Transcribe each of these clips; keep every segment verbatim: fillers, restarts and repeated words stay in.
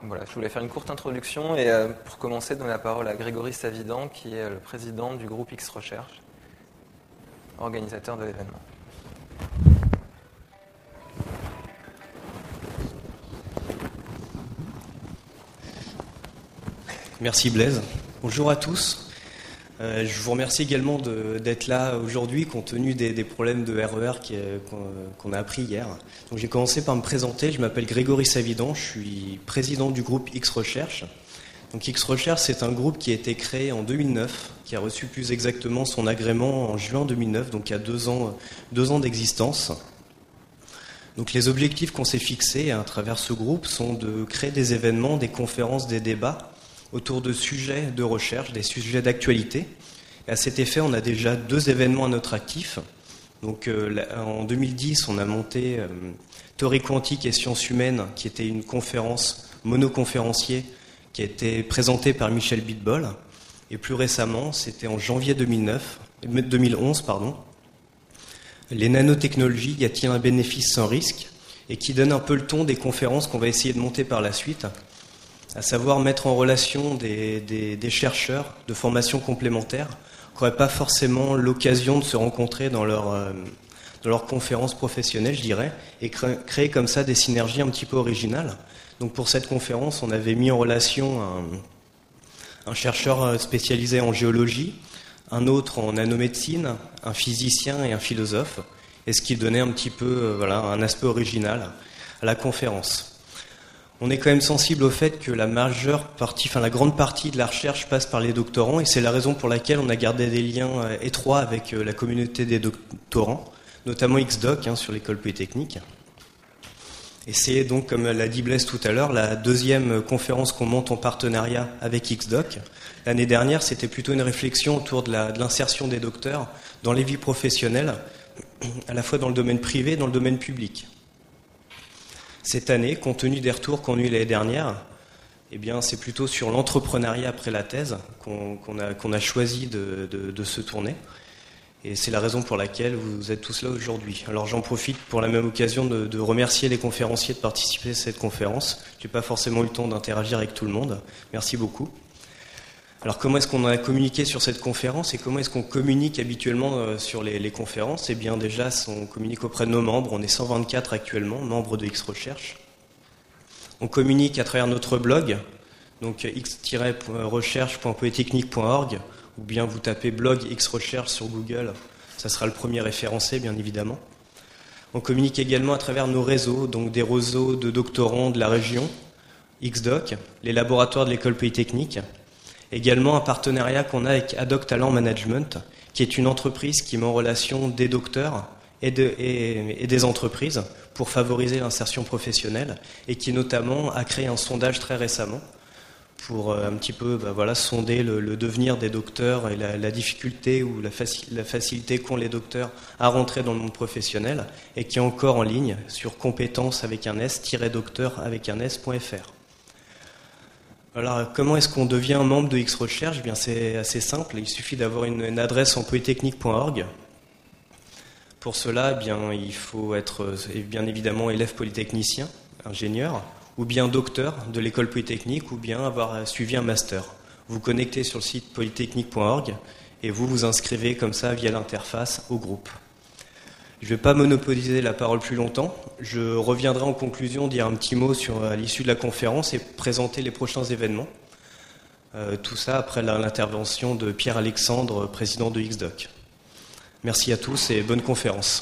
Voilà, je voulais faire une courte introduction et euh, pour commencer, donner la parole à Grégory Savidan, qui est le président du groupe X Recherche, organisateur de l'événement. Merci Blaise. Bonjour à tous. Euh, je vous remercie également de, d'être là aujourd'hui compte tenu des, des problèmes de R E R qui, qu'on, qu'on a appris hier. Donc, j'ai commencé par me présenter. Je m'appelle Grégory Savidan. Je suis président du groupe X Recherche. Donc, X Recherche, c'est un groupe qui a été créé en deux mille neuf, qui a reçu plus exactement son agrément en juin deux mille neuf, donc il y a deux ans, deux ans d'existence. Donc, les objectifs qu'on s'est fixés à travers ce groupe sont de créer des événements, des conférences, des débats autour de sujets de recherche, des sujets d'actualité. Et à cet effet, on a déjà deux événements à notre actif. Donc, euh, en deux mille dix, on a monté euh, Théorie quantique et sciences humaines, qui était une conférence monoconférencier qui a été présentée par Michel Bitbol. Et plus récemment, c'était en janvier deux mille neuf, deux mille onze, pardon, les nanotechnologies, y a-t-il un bénéfice sans risque, et qui donne un peu le ton des conférences qu'on va essayer de monter par la suite, à savoir mettre en relation des, des, des chercheurs de formation complémentaire qui n'auraient pas forcément l'occasion de se rencontrer dans leur, euh, dans leur conférence professionnelle, je dirais, et créer, créer comme ça des synergies un petit peu originales. Donc pour cette conférence, on avait mis en relation un, un chercheur spécialisé en géologie, un autre en nanomédecine, un physicien et un philosophe, et ce qui donnait un petit peu euh, voilà, un aspect original à la conférence. On est quand même sensible au fait que la majeure partie, enfin la grande partie de la recherche passe par les doctorants, et c'est la raison pour laquelle on a gardé des liens étroits avec la communauté des doctorants, notamment X Doc hein, sur l'école polytechnique. Et c'est donc, comme l'a dit Blaise tout à l'heure, la deuxième conférence qu'on monte en partenariat avec X Doc. L'année dernière, c'était plutôt une réflexion autour de, la, de l'insertion des docteurs dans les vies professionnelles, à la fois dans le domaine privé et dans le domaine public. Cette année, compte tenu des retours qu'on a eu l'année dernière, eh bien, c'est plutôt sur l'entrepreneuriat après la thèse qu'on, qu'on, a, qu'on a choisi de, de, de se tourner. Et c'est la raison pour laquelle vous êtes tous là aujourd'hui. Alors j'en profite pour la même occasion de, de remercier les conférenciers de participer à cette conférence. Je n'ai pas forcément eu le temps d'interagir avec tout le monde. Merci beaucoup. Alors comment est-ce qu'on a communiqué sur cette conférence et comment est-ce qu'on communique habituellement sur les, les conférences? Eh bien déjà, on communique auprès de nos membres. On est cent vingt-quatre actuellement, membres de X Recherche. On communique à travers notre blog, donc x tiret recherche point polytechnique point org, ou bien vous tapez blog X Recherche sur Google, ça sera le premier référencé, bien évidemment. On communique également à travers nos réseaux, donc des réseaux de doctorants de la région, X Doc, les laboratoires de l'école polytechnique. Également un partenariat qu'on a avec Adoc Talent Management, qui est une entreprise qui met en relation des docteurs et, de, et, et des entreprises pour favoriser l'insertion professionnelle et qui notamment a créé un sondage très récemment pour euh, un petit peu bah, voilà, sonder le, le devenir des docteurs et la, la difficulté ou la, faci- la facilité qu'ont les docteurs à rentrer dans le monde professionnel et qui est encore en ligne sur compétences avec un s-docteur avec un s.fr. Alors, comment est-ce qu'on devient membre de X Recherche? Bien, c'est assez simple. Il suffit d'avoir une, une adresse en polytechnique point org. Pour cela, eh bien, il faut être bien évidemment élève polytechnicien, ingénieur, ou bien docteur de l'école polytechnique, ou bien avoir suivi un master. Vous connectez sur le site polytechnique point org et vous vous inscrivez comme ça via l'interface au groupe. Je ne vais pas monopoliser la parole plus longtemps. Je reviendrai en conclusion dire un petit mot sur à l'issue de la conférence et présenter les prochains événements. Euh, tout ça après la, l'intervention de Pierre-Alexandre, président de X Doc. Merci à tous et bonne conférence.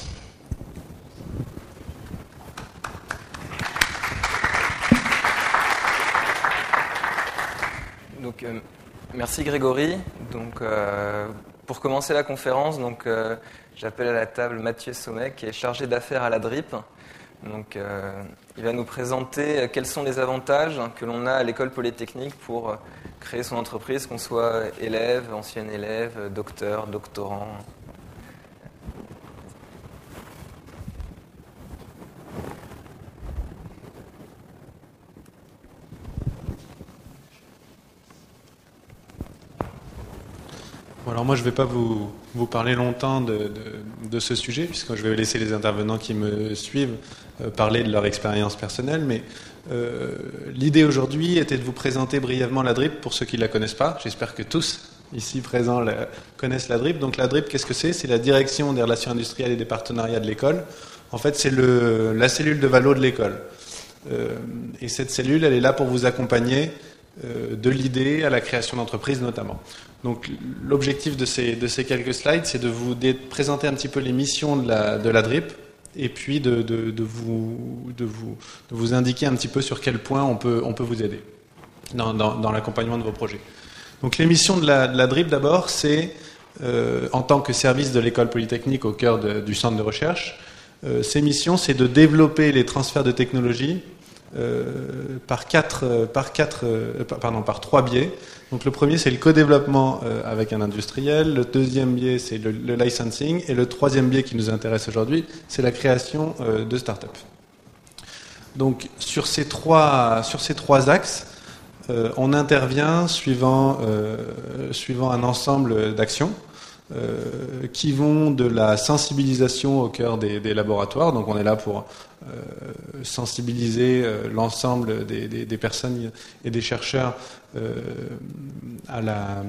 Donc, euh, merci Grégory. Donc, euh, pour commencer la conférence, donc, euh, j'appelle à la table Mathieu Sommet, qui est chargé d'affaires à la D R I P. Donc, euh, il va nous présenter quels sont les avantages que l'on a à l'école polytechnique pour créer son entreprise, qu'on soit élève, ancien élève, docteur, doctorant. Bon, alors moi, je ne vais pas vous, vous parler longtemps de, de, de ce sujet, puisque je vais laisser les intervenants qui me suivent euh, parler de leur expérience personnelle. Mais euh, l'idée aujourd'hui était de vous présenter brièvement la D R I P pour ceux qui ne la connaissent pas. J'espère que tous ici présents la, connaissent la D R I P. Donc la D R I P, qu'est-ce que c'est? C'est la direction des relations industrielles et des partenariats de l'école. En fait, c'est le, la cellule de Valo de l'école. Euh, et cette cellule, elle est là pour vous accompagner euh, de l'idée à la création d'entreprises notamment. Donc l'objectif de ces, de ces quelques slides, c'est de vous de présenter un petit peu les missions de la, de la D R I P et puis de, de, de, vous, de, vous, de vous indiquer un petit peu sur quel point on peut, on peut vous aider dans, dans, dans l'accompagnement de vos projets. Donc les missions de la, de la D R I P d'abord, c'est euh, en tant que service de l'école polytechnique au cœur de, du centre de recherche, euh, ces missions, c'est de développer les transferts de technologies Euh, par quatre, euh, par quatre, euh, pardon, par trois biais. Donc le premier, c'est le co-développement euh, avec un industriel. Le deuxième biais, c'est le, le licensing. Et le troisième biais qui nous intéresse aujourd'hui, c'est la création euh, de start-up. Donc sur ces trois, sur ces trois axes, euh, on intervient suivant, euh, suivant un ensemble d'actions. Euh, qui vont de la sensibilisation au cœur des, des laboratoires. Donc on est là pour euh, sensibiliser euh, l'ensemble des, des, des personnes et des chercheurs euh, à la,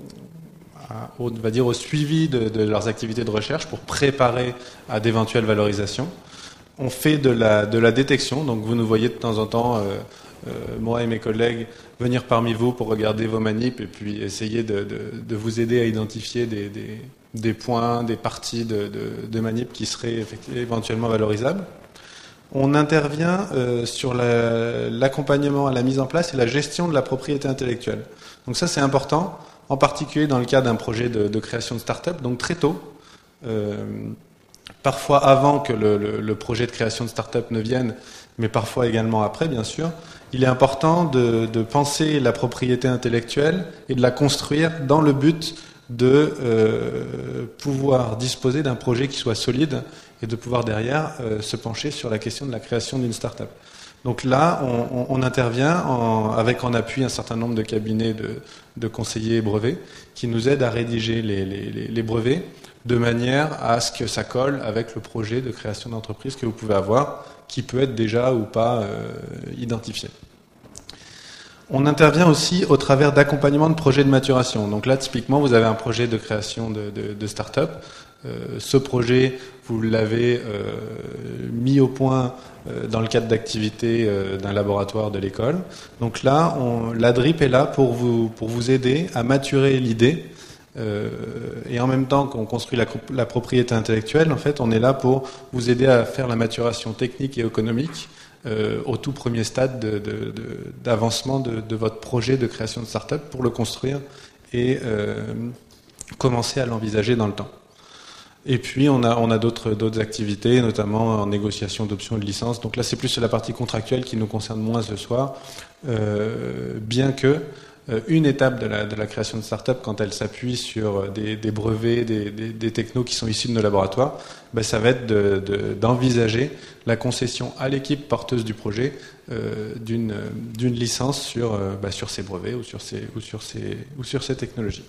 à, au, on va dire, au suivi de, de leurs activités de recherche pour préparer à d'éventuelles valorisations. On fait de la, de la détection, donc vous nous voyez de temps en temps, euh, euh, moi et mes collègues, venir parmi vous pour regarder vos manips et puis essayer de, de, de vous aider à identifier des, des, des points, des parties de, de, de manips qui seraient éventuellement valorisables. On intervient euh, sur la, l'accompagnement à la mise en place et la gestion de la propriété intellectuelle. Donc ça, c'est important, en particulier dans le cas d'un projet de, de création de start-up, donc très tôt. Euh, parfois avant que le, le, le projet de création de start-up ne vienne, mais parfois également après, bien sûr. Il est important de, de penser la propriété intellectuelle et de la construire dans le but de euh, pouvoir disposer d'un projet qui soit solide et de pouvoir derrière euh, se pencher sur la question de la création d'une start-up. Donc là, on, on, on intervient en, avec en appui un certain nombre de cabinets de, de conseillers brevets qui nous aident à rédiger les, les, les brevets de manière à ce que ça colle avec le projet de création d'entreprise que vous pouvez avoir, qui peut être déjà ou pas euh, identifié. On intervient aussi au travers d'accompagnement de projets de maturation. Donc là, typiquement, vous avez un projet de création de, de, de start-up. Euh, ce projet, vous l'avez euh, mis au point euh, dans le cadre d'activités euh, d'un laboratoire de l'école. Donc là, on, la D R I P est là pour vous, pour vous aider à maturer l'idée. Euh, et en même temps qu'on construit la, la propriété intellectuelle, en fait, on est là pour vous aider à faire la maturation technique et économique euh, au tout premier stade de, de, de, d'avancement de, de votre projet de création de start-up pour le construire et euh, commencer à l'envisager dans le temps. Et puis, on a, on a d'autres, d'autres activités, notamment en négociation d'options de licence. Donc là, c'est plus la partie contractuelle qui nous concerne moins ce soir, euh, bien que une étape de la, de la création de start-up, quand elle s'appuie sur des, des brevets, des, des, des technos qui sont issus de nos laboratoires, ben ça va être de, de, d'envisager la concession à l'équipe porteuse du projet euh, d'une, d'une licence sur, euh, ben sur ces brevets ou sur ces, ou sur ces, ou sur ces technologies.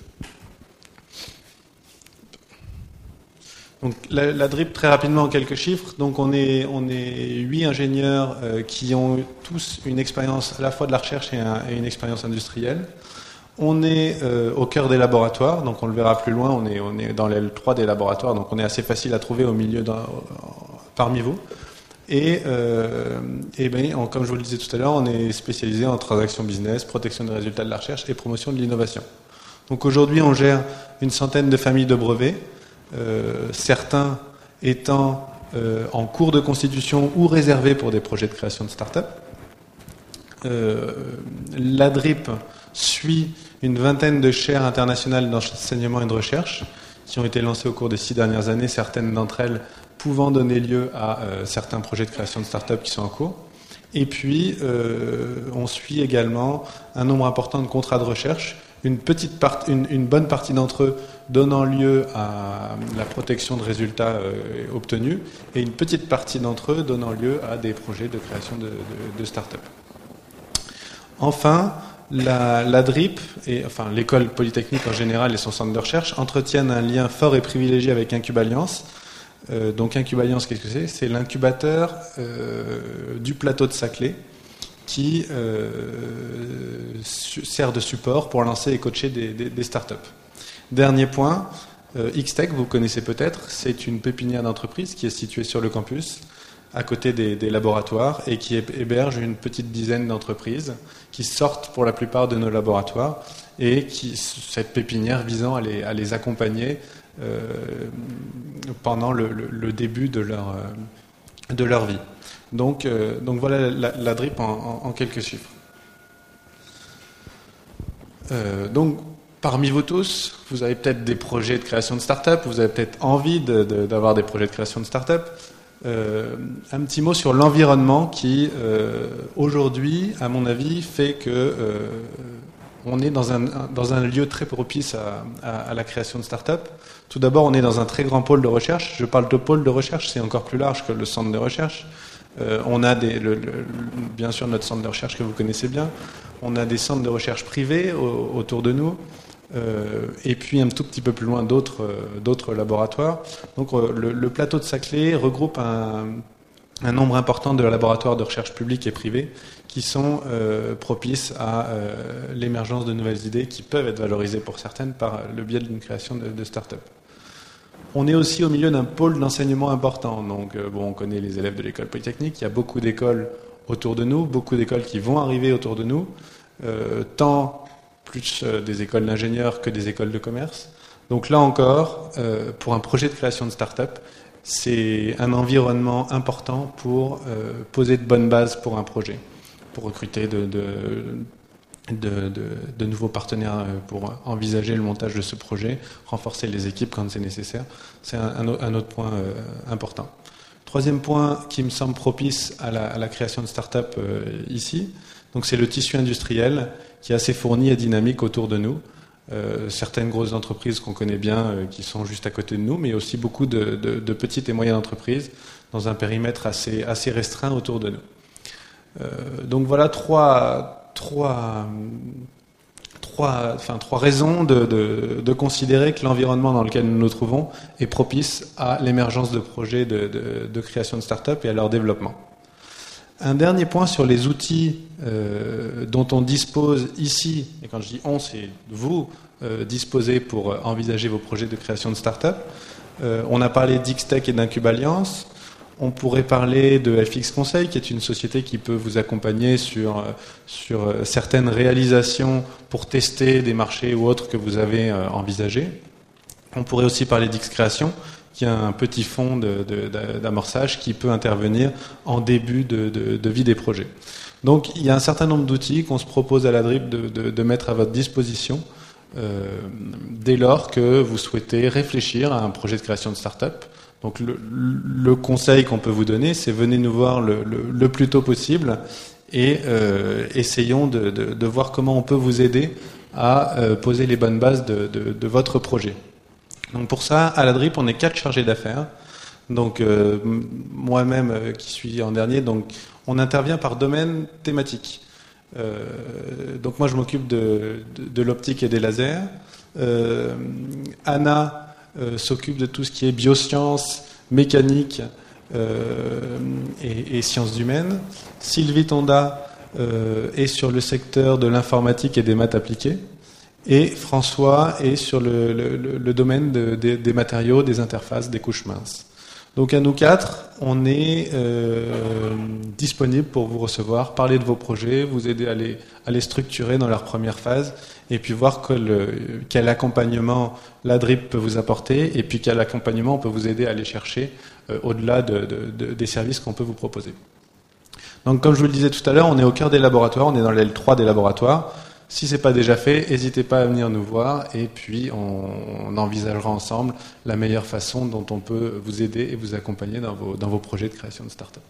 Donc la, la D R I P, très rapidement en quelques chiffres. Donc on est on est huit ingénieurs euh, qui ont tous une expérience à la fois de la recherche et, un, et une expérience industrielle. On est euh, au cœur des laboratoires, donc on le verra plus loin. On est on est dans l'aile trois des laboratoires, donc on est assez facile à trouver au milieu d'un, parmi vous. Et, euh, et ben, on, comme je vous le disais tout à l'heure, on est spécialisé en transactions business, protection des résultats de la recherche et promotion de l'innovation. Donc aujourd'hui, on gère une centaine de familles de brevets. Euh, certains étant euh, en cours de constitution ou réservés pour des projets de création de start-up. Euh, la D R I P suit une vingtaine de chaires internationales d'enseignement et de recherche qui ont été lancées au cours des six dernières années, certaines d'entre elles pouvant donner lieu à euh, certains projets de création de start-up qui sont en cours. Et puis, euh, on suit également un nombre important de contrats de recherche, une, petite part, une, une bonne partie d'entre eux donnant lieu à la protection de résultats euh, obtenus, et une petite partie d'entre eux donnant lieu à des projets de création de, de, de start-up. Enfin, la, la D R I P, et, enfin l'école polytechnique en général et son centre de recherche, entretiennent un lien fort et privilégié avec IncubAlliance. Euh, donc IncubAlliance, qu'est-ce que c'est? C'est l'incubateur euh, du plateau de Saclay qui euh, su- sert de support pour lancer et coacher des, des, des startups. Dernier point, euh, X-Tech, vous connaissez peut-être, c'est une pépinière d'entreprise qui est située sur le campus, à côté des, des laboratoires, et qui héberge une petite dizaine d'entreprises qui sortent pour la plupart de nos laboratoires, et qui, cette pépinière visant à les, à les accompagner euh, pendant le, le, le début de leur, euh, de leur vie. Donc, euh, donc voilà la, la D R I P en, en, en quelques chiffres. Euh, donc, parmi vous tous, vous avez peut-être des projets de création de start-up, vous avez peut-être envie de, de, d'avoir des projets de création de start-up. Euh, un petit mot sur l'environnement qui, euh, aujourd'hui, à mon avis, fait que euh, on est dans un, dans un lieu très propice à, à, à la création de start-up. Tout d'abord, on est dans un très grand pôle de recherche. Je parle de pôle de recherche, c'est encore plus large que le centre de recherche. Euh, on a des, le, le, bien sûr notre centre de recherche que vous connaissez bien. On a des centres de recherche privés au, autour de nous. Euh, et puis un tout petit peu plus loin d'autres, euh, d'autres laboratoires. Donc euh, le, le plateau de Saclay regroupe un, un nombre important de laboratoires de recherche publics et privés qui sont euh, propices à euh, l'émergence de nouvelles idées qui peuvent être valorisées pour certaines par le biais d'une création de, de start-up. On est aussi au milieu d'un pôle d'enseignement important. Donc euh, bon, on connaît les élèves de l'école polytechnique, il y a beaucoup d'écoles autour de nous, beaucoup d'écoles qui vont arriver autour de nous, euh, tant plus des écoles d'ingénieurs que des écoles de commerce. Donc là encore, euh, pour un projet de création de start-up, c'est un environnement important pour euh, poser de bonnes bases pour un projet, pour recruter de, de, de, de, de nouveaux partenaires pour envisager le montage de ce projet, renforcer les équipes quand c'est nécessaire. C'est un, un, un autre point euh, important. Troisième point qui me semble propice à la, à la création de start-up euh, ici, donc c'est le tissu industriel qui est assez fourni et dynamique autour de nous. Euh, certaines grosses entreprises qu'on connaît bien, euh, qui sont juste à côté de nous, mais aussi beaucoup de, de, de petites et moyennes entreprises dans un périmètre assez, assez restreint autour de nous. Euh, donc voilà trois, trois, trois, enfin, trois raisons de, de, de considérer que l'environnement dans lequel nous nous trouvons est propice à l'émergence de projets de, de, de création de start-up et à leur développement. Un dernier point sur les outils euh, dont on dispose ici, et quand je dis on, c'est vous euh, disposez pour envisager vos projets de création de start-up. Euh, on a parlé d'X-Tech et d'IncubAlliance. On pourrait parler de F X Conseil, qui est une société qui peut vous accompagner sur, sur certaines réalisations pour tester des marchés ou autres que vous avez euh, envisagés. On pourrait aussi parler d'X-Création, qui a un petit fonds de, de, d'amorçage qui peut intervenir en début de, de, de vie des projets. Donc il y a un certain nombre d'outils qu'on se propose à la D R I P de, de, de mettre à votre disposition euh, dès lors que vous souhaitez réfléchir à un projet de création de start-up. Donc le, le conseil qu'on peut vous donner, c'est venez nous voir le, le, le plus tôt possible et euh, essayons de, de, de voir comment on peut vous aider à euh, poser les bonnes bases de, de, de votre projet. Donc pour ça, à la D R I P, on est quatre chargés d'affaires. Donc euh, moi-même euh, qui suis en dernier, donc on intervient par domaine thématique. Euh, donc moi je m'occupe de, de, de l'optique et des lasers. Euh, Anna euh, s'occupe de tout ce qui est biosciences, mécanique euh, et, et sciences humaines. Sylvie Tonda euh, est sur le secteur de l'informatique et des maths appliquées. Et François est sur le, le, le domaine de, de, des matériaux, des interfaces, des couches minces. Donc à nous quatre, on est euh, disponible pour vous recevoir, parler de vos projets, vous aider à les, à les structurer dans leur première phase, et puis voir que le, quel accompagnement la D R I P peut vous apporter, et puis quel accompagnement on peut vous aider à aller chercher euh, au-delà de, de, de, des services qu'on peut vous proposer. Donc comme je vous le disais tout à l'heure, on est au cœur des laboratoires, on est dans l'aile trois des laboratoires. Si ce n'est pas déjà fait, n'hésitez pas à venir nous voir et puis on, on envisagera ensemble la meilleure façon dont on peut vous aider et vous accompagner dans vos, dans vos projets de création de start-up.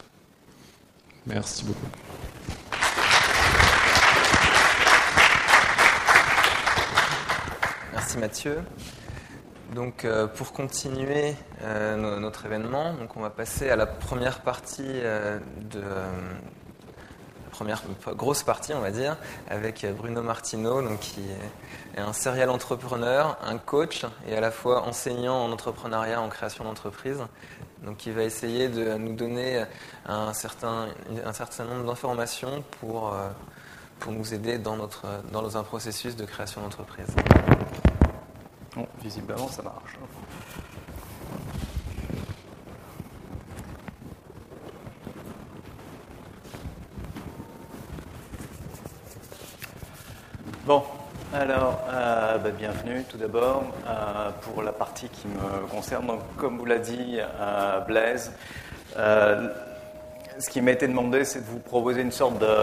Merci beaucoup. Merci Mathieu. Donc euh, pour continuer euh, no, notre événement, donc on va passer à la première partie euh, de... Euh, première grosse partie, on va dire, avec Bruno Martino, donc, qui est un serial entrepreneur, un coach et à la fois enseignant en entrepreneuriat, en création d'entreprise. Donc, qui va essayer de nous donner un certain, un certain nombre d'informations pour, pour nous aider dans, notre, dans un processus de création d'entreprise. Bon, visiblement, ça marche. Bon, alors, euh, bah, bienvenue tout d'abord euh, pour la partie qui me concerne. Donc, comme vous l'a dit euh, Blaise, euh, ce qui m'a été demandé, c'est de vous proposer une sorte de,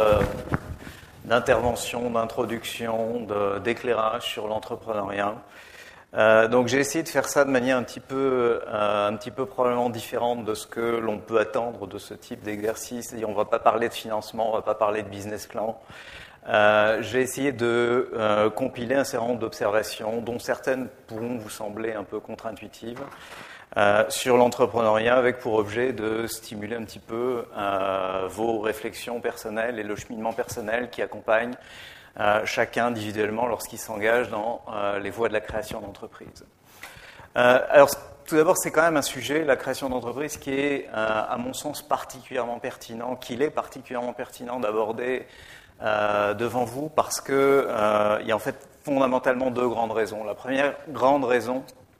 d'intervention, d'introduction, de, d'éclairage sur l'entrepreneuriat. Euh, donc, j'ai essayé de faire ça de manière un petit peu, euh, un petit peu probablement différente de ce que l'on peut attendre de ce type d'exercice. C'est-à-dire, on ne va pas parler de financement, on ne va pas parler de business plan. Euh, j'ai essayé de euh, compiler un certain nombre d'observations, dont certaines pourront vous sembler un peu contre-intuitives, euh, sur l'entrepreneuriat, avec pour objet de stimuler un petit peu euh, vos réflexions personnelles et le cheminement personnel qui accompagne euh, chacun individuellement lorsqu'il s'engage dans euh, les voies de la création d'entreprise. Euh, alors, tout d'abord, c'est quand même un sujet, la création d'entreprise, qui est, euh, à mon sens, particulièrement pertinent, qu'il est particulièrement pertinent d'aborder Euh, devant vous parce que euh, il y a en fait fondamentalement deux grandes raisons. La première grande raison,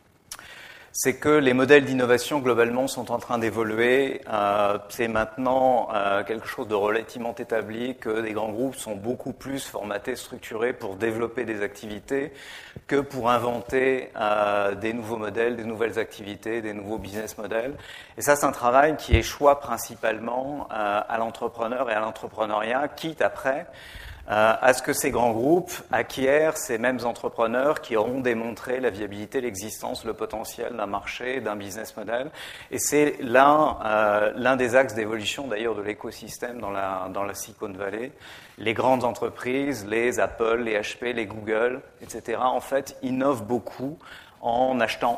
c'est que les modèles d'innovation globalement sont en train d'évoluer. Euh, c'est maintenant euh, quelque chose de relativement établi que des grands groupes sont beaucoup plus formatés, structurés pour développer des activités que pour inventer euh, des nouveaux modèles, des nouvelles activités, des nouveaux business models. Et ça, c'est un travail qui échoit principalement euh, à l'entrepreneur et à l'entrepreneuriat, quitte après Euh, à ce que ces grands groupes acquièrent ces mêmes entrepreneurs qui auront démontré la viabilité, l'existence, le potentiel d'un marché, d'un business model. Et c'est l'un, euh, l'un des axes d'évolution d'ailleurs de l'écosystème dans la, dans la Silicon Valley. Les grandes entreprises, les Apple, les H P, les Google, et cetera, en fait, innovent beaucoup en achetant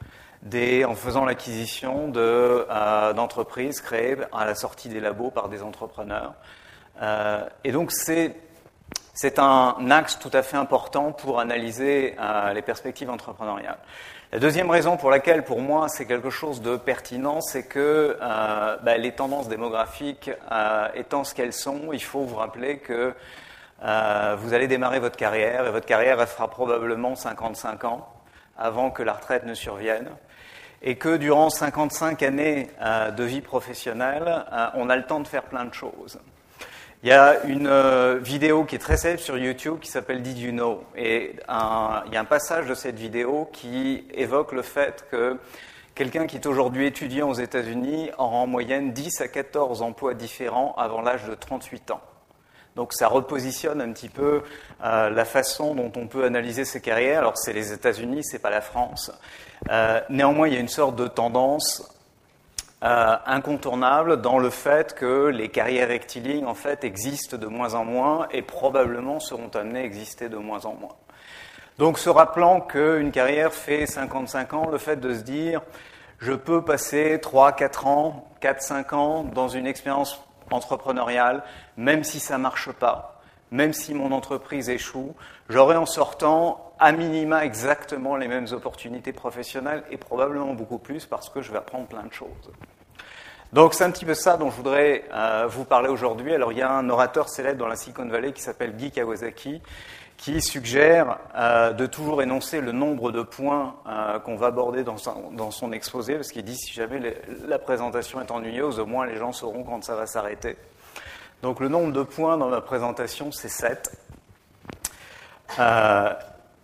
Des, en faisant l'acquisition de, euh, d'entreprises créées à la sortie des labos par des entrepreneurs. Euh, et donc, c'est, c'est un axe tout à fait important pour analyser euh, les perspectives entrepreneuriales. La deuxième raison pour laquelle, pour moi, c'est quelque chose de pertinent, c'est que euh, bah, les tendances démographiques euh, étant ce qu'elles sont, il faut vous rappeler que euh, vous allez démarrer votre carrière, et votre carrière, elle fera probablement cinquante-cinq ans avant que la retraite ne survienne. Et que durant cinquante-cinq années euh, de vie professionnelle, euh, on a le temps de faire plein de choses. Il y a une euh, vidéo qui est très célèbre sur YouTube qui s'appelle Did You Know ? Et un, il y a un passage de cette vidéo qui évoque le fait que quelqu'un qui est aujourd'hui étudiant aux États-Unis aura en moyenne dix à quatorze emplois différents avant l'âge de trente-huit ans. Donc ça repositionne un petit peu euh, la façon dont on peut analyser ses carrières. Alors c'est les États-Unis, c'est pas la France. Euh, néanmoins, il y a une sorte de tendance euh, incontournable dans le fait que les carrières rectilignes en fait existent de moins en moins et probablement seront amenées à exister de moins en moins. Donc, se rappelant qu'une carrière fait cinquante-cinq ans, le fait de se dire je peux passer trois, quatre ans, quatre, cinq ans dans une expérience entrepreneuriale, même si ça marche pas, même si mon entreprise échoue, j'aurai en sortant à minima exactement les mêmes opportunités professionnelles et probablement beaucoup plus parce que je vais apprendre plein de choses. Donc c'est un petit peu ça dont je voudrais euh, vous parler aujourd'hui. Alors il y a un orateur célèbre dans la Silicon Valley qui s'appelle Guy Kawasaki qui suggère euh, de toujours énoncer le nombre de points euh, qu'on va aborder dans son, dans son exposé parce qu'il dit si jamais les, la présentation est ennuyeuse, au moins les gens sauront quand ça va s'arrêter. Donc le nombre de points dans ma présentation, c'est sept. Euh,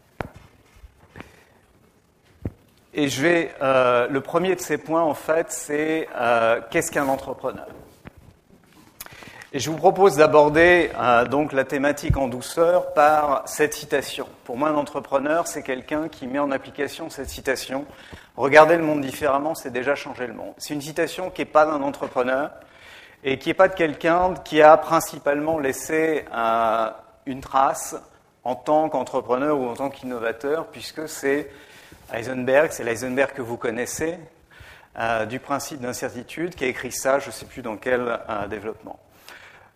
et je vais, euh, le premier de ces points, en fait, c'est euh, qu'est-ce qu'un entrepreneur ? Et je vous propose d'aborder euh, donc la thématique en douceur par cette citation. Pour moi, un entrepreneur, c'est quelqu'un qui met en application cette citation. Regarder le monde différemment, c'est déjà changer le monde. C'est une citation qui n'est pas d'un entrepreneur et qui n'est pas de quelqu'un qui a principalement laissé euh, une trace en tant qu'entrepreneur ou en tant qu'innovateur, puisque c'est Heisenberg, c'est l'Heisenberg que vous connaissez, euh, du principe d'incertitude, qui a écrit ça, je ne sais plus dans quel euh, développement.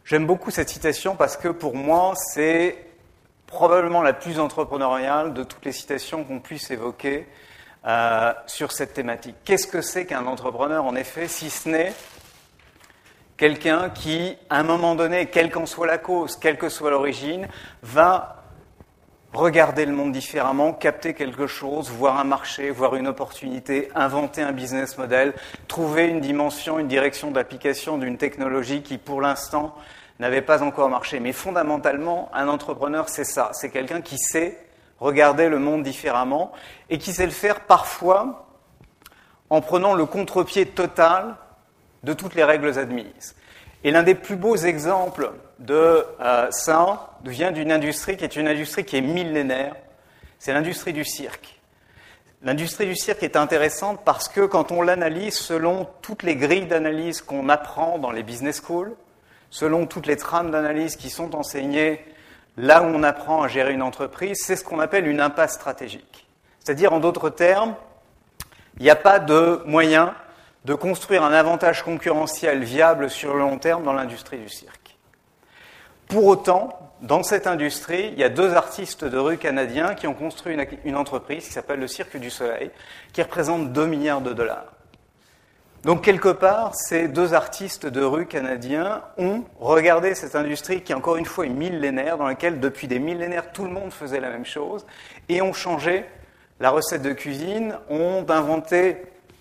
J'aime beaucoup cette citation parce que pour moi, c'est probablement la plus entrepreneuriale de toutes les citations qu'on puisse évoquer euh, sur cette thématique. Qu'est-ce que c'est qu'un entrepreneur, en effet, si ce n'est quelqu'un qui, à un moment donné, quelle qu'en soit la cause, quelle que soit l'origine, va regarder le monde différemment, capter quelque chose, voir un marché, voir une opportunité, inventer un business model, trouver une dimension, une direction d'application d'une technologie qui, pour l'instant, n'avait pas encore marché. Mais fondamentalement, un entrepreneur, c'est ça. C'est quelqu'un qui sait regarder le monde différemment et qui sait le faire parfois en prenant le contre-pied total de toutes les règles admises. Et l'un des plus beaux exemples de euh, ça vient d'une industrie qui est une industrie qui est millénaire, c'est l'industrie du cirque. L'industrie du cirque est intéressante parce que quand on l'analyse selon toutes les grilles d'analyse qu'on apprend dans les business schools, selon toutes les trames d'analyse qui sont enseignées là où on apprend à gérer une entreprise, c'est ce qu'on appelle une impasse stratégique. C'est-à-dire, en d'autres termes, il n'y a pas de moyen de construire un avantage concurrentiel viable sur le long terme dans l'industrie du cirque. Pour autant, dans cette industrie, il y a deux artistes de rue canadiens qui ont construit une, une entreprise qui s'appelle le Cirque du Soleil, qui représente deux milliards de dollars. Donc, quelque part, ces deux artistes de rue canadiens ont regardé cette industrie qui, encore une fois, est millénaire, dans laquelle, depuis des millénaires, tout le monde faisait la même chose, et ont changé la recette de cuisine, ont inventé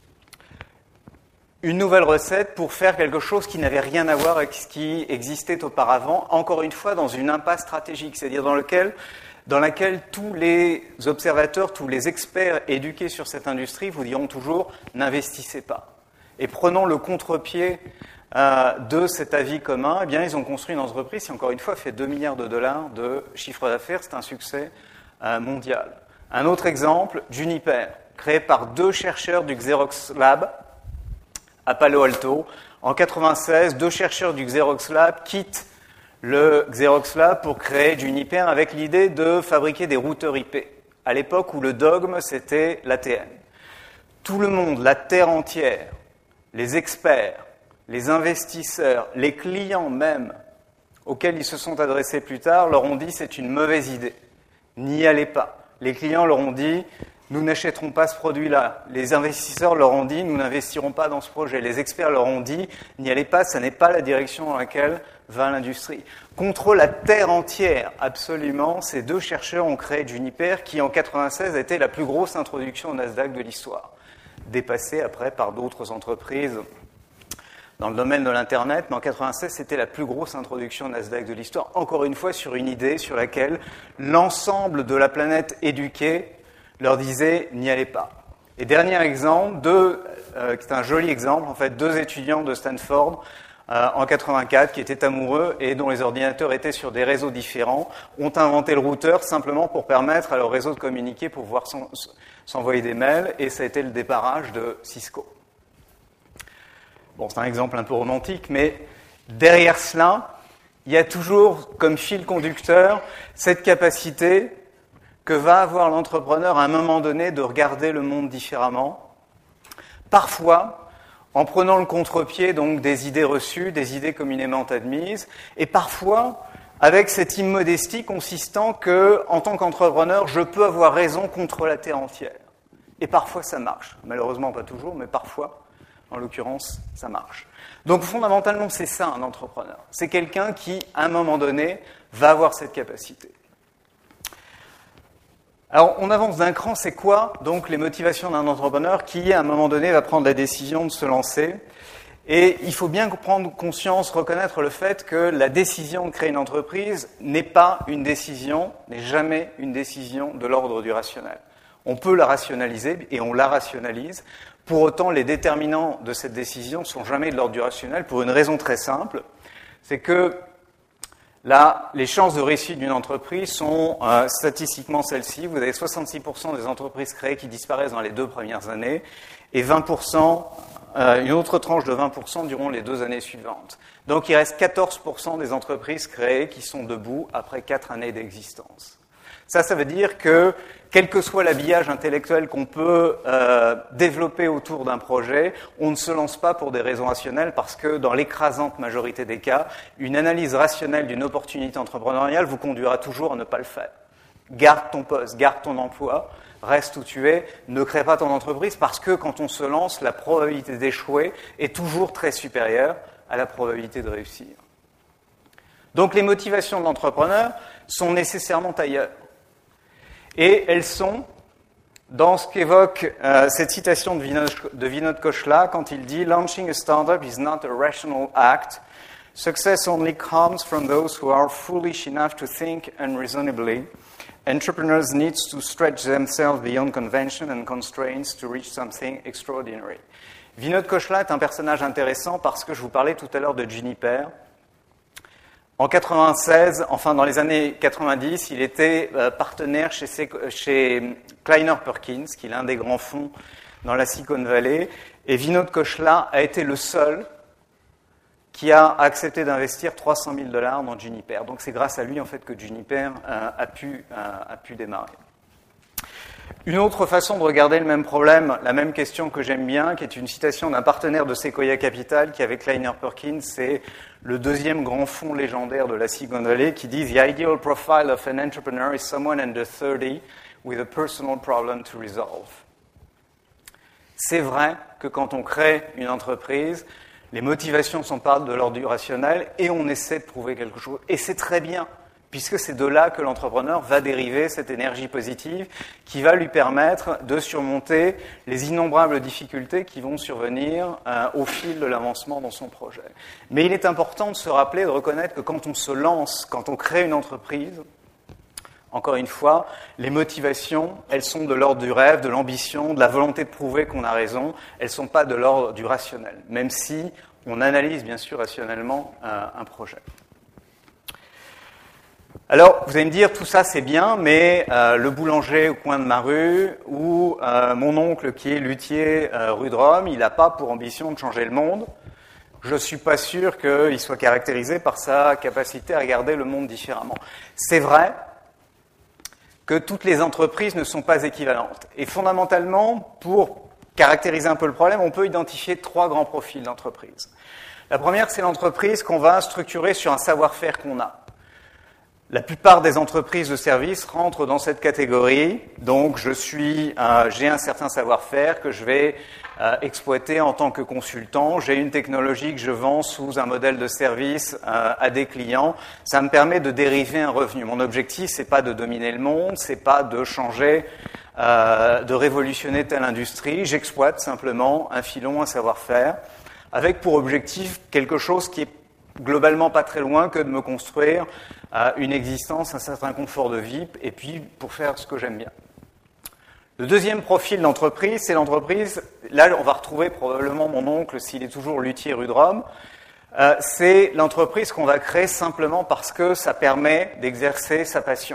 une nouvelle recette pour faire quelque chose qui n'avait rien à voir avec ce qui existait auparavant, encore une fois, dans une impasse stratégique, c'est-à-dire dans, lequel, dans laquelle tous les observateurs, tous les experts éduqués sur cette industrie vous diront toujours « n'investissez pas ». Et prenant le contre-pied euh, de cet avis commun, eh bien, ils ont construit une entreprise qui, encore une fois, fait deux milliards de dollars de chiffre d'affaires. C'est un succès euh, mondial. Un autre exemple, Juniper, créé par deux chercheurs du Xerox Lab à Palo Alto. En quatre-vingt-seize, deux chercheurs du Xerox Lab quittent le Xerox Lab pour créer Juniper avec l'idée de fabriquer des routeurs I P. À l'époque où le dogme, c'était l'A T M. Tout le monde, la terre entière, les experts, les investisseurs, les clients même, auxquels ils se sont adressés plus tard, leur ont dit c'est une mauvaise idée. N'y allez pas. Les clients leur ont dit nous n'achèterons pas ce produit-là. Les investisseurs leur ont dit nous n'investirons pas dans ce projet. Les experts leur ont dit n'y allez pas, ça n'est pas la direction dans laquelle va l'industrie. Contre la terre entière, absolument, ces deux chercheurs ont créé Juniper qui en quatre-vingt-seize était la plus grosse introduction au Nasdaq de l'histoire. Dépassée après par d'autres entreprises dans le domaine de l'Internet, mais en quatre-vingt-seize, c'était la plus grosse introduction au Nasdaq de l'histoire, encore une fois sur une idée sur laquelle l'ensemble de la planète éduquée leur disait « n'y allez pas ». Et dernier exemple, deux, euh, c'est un joli exemple, en fait, deux étudiants de Stanford euh, en quatre-vingt-quatre qui étaient amoureux et dont les ordinateurs étaient sur des réseaux différents, ont inventé le routeur simplement pour permettre à leur réseau de communiquer, pour pouvoir s'en, s'envoyer des mails, et ça a été le débarrage de Cisco. Bon, c'est un exemple un peu romantique, mais derrière cela, il y a toujours comme fil conducteur cette capacité que va avoir l'entrepreneur à un moment donné de regarder le monde différemment, parfois en prenant le contre-pied donc des idées reçues, des idées communément admises, et parfois avec cette immodestie consistant que, en tant qu'entrepreneur, je peux avoir raison contre la terre entière. Et parfois ça marche, malheureusement pas toujours, mais parfois, en l'occurrence, ça marche. Donc fondamentalement, c'est ça un entrepreneur. C'est quelqu'un qui, à un moment donné, va avoir cette capacité. Alors, on avance d'un cran, c'est quoi donc les motivations d'un entrepreneur qui, à un moment donné, va prendre la décision de se lancer? Et il faut bien prendre conscience, reconnaître le fait que la décision de créer une entreprise n'est pas une décision, n'est jamais une décision de l'ordre du rationnel. On peut la rationaliser et on la rationalise. Pour autant, les déterminants de cette décision ne sont jamais de l'ordre du rationnel pour une raison très simple, c'est que là, les chances de réussite d'une entreprise sont euh, statistiquement celles-ci. Vous avez soixante-six pour cent des entreprises créées qui disparaissent dans les deux premières années et vingt pour cent, euh, une autre tranche de vingt pour cent durant les deux années suivantes. Donc il reste quatorze pour cent des entreprises créées qui sont debout après quatre années d'existence. Ça, ça veut dire que, quel que soit l'habillage intellectuel qu'on peut euh, développer autour d'un projet, on ne se lance pas pour des raisons rationnelles parce que, dans l'écrasante majorité des cas, une analyse rationnelle d'une opportunité entrepreneuriale vous conduira toujours à ne pas le faire. Garde ton poste, garde ton emploi, reste où tu es, ne crée pas ton entreprise parce que, quand on se lance, la probabilité d'échouer est toujours très supérieure à la probabilité de réussir. Donc les motivations de l'entrepreneur sont nécessairement ailleurs. Et elles sont dans ce qu'évoque euh, cette citation de Vinod, de Vinod Khosla quand il dit « Launching a startup is not a rational act. Success only comes from those who are foolish enough to think unreasonably. Entrepreneurs need to stretch themselves beyond convention and constraints to reach something extraordinary. » Vinod Khosla est un personnage intéressant parce que je vous parlais tout à l'heure de Juniper. En quatre-vingt-seize, enfin dans les années quatre-vingt-dix, il était euh, partenaire chez, chez Kleiner Perkins, qui est l'un des grands fonds dans la Silicon Valley, et Vinod Khosla a été le seul qui a accepté d'investir trois cent mille dollars dans Juniper. Donc c'est grâce à lui en fait que Juniper euh, a, pu, euh, a pu démarrer. Une autre façon de regarder le même problème, la même question que j'aime bien, qui est une citation d'un partenaire de Sequoia Capital, qui avec Kleiner Perkins, c'est le deuxième grand fonds légendaire de la Silicon Valley, qui dit « The ideal profile of an entrepreneur is someone under thirty with a personal problem to resolve ». C'est vrai que quand on crée une entreprise, les motivations sont pas de l'ordre du rationnel et on essaie de trouver quelque chose. Et c'est très bien, puisque c'est de là que l'entrepreneur va dériver cette énergie positive qui va lui permettre de surmonter les innombrables difficultés qui vont survenir euh, au fil de l'avancement dans son projet. Mais il est important de se rappeler, de reconnaître que quand on se lance, quand on crée une entreprise, encore une fois, les motivations, elles sont de l'ordre du rêve, de l'ambition, de la volonté de prouver qu'on a raison, elles ne sont pas de l'ordre du rationnel, même si on analyse bien sûr rationnellement euh, un projet. Alors, vous allez me dire, tout ça c'est bien, mais euh, le boulanger au coin de ma rue ou euh, mon oncle qui est luthier euh, rue de Rome, il n'a pas pour ambition de changer le monde. Je ne suis pas sûr qu'il soit caractérisé par sa capacité à regarder le monde différemment. C'est vrai que toutes les entreprises ne sont pas équivalentes. Et fondamentalement, pour caractériser un peu le problème, on peut identifier trois grands profils d'entreprise. La première, c'est l'entreprise qu'on va structurer sur un savoir-faire qu'on a. La plupart des entreprises de services rentrent dans cette catégorie. Donc, je suis, euh, j'ai un certain savoir-faire que je vais euh, exploiter en tant que consultant. J'ai une technologie que je vends sous un modèle de service euh, à des clients. Ça me permet de dériver un revenu. Mon objectif, c'est pas de dominer le monde, c'est pas de changer, euh, de révolutionner telle industrie. J'exploite simplement un filon, un savoir-faire, avec pour objectif quelque chose qui est globalement pas très loin que de me construire euh, une existence, un certain confort de vie, et puis pour faire ce que j'aime bien. Le deuxième profil d'entreprise, c'est l'entreprise, là on va retrouver probablement mon oncle s'il est toujours luthier rue de Rome, euh, c'est l'entreprise qu'on va créer simplement parce que ça permet d'exercer sa passion.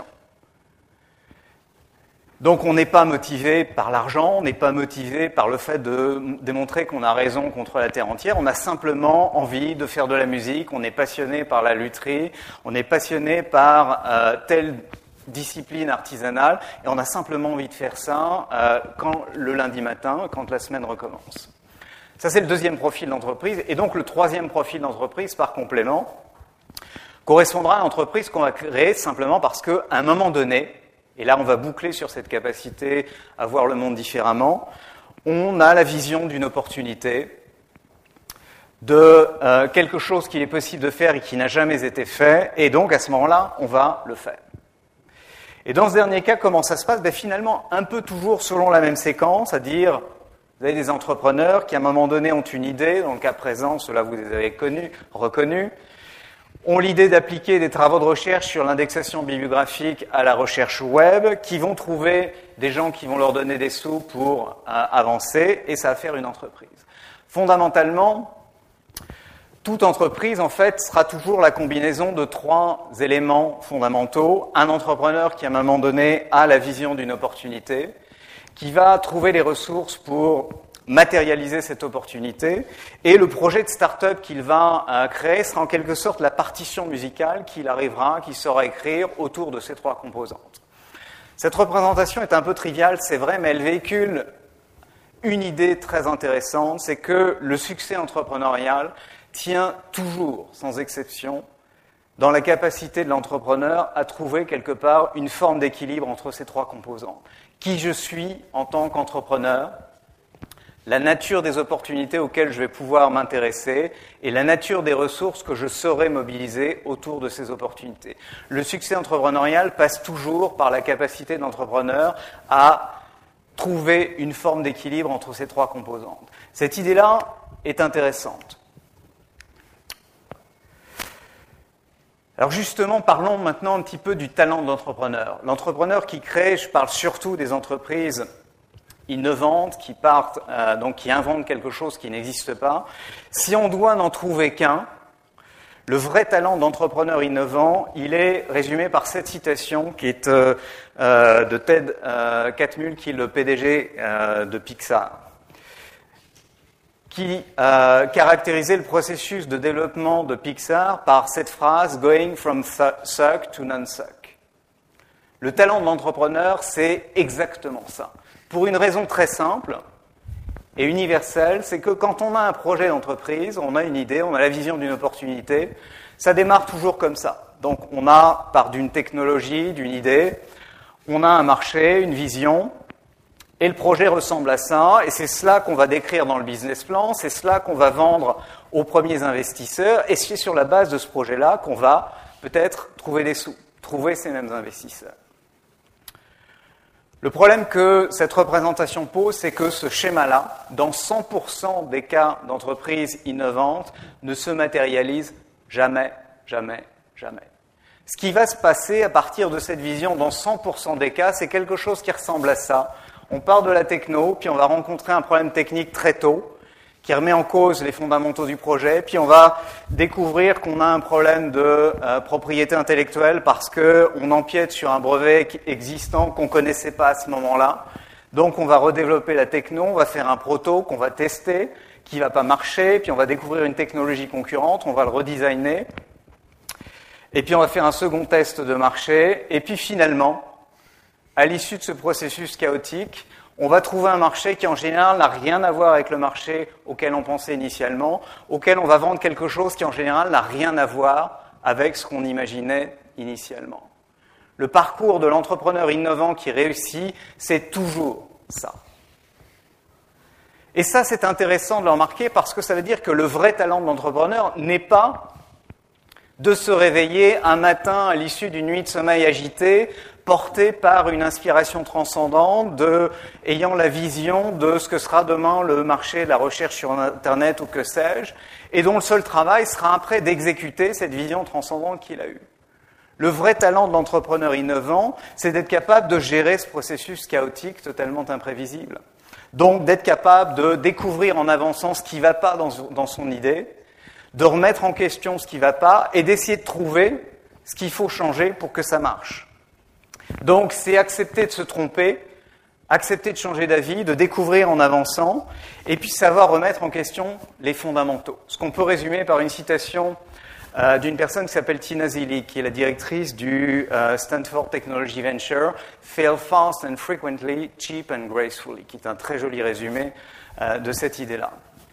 Donc on n'est pas motivé par l'argent, on n'est pas motivé par le fait de démontrer qu'on a raison contre la terre entière, on a simplement envie de faire de la musique, on est passionné par la lutherie, on est passionné par euh, telle discipline artisanale, et on a simplement envie de faire ça euh, quand le lundi matin, quand la semaine recommence. Ça c'est le deuxième profil d'entreprise, et donc le troisième profil d'entreprise, par complément, correspondra à l'entreprise qu'on va créer simplement parce qu'à un moment donné, et là, on va boucler sur cette capacité à voir le monde différemment. On a la vision d'une opportunité, de euh, quelque chose qu'il est possible de faire et qui n'a jamais été fait, et donc à ce moment-là, on va le faire. Et dans ce dernier cas, comment ça se passe ? Ben, finalement, un peu toujours selon la même séquence, c'est-à-dire, vous avez des entrepreneurs qui à un moment donné ont une idée, dans le cas présent, ceux-là vous les avez connus, reconnus, ont l'idée d'appliquer des travaux de recherche sur l'indexation bibliographique à la recherche web, qui vont trouver des gens qui vont leur donner des sous pour euh, avancer, et ça va faire une entreprise. Fondamentalement, toute entreprise, en fait, sera toujours la combinaison de trois éléments fondamentaux. Un entrepreneur qui, à un moment donné, a la vision d'une opportunité, qui va trouver les ressources pour matérialiser cette opportunité, et le projet de start-up qu'il va euh, créer sera en quelque sorte la partition musicale qu'il arrivera, qu'il saura écrire autour de ces trois composantes. Cette représentation est un peu triviale, c'est vrai, mais elle véhicule une idée très intéressante, c'est que le succès entrepreneurial tient toujours, sans exception, dans la capacité de l'entrepreneur à trouver quelque part une forme d'équilibre entre ces trois composants. Qui je suis en tant qu'entrepreneur, la nature des opportunités auxquelles je vais pouvoir m'intéresser et la nature des ressources que je saurai mobiliser autour de ces opportunités. Le succès entrepreneurial passe toujours par la capacité de l'entrepreneur à trouver une forme d'équilibre entre ces trois composantes. Cette idée-là est intéressante. Alors justement, parlons maintenant un petit peu du talent de l'entrepreneur. L'entrepreneur qui crée, je parle surtout des entreprises innovantes, qui partent, euh, donc qui inventent quelque chose qui n'existe pas. Si on doit n'en trouver qu'un, le vrai talent d'entrepreneur innovant, il est résumé par cette citation qui est euh, euh, de Ted euh, Catmull, qui est le P D G euh, de Pixar, qui euh, caractérisait le processus de développement de Pixar par cette phrase « going from suck to non-suck ». Le talent de l'entrepreneur, c'est exactement ça. Pour une raison très simple et universelle, c'est que quand on a un projet d'entreprise, on a une idée, on a la vision d'une opportunité, ça démarre toujours comme ça. Donc on a, par d'une technologie, d'une idée, on a un marché, une vision, et le projet ressemble à ça, et c'est cela qu'on va décrire dans le business plan, c'est cela qu'on va vendre aux premiers investisseurs, et c'est sur la base de ce projet-là qu'on va peut-être trouver des sous, trouver ces mêmes investisseurs. Le problème que cette représentation pose, c'est que ce schéma-là, dans cent pour cent des cas d'entreprises innovantes, ne se matérialise jamais, jamais, jamais. Ce qui va se passer à partir de cette vision, dans cent pour cent des cas, c'est quelque chose qui ressemble à ça. On part de la techno, puis on va rencontrer un problème technique très tôt, qui remet en cause les fondamentaux du projet, puis on va découvrir qu'on a un problème de euh, propriété intellectuelle parce qu'on empiète sur un brevet existant qu'on ne connaissait pas à ce moment-là. Donc on va redévelopper la techno, on va faire un proto qu'on va tester, qui ne va pas marcher, puis on va découvrir une technologie concurrente, on va le redesigner, et puis on va faire un second test de marché, et puis finalement, à l'issue de ce processus chaotique, on va trouver un marché qui, en général, n'a rien à voir avec le marché auquel on pensait initialement, auquel on va vendre quelque chose qui, en général, n'a rien à voir avec ce qu'on imaginait initialement. Le parcours de l'entrepreneur innovant qui réussit, c'est toujours ça. Et ça, c'est intéressant de le remarquer parce que ça veut dire que le vrai talent de l'entrepreneur n'est pas de se réveiller un matin à l'issue d'une nuit de sommeil agitée, porté par une inspiration transcendante, de, ayant la vision de ce que sera demain le marché de la recherche sur Internet ou que sais-je, et dont le seul travail sera après d'exécuter cette vision transcendante qu'il a eue. Le vrai talent de l'entrepreneur innovant, c'est d'être capable de gérer ce processus chaotique totalement imprévisible. Donc d'être capable de découvrir en avançant ce qui ne va pas dans, dans son idée, de remettre en question ce qui ne va pas et d'essayer de trouver ce qu'il faut changer pour que ça marche. Donc, c'est accepter de se tromper, accepter de changer d'avis, de découvrir en avançant, et puis savoir remettre en question les fondamentaux. Ce qu'on peut résumer par une citation euh, d'une personne qui s'appelle Tina Zilli, qui est la directrice du euh, Stanford Technology Venture, « Fail fast and frequently, cheap and gracefully », qui est un très joli résumé euh, de cette idée-là.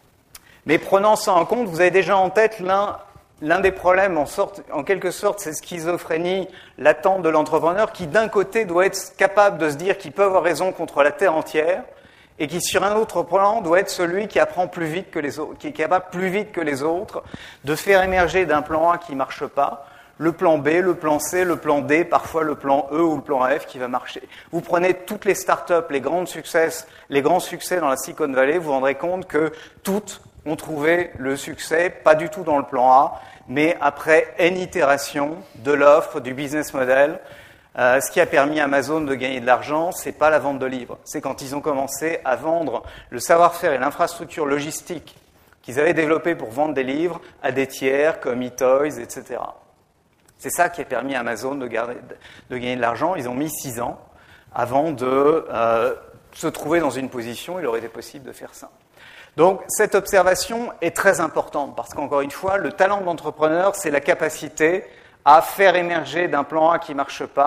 Mais prenant ça en compte, vous avez déjà en tête l'un... L'un des problèmes, en, sorte, en quelque sorte, c'est schizophrénie latente de l'entrepreneur qui, d'un côté, doit être capable de se dire qu'il peut avoir raison contre la terre entière et qui, sur un autre plan, doit être celui qui apprend plus vite que les autres, qui est capable plus vite que les autres de faire émerger d'un plan A qui ne marche pas, le plan B, le plan C, le plan D, parfois le plan E ou le plan F qui va marcher. Vous prenez toutes les startups, les grands succès, les grands succès dans la Silicon Valley, vous vous rendrez compte que toutes ont trouvé le succès, pas du tout dans le plan A, mais après N itérations de l'offre, du business model. Euh, ce qui a permis à Amazon de gagner de l'argent, c'est pas la vente de livres. C'est quand ils ont commencé à vendre le savoir-faire et l'infrastructure logistique qu'ils avaient développé pour vendre des livres à des tiers comme eToys, et cetera. C'est ça qui a permis à Amazon de, garder, de gagner de l'argent. Ils ont mis six ans avant de euh, se trouver dans une position où il aurait été possible de faire ça. Donc, cette observation est très importante parce qu'encore une fois, le talent de l'entrepreneur, c'est la capacité à faire émerger d'un plan A qui ne marche pas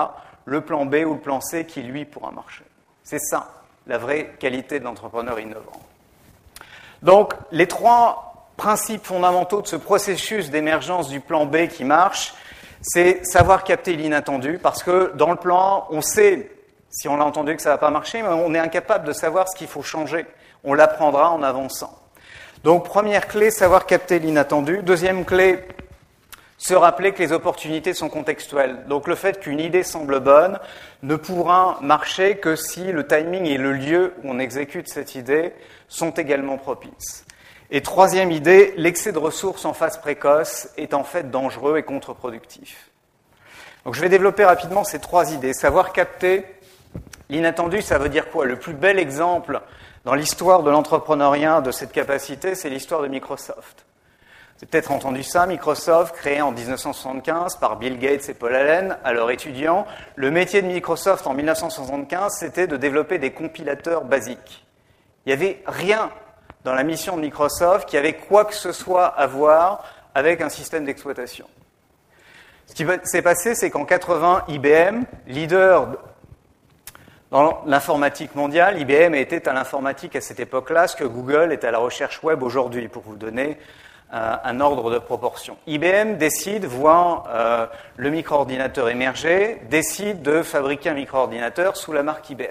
le plan B ou le plan C qui, lui, pourra marcher. C'est ça, la vraie qualité de l'entrepreneur innovant. Donc, les trois principes fondamentaux de ce processus d'émergence du plan B qui marche, c'est savoir capter l'inattendu, parce que dans le plan A, on sait, si on l'a entendu, que ça ne va pas marcher, mais on est incapable de savoir ce qu'il faut changer. On l'apprendra en avançant. Donc, première clé, savoir capter l'inattendu. Deuxième clé, se rappeler que les opportunités sont contextuelles. Donc, le fait qu'une idée semble bonne ne pourra marcher que si le timing et le lieu où on exécute cette idée sont également propices. Et troisième idée, l'excès de ressources en phase précoce est en fait dangereux et contre-productif. Donc, je vais développer rapidement ces trois idées. Savoir capter l'inattendu, ça veut dire quoi? Le plus bel exemple dans l'histoire de l'entrepreneuriat de cette capacité, c'est l'histoire de Microsoft. Vous avez peut-être entendu ça, Microsoft, créé en dix-neuf cent soixante-quinze par Bill Gates et Paul Allen, alors étudiants. Le métier de Microsoft en mille neuf cent soixante-quinze, c'était de développer des compilateurs basiques. Il n'y avait rien dans la mission de Microsoft qui avait quoi que ce soit à voir avec un système d'exploitation. Ce qui s'est passé, c'est qu'en quatre-vingts, I B M, leader dans l'informatique mondiale, I B M était à l'informatique à cette époque-là, ce que Google est à la recherche web aujourd'hui, pour vous donner euh, un ordre de proportion. I B M décide, voit euh, le micro-ordinateur émerger, décide de fabriquer un micro-ordinateur sous la marque I B M.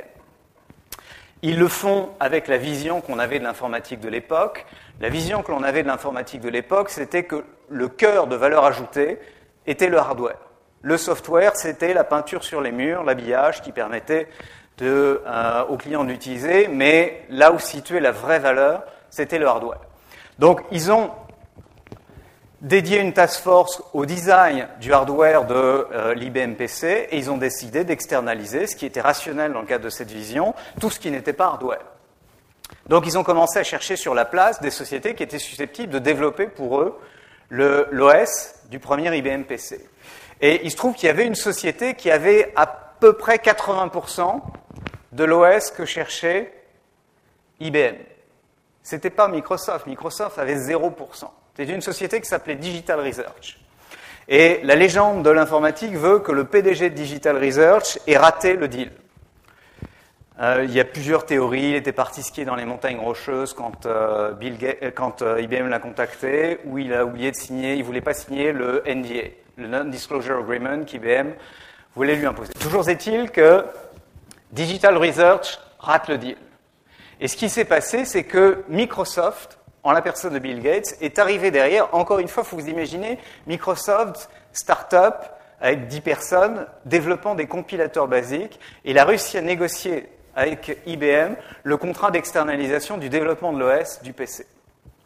Ils le font avec la vision qu'on avait de l'informatique de l'époque. La vision que l'on avait de l'informatique de l'époque, c'était que le cœur de valeur ajoutée était le hardware. Le software, c'était la peinture sur les murs, l'habillage qui permettait de, euh, aux clients d'utiliser, mais là où situait la vraie valeur, c'était le hardware. Donc, ils ont dédié une task force au design du hardware de euh, l'I B M P C et ils ont décidé d'externaliser, ce qui était rationnel dans le cadre de cette vision, tout ce qui n'était pas hardware. Donc, ils ont commencé à chercher sur la place des sociétés qui étaient susceptibles de développer pour eux le, l'O S du premier I B M P C. Et il se trouve qu'il y avait une société qui avait à peu près quatre-vingts pour cent de l'O S que cherchait I B M. Ce n'était pas Microsoft. Microsoft avait zéro pour cent. C'était une société qui s'appelait Digital Research. Et la légende de l'informatique veut que le P D G de Digital Research ait raté le deal. Euh, il y a plusieurs théories. Il était parti skier dans les montagnes rocheuses quand, euh, Bill Gates, quand euh, I B M l'a contacté, ou il a oublié de signer, il ne voulait pas signer le N D A, le Non-Disclosure Agreement qu'I B M voulait lui imposer. Toujours est-il que Digital Research rate le deal. Et ce qui s'est passé, c'est que Microsoft, en la personne de Bill Gates, est arrivé derrière. Encore une fois, il faut vous imaginer, Microsoft, start-up, avec dix personnes, développant des compilateurs basiques, et il a réussi à négocier avec I B M le contrat d'externalisation du développement de l'O S du P C.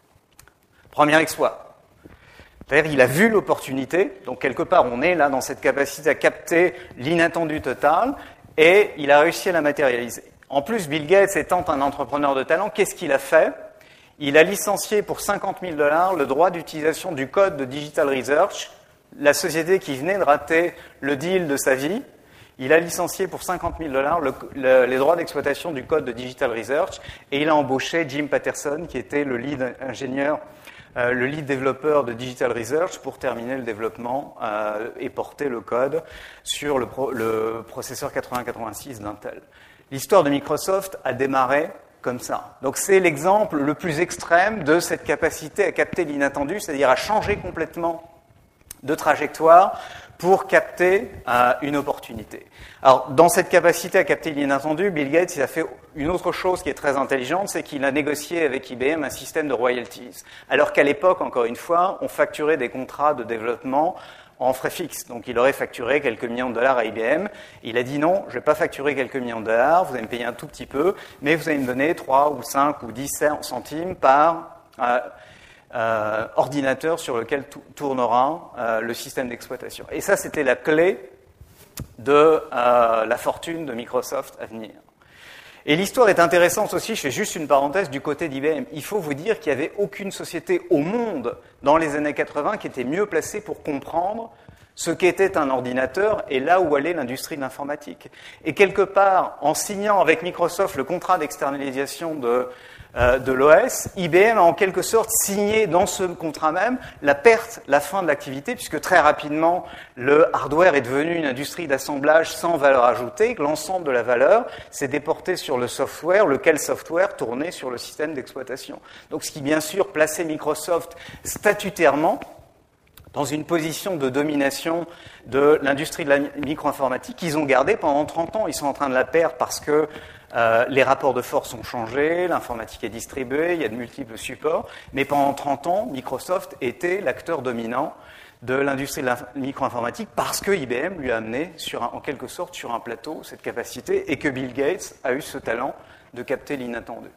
Premier exploit. C'est-à-dire qu'il a vu l'opportunité, donc quelque part on est là dans cette capacité à capter l'inattendu total, et il a réussi à la matérialiser. En plus, Bill Gates étant un entrepreneur de talent, qu'est-ce qu'il a fait? Il a licencié pour cinquante mille dollars le droit d'utilisation du code de Digital Research, la société qui venait de rater le deal de sa vie. Il a licencié pour cinquante mille dollars le, le, les droits d'exploitation du code de Digital Research et il a embauché Jim Patterson, qui était le lead ingénieur, euh, le lead développeur de Digital Research pour terminer le développement euh, et porter le code sur le, pro, le processeur quatre-vingts quatre-vingt-six d'Intel. L'histoire de Microsoft a démarré comme ça. Donc c'est l'exemple le plus extrême de cette capacité à capter l'inattendu, c'est-à-dire à changer complètement de trajectoire pour capter euh, une opportunité. Alors, dans cette capacité à capter l'inattendu, Bill Gates il a fait une autre chose qui est très intelligente, c'est qu'il a négocié avec I B M un système de royalties. Alors qu'à l'époque, encore une fois, on facturait des contrats de développement en frais fixes. Donc, il aurait facturé quelques millions de dollars à I B M. Il a dit non, je ne vais pas facturer quelques millions de dollars, vous allez me payer un tout petit peu, mais vous allez me donner trois ou cinq ou dix centimes par euh, Euh, ordinateur sur lequel tournera euh, le système d'exploitation. Et ça, c'était la clé de euh, la fortune de Microsoft à venir. Et l'histoire est intéressante aussi, je fais juste une parenthèse du côté d'I B M. Il faut vous dire qu'il n'y avait aucune société au monde dans les années quatre-vingts qui était mieux placée pour comprendre ce qu'était un ordinateur et là où allait l'industrie de l'informatique. Et quelque part, en signant avec Microsoft le contrat d'externalisation de euh, de l'O S, I B M a en quelque sorte signé dans ce contrat même la perte, la fin de l'activité, puisque très rapidement, le hardware est devenu une industrie d'assemblage sans valeur ajoutée, que l'ensemble de la valeur s'est déporté sur le software, lequel software tournait sur le système d'exploitation. Donc ce qui, bien sûr, plaçait Microsoft statutairement dans une position de domination de l'industrie de la micro-informatique qu'ils ont gardée pendant trente ans. Ils sont en train de la perdre parce que euh, les rapports de force ont changé, l'informatique est distribuée, il y a de multiples supports, mais pendant trente ans, Microsoft était l'acteur dominant de l'industrie de la micro-informatique parce que I B M lui a amené sur un, en quelque sorte sur un plateau cette capacité et que Bill Gates a eu ce talent de capter l'inattendu.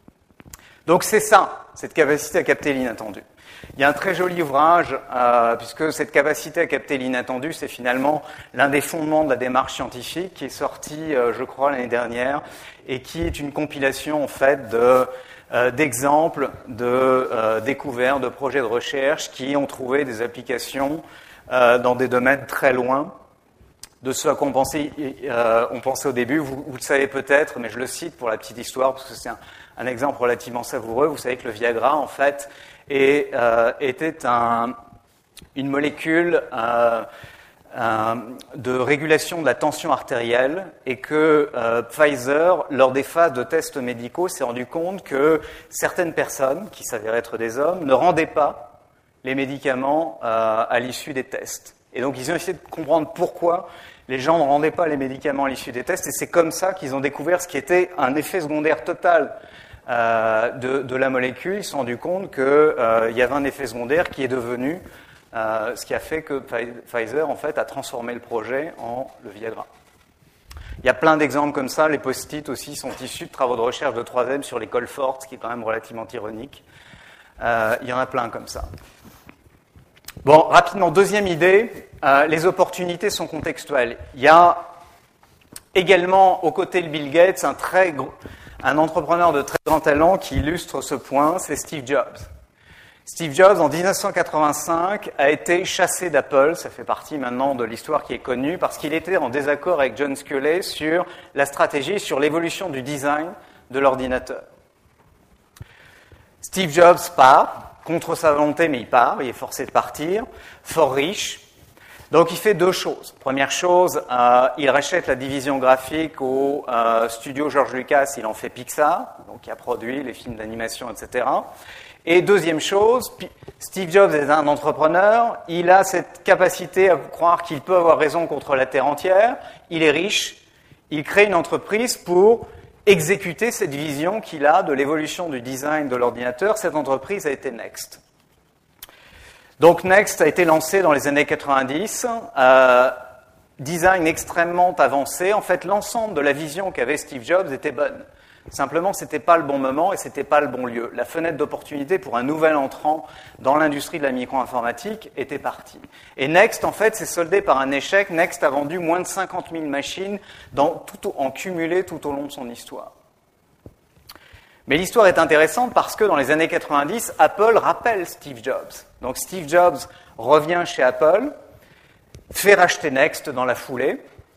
Donc c'est ça, cette capacité à capter l'inattendu. Il y a un très joli ouvrage, euh, puisque cette capacité à capter l'inattendu, c'est finalement l'un des fondements de la démarche scientifique, qui est sorti, euh, je crois, l'année dernière, et qui est une compilation, en fait, de, euh, d'exemples de euh, découvertes, de projets de recherche qui ont trouvé des applications euh, dans des domaines très loin de ce à quoi on pensait, euh, on pensait au début. Vous, vous le savez peut-être, mais je le cite pour la petite histoire, parce que c'est un, un exemple relativement savoureux. Vous savez que le Viagra, en fait, Et, euh, était un, une molécule euh, euh, de régulation de la tension artérielle et que euh, Pfizer, lors des phases de tests médicaux, s'est rendu compte que certaines personnes, qui s'avéraient être des hommes, ne rendaient pas les médicaments euh, à l'issue des tests. Et donc ils ont essayé de comprendre pourquoi les gens ne rendaient pas les médicaments à l'issue des tests, et c'est comme ça qu'ils ont découvert ce qui était un effet secondaire total Euh, de, de la molécule. Ils se sont rendus compte qu'il euh, y avait un effet secondaire qui est devenu euh, ce qui a fait que Pfizer en fait a transformé le projet en le Viagra. Il y a plein d'exemples comme ça. Les post-it aussi sont issus de travaux de recherche de troisième sur les cols fortes, ce qui est quand même relativement ironique. Euh, il y en a plein comme ça. Bon, rapidement, deuxième idée, euh, les opportunités sont contextuelles. Il y a également aux côtés de Bill Gates un très gros Un entrepreneur de très grand talent qui illustre ce point, c'est Steve Jobs. Steve Jobs, en dix-neuf cent quatre-vingt-cinq, a été chassé d'Apple, ça fait partie maintenant de l'histoire qui est connue, parce qu'il était en désaccord avec John Sculley sur la stratégie, sur l'évolution du design de l'ordinateur. Steve Jobs part, contre sa volonté, mais il part, il est forcé de partir, fort riche. Donc il fait deux choses. Première chose, euh, il rachète la division graphique au euh, studio George Lucas, il en fait Pixar, donc il a produit les films d'animation, et cetera. Et deuxième chose, Steve Jobs est un entrepreneur, il a cette capacité à croire qu'il peut avoir raison contre la Terre entière, il est riche, il crée une entreprise pour exécuter cette vision qu'il a de l'évolution du design de l'ordinateur. Cette entreprise a été Next. Donc Next a été lancé dans les années quatre-vingt-dix, euh, design extrêmement avancé. En fait, l'ensemble de la vision qu'avait Steve Jobs était bonne. Simplement, c'était pas le bon moment et c'était pas le bon lieu. La fenêtre d'opportunité pour un nouvel entrant dans l'industrie de la micro-informatique était partie. Et Next, en fait, s'est soldé par un échec. Next a vendu moins de cinquante mille machines dans, tout, en cumulé tout au long de son histoire. Mais l'histoire est intéressante parce que dans les années quatre-vingt-dix, Apple rappelle Steve Jobs. Donc Steve Jobs revient chez Apple, fait racheter Next dans la foulée.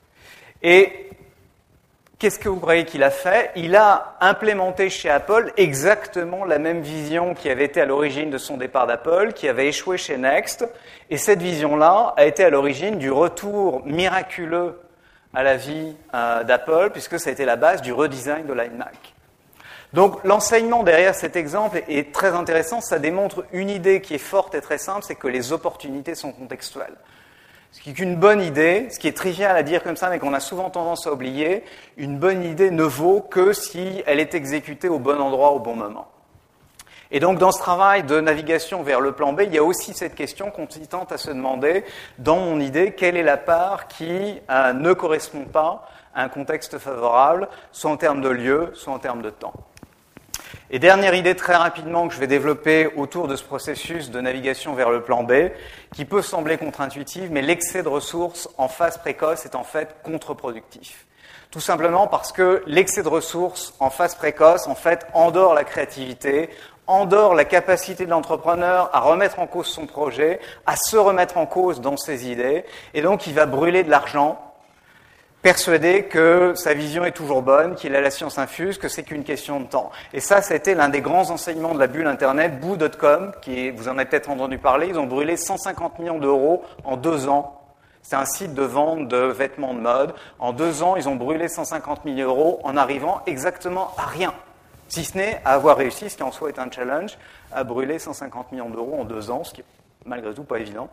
Et qu'est-ce que vous croyez qu'il a fait? Il a implémenté chez Apple exactement la même vision qui avait été à l'origine de son départ d'Apple, qui avait échoué chez Next. Et cette vision-là a été à l'origine du retour miraculeux à la vie euh, d'Apple, puisque ça a été la base du redesign de l'iMac. Donc l'enseignement derrière cet exemple est très intéressant, ça démontre une idée qui est forte et très simple, c'est que les opportunités sont contextuelles. Ce qui est une bonne idée, ce qui est trivial à dire comme ça, mais qu'on a souvent tendance à oublier, une bonne idée ne vaut que si elle est exécutée au bon endroit, au bon moment. Et donc dans ce travail de navigation vers le plan B, il y a aussi cette question qu'on tente à se demander, dans mon idée, quelle est la part qui euh, ne correspond pas à un contexte favorable, soit en termes de lieu, soit en termes de temps. Et dernière idée très rapidement que je vais développer autour de ce processus de navigation vers le plan B, qui peut sembler contre-intuitive, mais l'excès de ressources en phase précoce est en fait contre-productif. Tout simplement parce que l'excès de ressources en phase précoce, en fait, endort la créativité, endort la capacité de l'entrepreneur à remettre en cause son projet, à se remettre en cause dans ses idées, et donc il va brûler de l'argent persuadé que sa vision est toujours bonne, qu'il a la science infuse, que c'est qu'une question de temps. Et ça, ça a été l'un des grands enseignements de la bulle Internet, boo point com, qui, vous en avez peut-être entendu parler, ils ont brûlé cent cinquante millions d'euros en deux ans. C'est un site de vente de vêtements de mode. En deux ans, ils ont brûlé cent cinquante mille euros en arrivant exactement à rien. Si ce n'est à avoir réussi, ce qui en soi est un challenge, à brûler cent cinquante millions d'euros en deux ans, ce qui est malgré tout pas évident.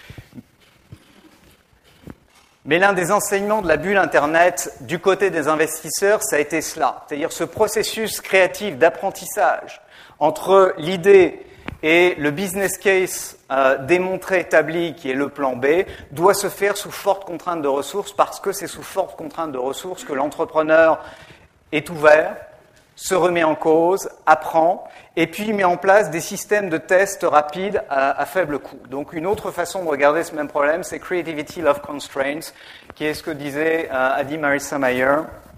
Mais l'un des enseignements de la bulle Internet du côté des investisseurs, ça a été cela. C'est-à-dire ce processus créatif d'apprentissage entre l'idée et le business case euh, démontré, établi, qui est le plan B, doit se faire sous forte contrainte de ressources parce que c'est sous forte contrainte de ressources que l'entrepreneur est ouvert, se remet en cause, apprend, et puis met en place des systèmes de tests rapides à, à faible coût. Donc une autre façon de regarder ce même problème, c'est Creativity Love Constraints, qui est ce que disait euh, Adi Marissa Mayer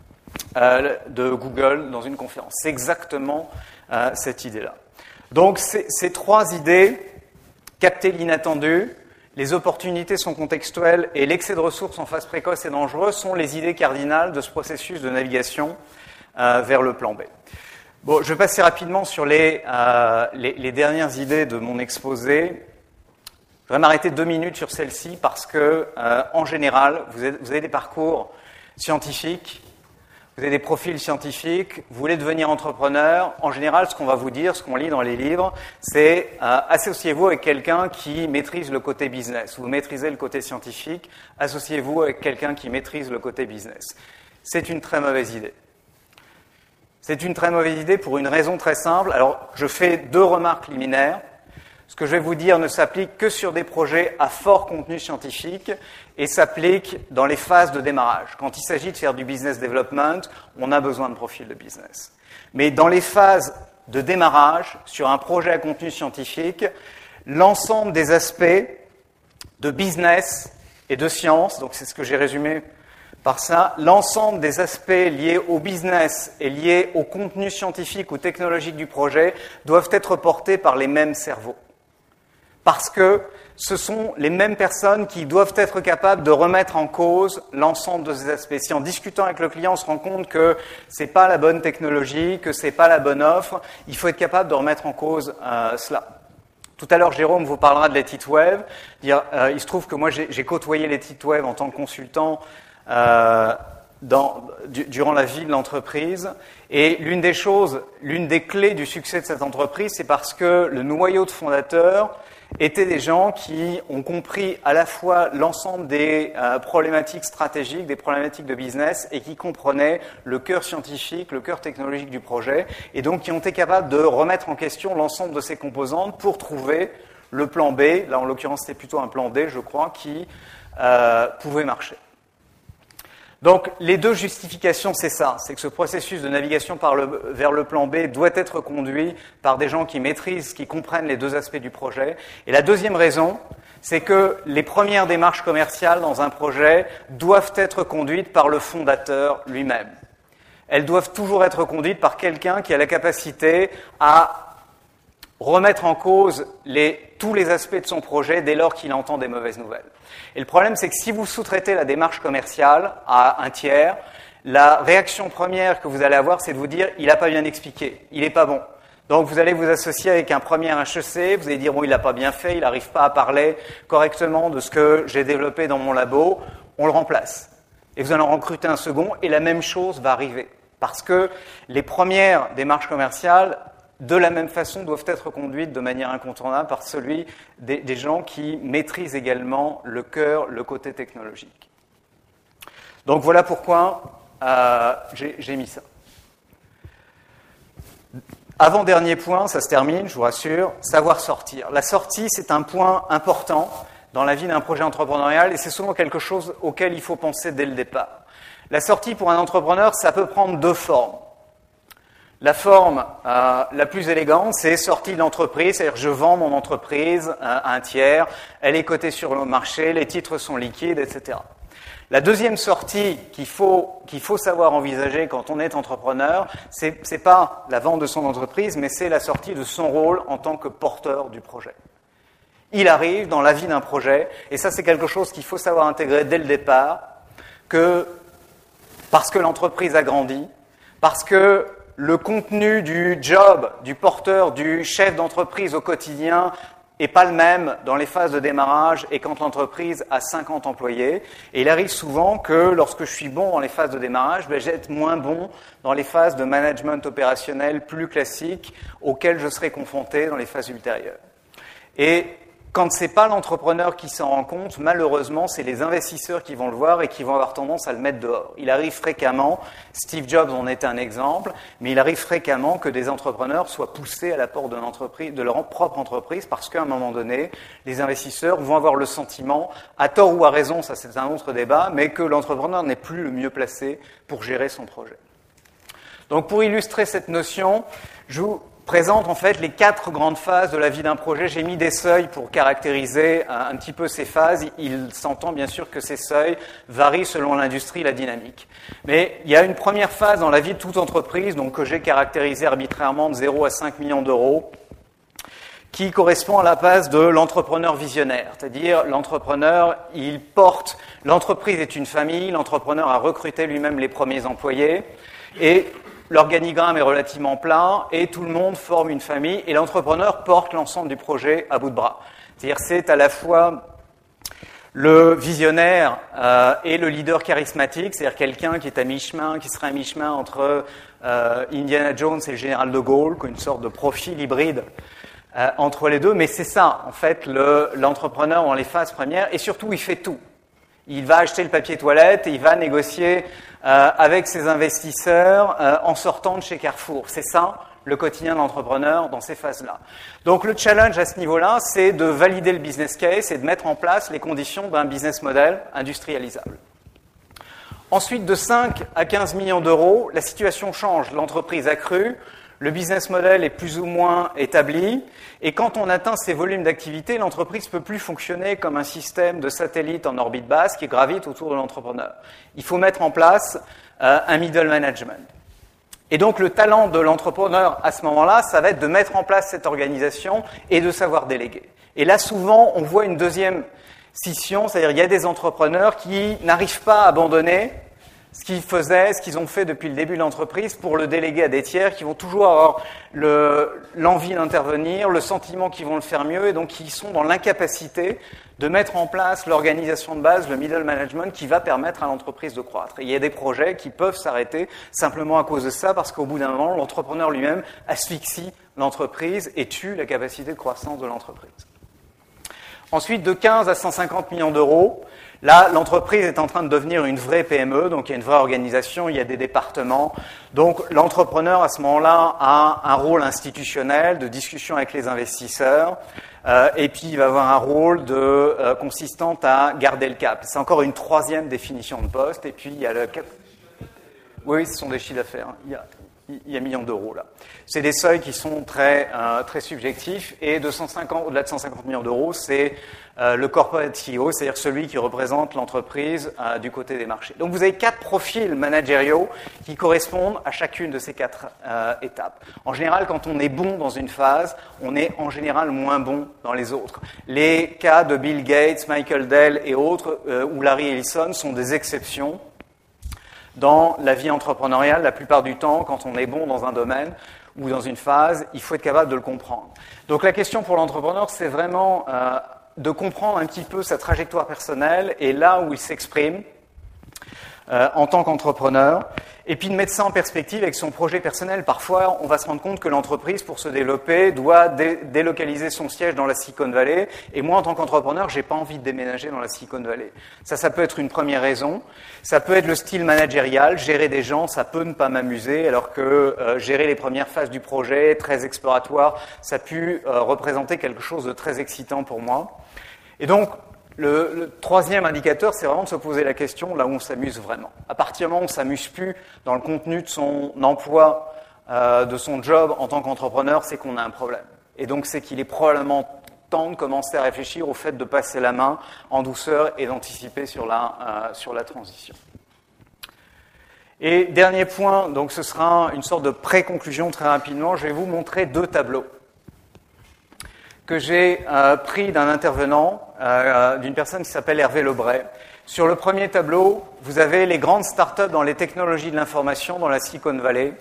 euh, de Google dans une conférence. C'est exactement euh, cette idée-là. Donc ces, ces trois idées, capter l'inattendu, les opportunités sont contextuelles et l'excès de ressources en phase précoce et dangereux sont les idées cardinales de ce processus de navigation euh, vers le plan B. Bon, je vais passer rapidement sur les, euh, les, les dernières idées de mon exposé. Je vais m'arrêter deux minutes sur celle-ci parce que, euh, en général, vous avez, vous avez des parcours scientifiques, vous avez des profils scientifiques, vous voulez devenir entrepreneur. En général, ce qu'on va vous dire, ce qu'on lit dans les livres, c'est euh, associez-vous avec quelqu'un qui maîtrise le côté business. Vous maîtrisez le côté scientifique, associez-vous avec quelqu'un qui maîtrise le côté business. C'est une très mauvaise idée. C'est une très mauvaise idée pour une raison très simple. Alors, je fais deux remarques liminaires. Ce que je vais vous dire ne s'applique que sur des projets à fort contenu scientifique et s'applique dans les phases de démarrage. Quand il s'agit de faire du business development, on a besoin de profils de business. Mais dans les phases de démarrage, sur un projet à contenu scientifique, l'ensemble des aspects de business et de science, donc c'est ce que j'ai résumé par ça, l'ensemble des aspects liés au business et liés au contenu scientifique ou technologique du projet doivent être portés par les mêmes cerveaux. Parce que ce sont les mêmes personnes qui doivent être capables de remettre en cause l'ensemble de ces aspects. Si en discutant avec le client, on se rend compte que c'est pas la bonne technologie, que c'est pas la bonne offre, il faut être capable de remettre en cause euh, cela. Tout à l'heure, Jérôme vous parlera de l'éthique web. Dire, euh, il se trouve que moi, j'ai, j'ai côtoyé l'éthique web en tant que consultant Euh, dans, du, durant la vie de l'entreprise. Et l'une des choses, l'une des clés du succès de cette entreprise, c'est parce que le noyau de fondateurs étaient des gens qui ont compris à la fois l'ensemble des euh, problématiques stratégiques, des problématiques de business, et qui comprenaient le cœur scientifique, le cœur technologique du projet, et donc qui ont été capables de remettre en question l'ensemble de ces composantes pour trouver le plan B. Là, en l'occurrence, c'était plutôt un plan D, je crois, qui euh, pouvait marcher. Donc, les deux justifications, c'est ça. C'est que ce processus de navigation par le, vers le plan B doit être conduit par des gens qui maîtrisent, qui comprennent les deux aspects du projet. Et la deuxième raison, c'est que les premières démarches commerciales dans un projet doivent être conduites par le fondateur lui-même. Elles doivent toujours être conduites par quelqu'un qui a la capacité à remettre en cause les, tous les aspects de son projet dès lors qu'il entend des mauvaises nouvelles. Et le problème, c'est que si vous sous-traitez la démarche commerciale à un tiers, la réaction première que vous allez avoir, c'est de vous dire « il n'a pas bien expliqué, il n'est pas bon ». Donc vous allez vous associer avec un premier H E C, vous allez dire « bon, il n'a pas bien fait, il n'arrive pas à parler correctement de ce que j'ai développé dans mon labo, on le remplace ». Et vous allez en recruter un second, et la même chose va arriver. Parce que les premières démarches commerciales, de la même façon, doivent être conduites de manière incontournable par celui des, des gens qui maîtrisent également le cœur, le côté technologique. Donc voilà pourquoi euh, j'ai, j'ai mis ça. Avant-dernier point, ça se termine, je vous rassure, savoir sortir. La sortie, c'est un point important dans la vie d'un projet entrepreneurial et c'est souvent quelque chose auquel il faut penser dès le départ. La sortie pour un entrepreneur, ça peut prendre deux formes. La forme euh, la plus élégante, c'est sortie d'entreprise, c'est-à-dire je vends mon entreprise à un tiers, elle est cotée sur le marché, les titres sont liquides, et cetera. La deuxième sortie qu'il faut, qu'il faut savoir envisager quand on est entrepreneur, c'est, c'est pas la vente de son entreprise, mais c'est la sortie de son rôle en tant que porteur du projet. Il arrive dans la vie d'un projet, et ça c'est quelque chose qu'il faut savoir intégrer dès le départ, que parce que l'entreprise a grandi, parce que le contenu du job, du porteur, du chef d'entreprise au quotidien n'est pas le même dans les phases de démarrage et quand l'entreprise a cinquante employés. Et il arrive souvent que lorsque je suis bon dans les phases de démarrage, ben, je vais être moins bon dans les phases de management opérationnel plus classiques auxquelles je serai confronté dans les phases ultérieures. Et quand ce n'est pas l'entrepreneur qui s'en rend compte, malheureusement, c'est les investisseurs qui vont le voir et qui vont avoir tendance à le mettre dehors. Il arrive fréquemment, Steve Jobs en est un exemple, mais il arrive fréquemment que des entrepreneurs soient poussés à la porte de l'entreprise, de leur propre entreprise parce qu'à un moment donné, les investisseurs vont avoir le sentiment, à tort ou à raison, ça c'est un autre débat, mais que l'entrepreneur n'est plus le mieux placé pour gérer son projet. Donc pour illustrer cette notion, je vous présente en fait les quatre grandes phases de la vie d'un projet. J'ai mis des seuils pour caractériser un, un petit peu ces phases. Il s'entend bien sûr que ces seuils varient selon l'industrie, la dynamique. Mais il y a une première phase dans la vie de toute entreprise, donc que j'ai caractérisée arbitrairement de zéro à cinq millions d'euros, qui correspond à la phase de l'entrepreneur visionnaire. C'est-à-dire l'entrepreneur, il porte, l'entreprise est une famille, l'entrepreneur a recruté lui-même les premiers employés et l'organigramme est relativement plat et tout le monde forme une famille et l'entrepreneur porte l'ensemble du projet à bout de bras. C'est-à-dire c'est à la fois le visionnaire euh, et le leader charismatique, c'est-à-dire quelqu'un qui est à mi-chemin, qui serait à mi-chemin entre euh, Indiana Jones et le général de Gaulle, une sorte de profil hybride euh, entre les deux. Mais c'est ça, en fait, le, l'entrepreneur dans les phases premières et surtout il fait tout. Il va acheter le papier toilette et il va négocier euh, avec ses investisseurs euh, en sortant de chez Carrefour. C'est ça, le quotidien de l'entrepreneur dans ces phases-là. Donc le challenge à ce niveau-là, c'est de valider le business case et de mettre en place les conditions d'un business model industrialisable. Ensuite, de cinq à quinze millions d'euros, la situation change. L'entreprise a cru, le business model est plus ou moins établi, et quand on atteint ces volumes d'activité, l'entreprise ne peut plus fonctionner comme un système de satellites en orbite basse qui gravite autour de l'entrepreneur. Il faut mettre en place euh, un middle management. Et donc le talent de l'entrepreneur à ce moment-là, ça va être de mettre en place cette organisation et de savoir déléguer. Et là, souvent, on voit une deuxième scission, c'est-à-dire il y a des entrepreneurs qui n'arrivent pas à abandonner ce qu'ils faisaient, ce qu'ils ont fait depuis le début de l'entreprise pour le déléguer à des tiers qui vont toujours avoir le, l'envie d'intervenir, le sentiment qu'ils vont le faire mieux et donc qui sont dans l'incapacité de mettre en place l'organisation de base, le middle management qui va permettre à l'entreprise de croître. Et il y a des projets qui peuvent s'arrêter simplement à cause de ça parce qu'au bout d'un moment, l'entrepreneur lui-même asphyxie l'entreprise et tue la capacité de croissance de l'entreprise. Ensuite, de quinze à cent cinquante millions d'euros, là, l'entreprise est en train de devenir une vraie P M E, donc il y a une vraie organisation, il y a des départements. Donc l'entrepreneur, à ce moment-là, a un rôle institutionnel de discussion avec les investisseurs, euh, et puis il va avoir un rôle de, euh, consistant à garder le cap. C'est encore une troisième définition de poste, et puis il y a le cap. Oui, ce sont des chiffres d'affaires. Il y a, il y a millions d'euros là. C'est des seuils qui sont très euh, très subjectifs et de cent cinquante, au-delà de cent cinquante millions d'euros, c'est euh, le corporate C E O, c'est-à-dire celui qui représente l'entreprise euh, du côté des marchés. Donc vous avez quatre profils managériaux qui correspondent à chacune de ces quatre euh, étapes. En général, quand on est bon dans une phase, on est en général moins bon dans les autres. Les cas de Bill Gates, Michael Dell et autres, euh, ou Larry Ellison sont des exceptions. Dans la vie entrepreneuriale, la plupart du temps, quand on est bon dans un domaine ou dans une phase, il faut être capable de le comprendre. Donc la question pour l'entrepreneur, c'est vraiment euh, de comprendre un petit peu sa trajectoire personnelle et là où il s'exprime euh, en tant qu'entrepreneur, et puis de mettre ça en perspective avec son projet personnel. Parfois, on va se rendre compte que l'entreprise, pour se développer, doit dé- délocaliser son siège dans la Silicon Valley. Et moi, en tant qu'entrepreneur, j'ai pas envie de déménager dans la Silicon Valley. Ça, ça peut être une première raison. Ça peut être le style managérial. Gérer des gens, ça peut ne pas m'amuser, alors que euh, gérer les premières phases du projet, très exploratoire, ça a pu euh, représenter quelque chose de très excitant pour moi. Et donc, Le, le troisième indicateur, c'est vraiment de se poser la question là où on s'amuse vraiment. À partir du moment où on ne s'amuse plus dans le contenu de son emploi, euh, de son job en tant qu'entrepreneur, c'est qu'on a un problème. Et donc c'est qu'il est probablement temps de commencer à réfléchir au fait de passer la main en douceur et d'anticiper sur la, euh, sur la transition. Et dernier point, donc ce sera une sorte de pré-conclusion très rapidement, je vais vous montrer deux tableaux que j'ai euh, pris d'un intervenant, euh, d'une personne qui s'appelle Hervé Lebray. Sur le premier tableau, vous avez les grandes startups dans les technologies de l'information dans la Silicon Valley.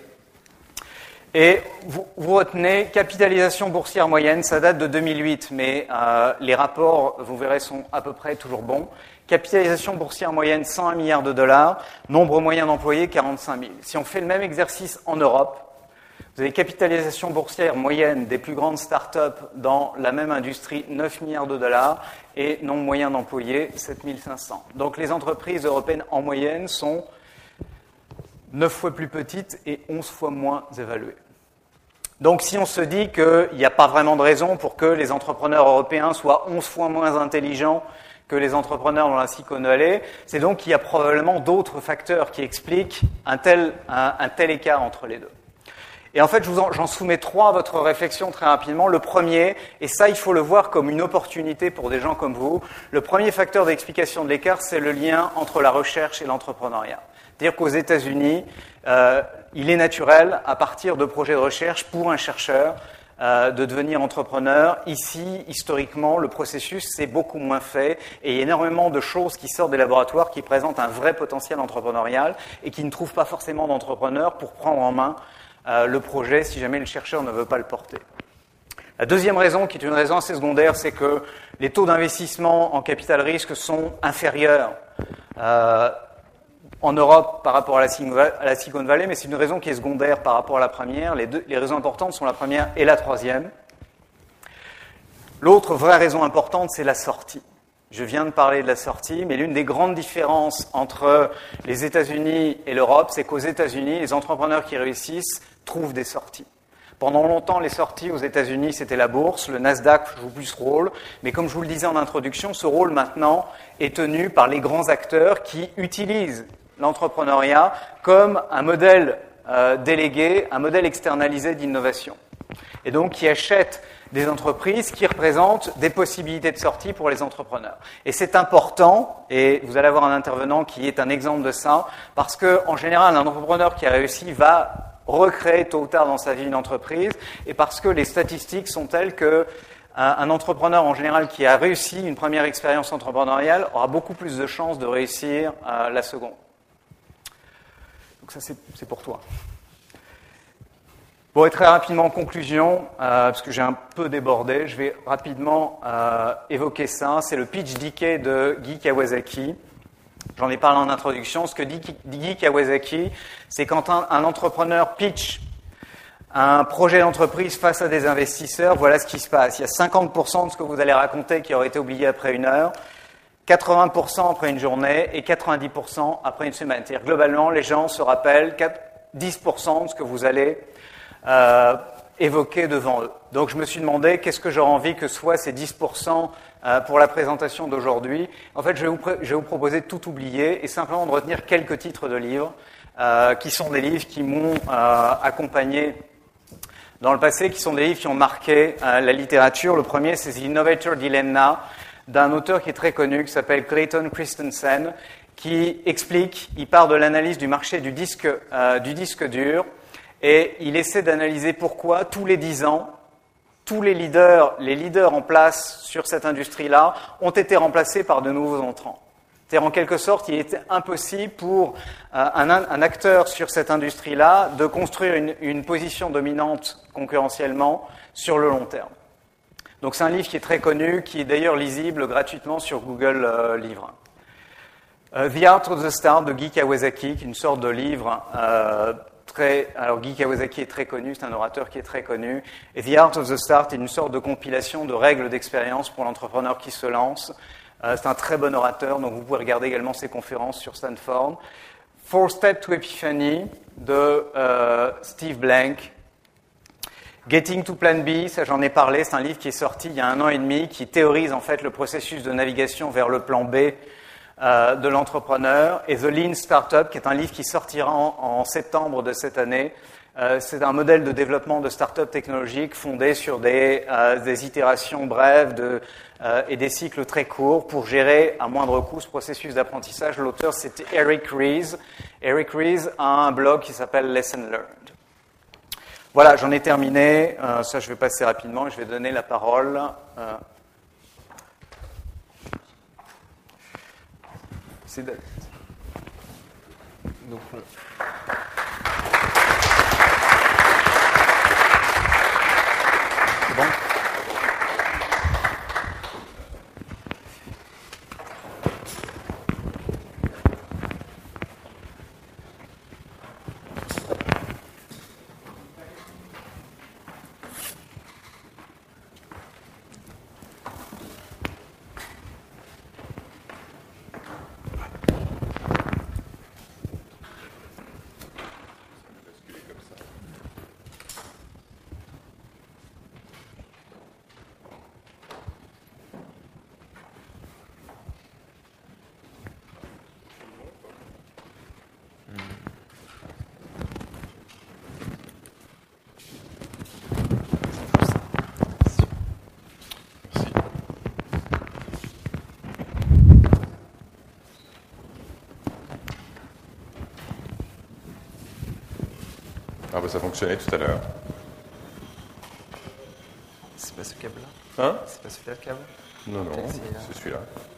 Et vous, vous retenez capitalisation boursière moyenne, ça date de deux mille huit, mais euh, les rapports, vous verrez, sont à peu près toujours bons. Capitalisation boursière moyenne, cent un milliards de dollars. Nombre moyen d'employés, quarante-cinq mille. Si on fait le même exercice en Europe, vous avez capitalisation boursière moyenne des plus grandes startups dans la même industrie, neuf milliards de dollars, et nombre moyen d'employés, sept mille cinq cents. Donc les entreprises européennes en moyenne sont neuf fois plus petites et onze fois moins évaluées. Donc si on se dit qu'il n'y a pas vraiment de raison pour que les entrepreneurs européens soient onze fois moins intelligents que les entrepreneurs dans la Silicon Valley, c'est donc qu'il y a probablement d'autres facteurs qui expliquent un tel, un, un tel écart entre les deux. Et en fait, je vous en, j'en soumets trois à votre réflexion très rapidement. Le premier, et ça il faut le voir comme une opportunité pour des gens comme vous, le premier facteur d'explication de l'écart, c'est le lien entre la recherche et l'entrepreneuriat. C'est-à-dire qu'aux États-Unis, euh, il est naturel, à partir de projets de recherche, pour un chercheur, euh, de devenir entrepreneur. Ici, historiquement, le processus s'est beaucoup moins fait et il y a énormément de choses qui sortent des laboratoires qui présentent un vrai potentiel entrepreneurial et qui ne trouvent pas forcément d'entrepreneurs pour prendre en main euh, le projet si jamais le chercheur ne veut pas le porter. La deuxième raison, qui est une raison assez secondaire, c'est que les taux d'investissement en capital risque sont inférieurs euh, en Europe par rapport à la Silicon Valley, mais c'est une raison qui est secondaire par rapport à la première. Les, deux, les raisons importantes sont la première et la troisième. L'autre vraie raison importante, c'est la sortie. Je viens de parler de la sortie, mais l'une des grandes différences entre les États-Unis et l'Europe, c'est qu'aux États-Unis, les entrepreneurs qui réussissent trouvent des sorties. Pendant longtemps, les sorties aux États-Unis, c'était la bourse, le Nasdaq joue plus ce rôle, mais comme je vous le disais en introduction, ce rôle maintenant est tenu par les grands acteurs qui utilisent l'entrepreneuriat comme un modèle euh, délégué, un modèle externalisé d'innovation. Et donc qui achètent des entreprises qui représentent des possibilités de sortie pour les entrepreneurs. Et c'est important, et vous allez avoir un intervenant qui est un exemple de ça, parce qu'en général, un entrepreneur qui a réussi va recréer tôt ou tard dans sa vie une entreprise, et parce que les statistiques sont telles que un, un entrepreneur en général qui a réussi une première expérience entrepreneuriale aura beaucoup plus de chances de réussir euh, la seconde. Donc ça, c'est, c'est pour toi. Bon, et très rapidement, en conclusion, euh, parce que j'ai un peu débordé, je vais rapidement euh, évoquer ça. C'est le pitch decay de Guy Kawasaki. J'en ai parlé en introduction. Ce que dit Guy Kawasaki, c'est quand un, un entrepreneur pitch un projet d'entreprise face à des investisseurs, voilà ce qui se passe. Il y a cinquante pour cent de ce que vous allez raconter qui aurait été oublié après une heure, quatre-vingts pour cent après une journée et quatre-vingt-dix pour cent après une semaine. C'est-à-dire globalement, les gens se rappellent dix pour cent de ce que vous allez euh, évoquer devant eux. Donc je me suis demandé qu'est-ce que j'aurais envie que soient ces dix pour cent euh, pour la présentation d'aujourd'hui. En fait, je vais, vous pr- je vais vous proposer de tout oublier et simplement de retenir quelques titres de livres euh, qui sont des livres qui m'ont euh, accompagné dans le passé, qui sont des livres qui ont marqué euh, la littérature. Le premier, c'est The Innovator Dilemma, d'un auteur qui est très connu, qui s'appelle Clayton Christensen, qui explique, il part de l'analyse du marché du disque, euh, du disque dur, et il essaie d'analyser pourquoi, tous les dix ans, tous les leaders, les leaders en place sur cette industrie-là ont été remplacés par de nouveaux entrants. C'est-à-dire, en quelque sorte, il était impossible pour euh, un, un acteur sur cette industrie-là de construire une, une position dominante concurrentiellement sur le long terme. Donc c'est un livre qui est très connu, qui est d'ailleurs lisible gratuitement sur Google euh, Livres. Euh, The Art of the Start de Guy Kawasaki, qui est une sorte de livre euh, très... Alors Guy Kawasaki est très connu, c'est un orateur qui est très connu. Et The Art of the Start est une sorte de compilation de règles d'expérience pour l'entrepreneur qui se lance. Euh, c'est un très bon orateur, donc vous pouvez regarder également ses conférences sur Stanford. Four Steps to Epiphany de euh, Steve Blank. Getting to Plan B, ça j'en ai parlé, c'est un livre qui est sorti il y a un an et demi, qui théorise en fait le processus de navigation vers le plan B euh, de l'entrepreneur. Et The Lean Startup, qui est un livre qui sortira en, en septembre de cette année. Euh, c'est un modèle de développement de start-up technologique fondé sur des, euh, des itérations brèves de, euh, et des cycles très courts pour gérer à moindre coût ce processus d'apprentissage. L'auteur, c'était Eric Ries. Eric Ries a un blog qui s'appelle Lesson Learned. Voilà, j'en ai terminé. Euh, ça, je vais passer rapidement. Je vais donner la parole. Euh, C'est de- Donc, on... C'est bon ? Ah bah ça fonctionnait tout à l'heure. C'est pas ce câble-là? Hein? C'est pas celui-là le câble? Non, non, Peut-être c'est là. c'est celui-là.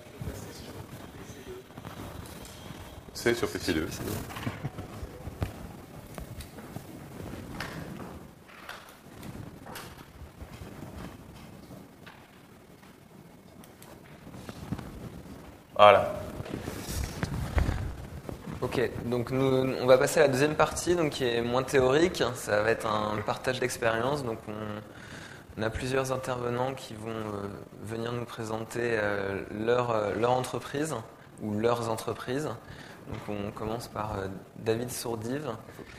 C'est sur P C deux. Voilà. Ok, donc nous, on va passer à la deuxième partie, donc qui est moins théorique. Ça va être un partage d'expérience. Donc on, on a plusieurs intervenants qui vont euh, venir nous présenter euh, leur, euh, leur entreprise ou leurs entreprises. Donc on commence par euh, David Sourdive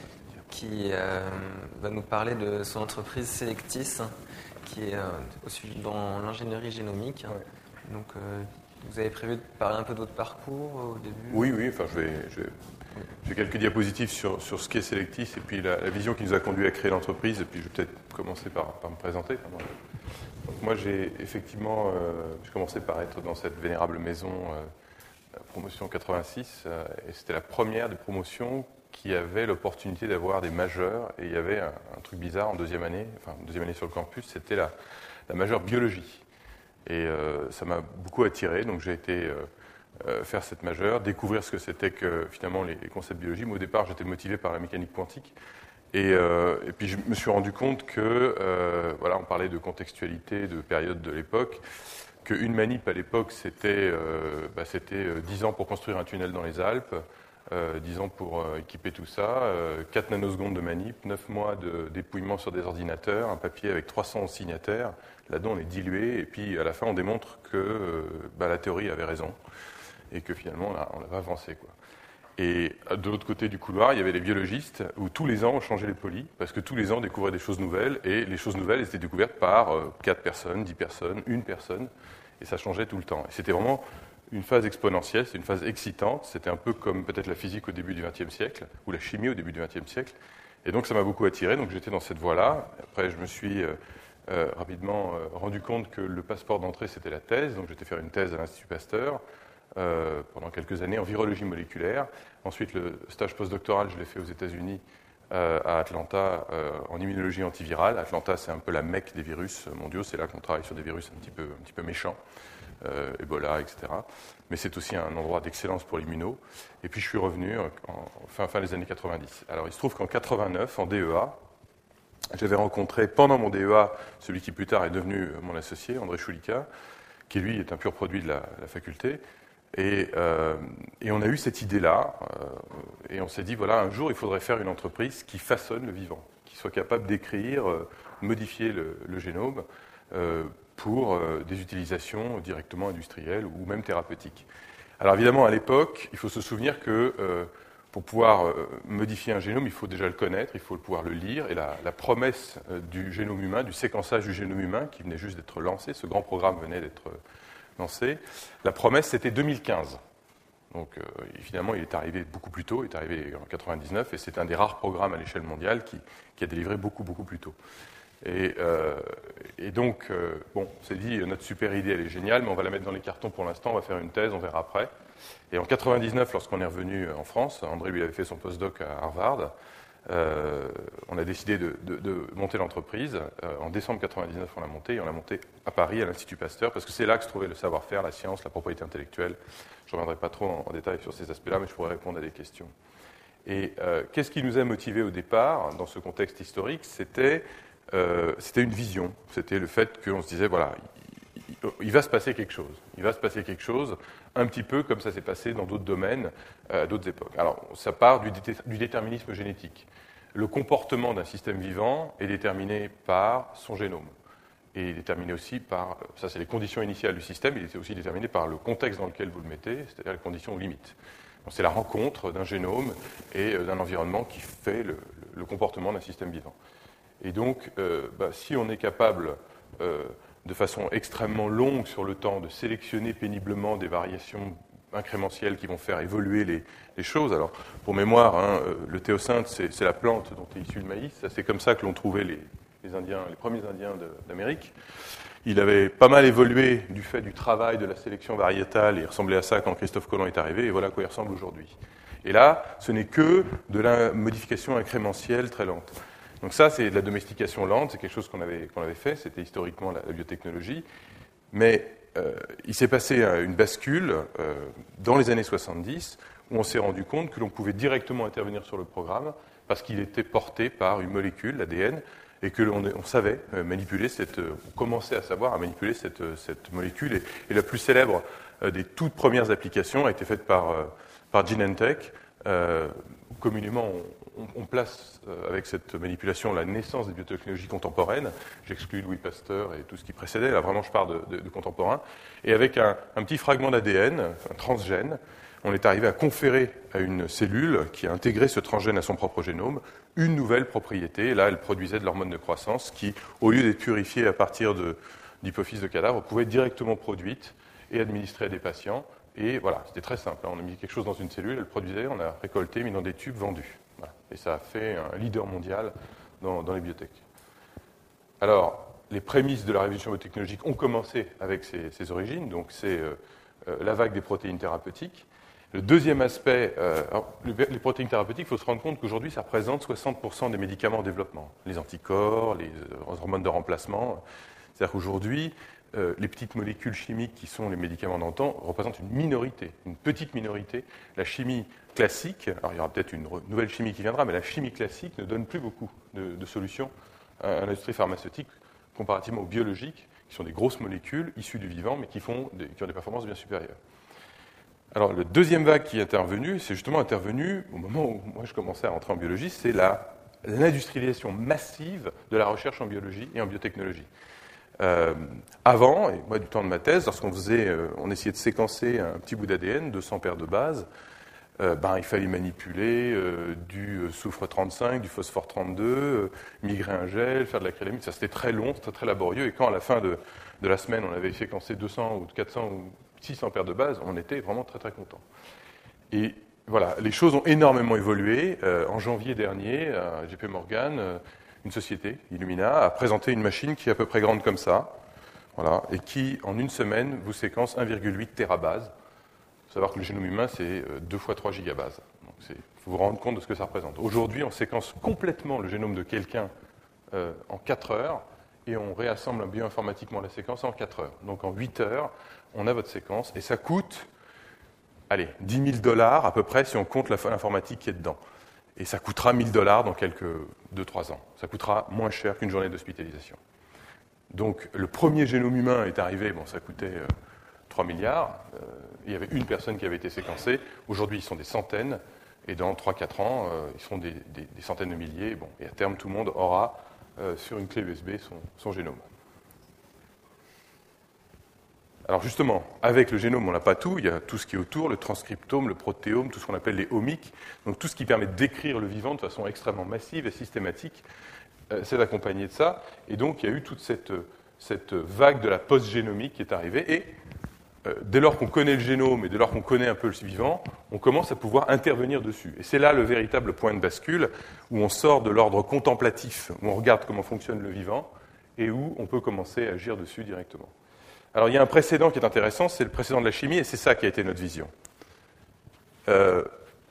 qui euh, va nous parler de son entreprise Selectis, qui est euh, au- dans l'ingénierie génomique. Donc euh, vous avez prévu de parler un peu de votre parcours au début? Oui, oui, enfin je vais, je vais- j'ai quelques diapositives sur, sur ce qu'est Selectis et puis la, la vision qui nous a conduit à créer l'entreprise, et puis je vais peut-être commencer par, par me présenter. Enfin, moi, donc, moi j'ai effectivement, euh, j'ai commencé par être dans cette vénérable maison, euh, promotion quatre-vingt-six, euh, et c'était la première des promotions qui avait l'opportunité d'avoir des majeurs, et il y avait un, un truc bizarre en deuxième année, enfin deuxième année sur le campus, c'était la, la majeure biologie. Et euh, ça m'a beaucoup attiré, donc j'ai été euh, euh, faire cette majeure, découvrir ce que c'était que finalement les, les concepts biologie. Moi, au départ, j'étais motivé par la mécanique quantique, et, euh, et puis je me suis rendu compte que, euh, voilà, on parlait de contextualité, de période de l'époque, qu'une manip à l'époque, c'était euh, bah, c'était euh, dix ans pour construire un tunnel dans les Alpes, euh, dix ans pour euh, équiper tout ça, euh, quatre nanosecondes de manip, neuf mois de dépouillement sur des ordinateurs, un papier avec trois cents signataires. Là-dedans, on est dilué, et puis à la fin, on démontre que euh, bah, la théorie avait raison, et que finalement, on, a, on avait avancé, quoi. Et de l'autre côté du couloir, il y avait les biologistes, où tous les ans, on changeait les polis, parce que tous les ans, on découvrait des choses nouvelles, et les choses nouvelles étaient découvertes par euh, quatre personnes, dix personnes, une personne, et ça changeait tout le temps. Et c'était vraiment une phase exponentielle, c'est une phase excitante, c'était un peu comme peut-être la physique au début du vingtième siècle, ou la chimie au début du vingtième siècle, et donc ça m'a beaucoup attiré, donc j'étais dans cette voie-là. Après, je me suis... Euh, Euh, rapidement euh, rendu compte que le passeport d'entrée, c'était la thèse. Donc j'étais faire une thèse à l'Institut Pasteur euh, pendant quelques années en virologie moléculaire. Ensuite, le stage postdoctoral, je l'ai fait aux États-Unis, euh, à Atlanta, euh, en immunologie antivirale. Atlanta, c'est un peu la mecque des virus mondiaux. C'est là qu'on travaille sur des virus un petit peu, un petit peu méchants, euh, Ebola, et cetera. Mais c'est aussi un endroit d'excellence pour l'immuno. Et puis je suis revenu en, en fin, fin des années quatre-vingt-dix. Alors il se trouve qu'en quatre-vingt-neuf, en D E A, j'avais rencontré pendant mon D E A celui qui plus tard est devenu mon associé, André Choulika, qui lui est un pur produit de la, la faculté. Et, euh, et on a eu cette idée-là, euh, et on s'est dit, voilà, un jour, il faudrait faire une entreprise qui façonne le vivant, qui soit capable d'écrire, euh, modifier le, le génome euh, pour euh, des utilisations directement industrielles ou même thérapeutiques. Alors évidemment, à l'époque, il faut se souvenir que... Euh, Pour pouvoir euh, modifier un génome, il faut déjà le connaître, il faut pouvoir le lire. Et la, la promesse euh, du génome humain, du séquençage du génome humain, qui venait juste d'être lancé, ce grand programme venait d'être lancé, la promesse, c'était deux mille quinze. Donc euh, finalement, il est arrivé beaucoup plus tôt, il est arrivé en quatre-vingt-dix-neuf, et c'est un des rares programmes à l'échelle mondiale qui, qui a délivré beaucoup, beaucoup plus tôt. Et, euh, et donc, euh, bon, on s'est dit, notre super idée, elle est géniale, mais on va la mettre dans les cartons pour l'instant, on va faire une thèse, on verra après. Et en quatre-vingt-dix-neuf, lorsqu'on est revenu en France, André lui avait fait son postdoc à Harvard, euh, on a décidé de, de, de monter l'entreprise. Euh, en décembre quatre-vingt-dix-neuf, on l'a montée, et on l'a montée à Paris, à l'Institut Pasteur, parce que c'est là que se trouvait le savoir-faire, la science, la propriété intellectuelle. Je ne reviendrai pas trop en, en détail sur ces aspects-là, mais je pourrais répondre à des questions. Et euh, qu'est-ce qui nous a motivés au départ, dans ce contexte historique? C'était, euh, c'était une vision. C'était le fait qu'on se disait, voilà, il, il, il va se passer quelque chose. Il va se passer quelque chose, un petit peu comme ça s'est passé dans d'autres domaines, à euh, d'autres époques. Alors, ça part du, dé, du déterminisme génétique. Le comportement d'un système vivant est déterminé par son génome. Et déterminé aussi par, ça c'est les conditions initiales du système, il était aussi déterminé par le contexte dans lequel vous le mettez, c'est-à-dire les conditions limites. Donc, c'est la rencontre d'un génome et euh, d'un environnement qui fait le, le comportement d'un système vivant. Et donc, euh, bah, si on est capable, euh, de façon extrêmement longue sur le temps, de sélectionner péniblement des variations incrémentielles qui vont faire évoluer les, les choses. Alors, pour mémoire, hein, le théosynte, c'est, c'est la plante dont est issu le maïs. C'est comme ça que l'ont trouvé les, les, Indiens, les premiers Indiens de, d'Amérique. Il avait pas mal évolué du fait du travail de la sélection variétale. Il ressemblait à ça quand Christophe Colomb est arrivé, et voilà à quoi il ressemble aujourd'hui. Et là, ce n'est que de la modification incrémentielle très lente. Donc ça, c'est de la domestication lente, c'est quelque chose qu'on avait, qu'on avait fait, c'était historiquement la, la biotechnologie. Mais euh, il s'est passé une bascule euh, dans les années soixante-dix où on s'est rendu compte que l'on pouvait directement intervenir sur le programme parce qu'il était porté par une molécule, l'A D N, et que l'on on savait manipuler cette, on commençait à savoir à manipuler cette, cette molécule. Et, et la plus célèbre euh, des toutes premières applications a été faite par, euh, par Genentech. Euh, communément, on, on, on place euh, avec cette manipulation la naissance des biotechnologies contemporaines. J'exclus Louis Pasteur et tout ce qui précédait. Là, vraiment, je pars de, de, de contemporain. Et avec un, un petit fragment d'A D N, un transgène, on est arrivé à conférer à une cellule qui a intégré ce transgène à son propre génome une nouvelle propriété. Et là, elle produisait de l'hormone de croissance qui, au lieu d'être purifiée à partir de, d'hypophyses de cadavres, pouvait être directement produite et administrée à des patients. Et voilà, c'était très simple. On a mis quelque chose dans une cellule, elle produisait, on a récolté, mis dans des tubes, vendus. Voilà. Et ça a fait un leader mondial dans, dans les biotech. Alors, les prémices de la révolution biotechnologique ont commencé avec ces, ces origines. Donc, c'est euh, euh, la vague des protéines thérapeutiques. Le deuxième aspect, euh, alors, les protéines thérapeutiques, il faut se rendre compte qu'aujourd'hui, ça représente soixante pour cent des médicaments en développement. Les anticorps, les hormones de remplacement. C'est-à-dire qu'aujourd'hui, euh, les petites molécules chimiques qui sont les médicaments d'antan représentent une minorité, une petite minorité. La chimie classique, alors il y aura peut-être une nouvelle chimie qui viendra, mais la chimie classique ne donne plus beaucoup de, de solutions à l'industrie pharmaceutique comparativement aux biologiques, qui sont des grosses molécules issues du vivant, mais qui, font des, qui ont des performances bien supérieures. Alors, le deuxième vague qui est intervenue, c'est justement intervenu au moment où moi je commençais à rentrer en biologie, c'est la, l'industrialisation massive de la recherche en biologie et en biotechnologie. Euh, avant, et moi du temps de ma thèse, lorsqu'on faisait, euh, on essayait de séquencer un petit bout d'A D N, deux cents paires de bases, euh, ben, il fallait manipuler euh, du soufre trente-cinq, du phosphore trente-deux, euh, migrer un gel, faire de l'acrylamide. Ça, c'était très long, c'était très laborieux. Et quand à la fin de, de la semaine, on avait séquencé deux cents ou quatre cents ou six cents paires de bases, on était vraiment très très content. Et voilà, les choses ont énormément évolué. Euh, en janvier dernier, à J P Morgan, euh, une société, Illumina, a présenté une machine qui est à peu près grande comme ça, voilà, et qui, en une semaine, vous séquence un virgule huit térabases. Il faut savoir que le génome humain, c'est deux fois trois gigabases. Il faut vous rendre compte de ce que ça représente. Aujourd'hui, on séquence complètement le génome de quelqu'un euh, en quatre heures, et on réassemble bioinformatiquement la séquence en quatre heures. Donc en huit heures, on a votre séquence, et ça coûte, allez, dix mille dollars à peu près si on compte l'informatique qui est dedans. Et ça coûtera mille dollars dans quelques deux trois ans. Ça coûtera moins cher qu'une journée d'hospitalisation. Donc le premier génome humain est arrivé, bon, ça coûtait euh, trois milliards. Euh, il y avait une personne qui avait été séquencée. Aujourd'hui, ils sont des centaines. Et dans trois quatre ans, euh, ils seront des, des, des centaines de milliers. Bon, et à terme, tout le monde aura euh, sur une clé U S B son, son génome. Alors justement, avec le génome, on n'a pas tout. Il y a tout ce qui est autour, le transcriptome, le protéome, tout ce qu'on appelle les omiques. Donc tout ce qui permet d'écrire le vivant de façon extrêmement massive et systématique, euh, c'est accompagné de ça. Et donc il y a eu toute cette, cette vague de la post-génomique qui est arrivée. Et euh, dès lors qu'on connaît le génome et dès lors qu'on connaît un peu le vivant, on commence à pouvoir intervenir dessus. Et c'est là le véritable point de bascule, où on sort de l'ordre contemplatif, où on regarde comment fonctionne le vivant, et où on peut commencer à agir dessus directement. Alors, il y a un précédent qui est intéressant, c'est le précédent de la chimie, et c'est ça qui a été notre vision. Euh,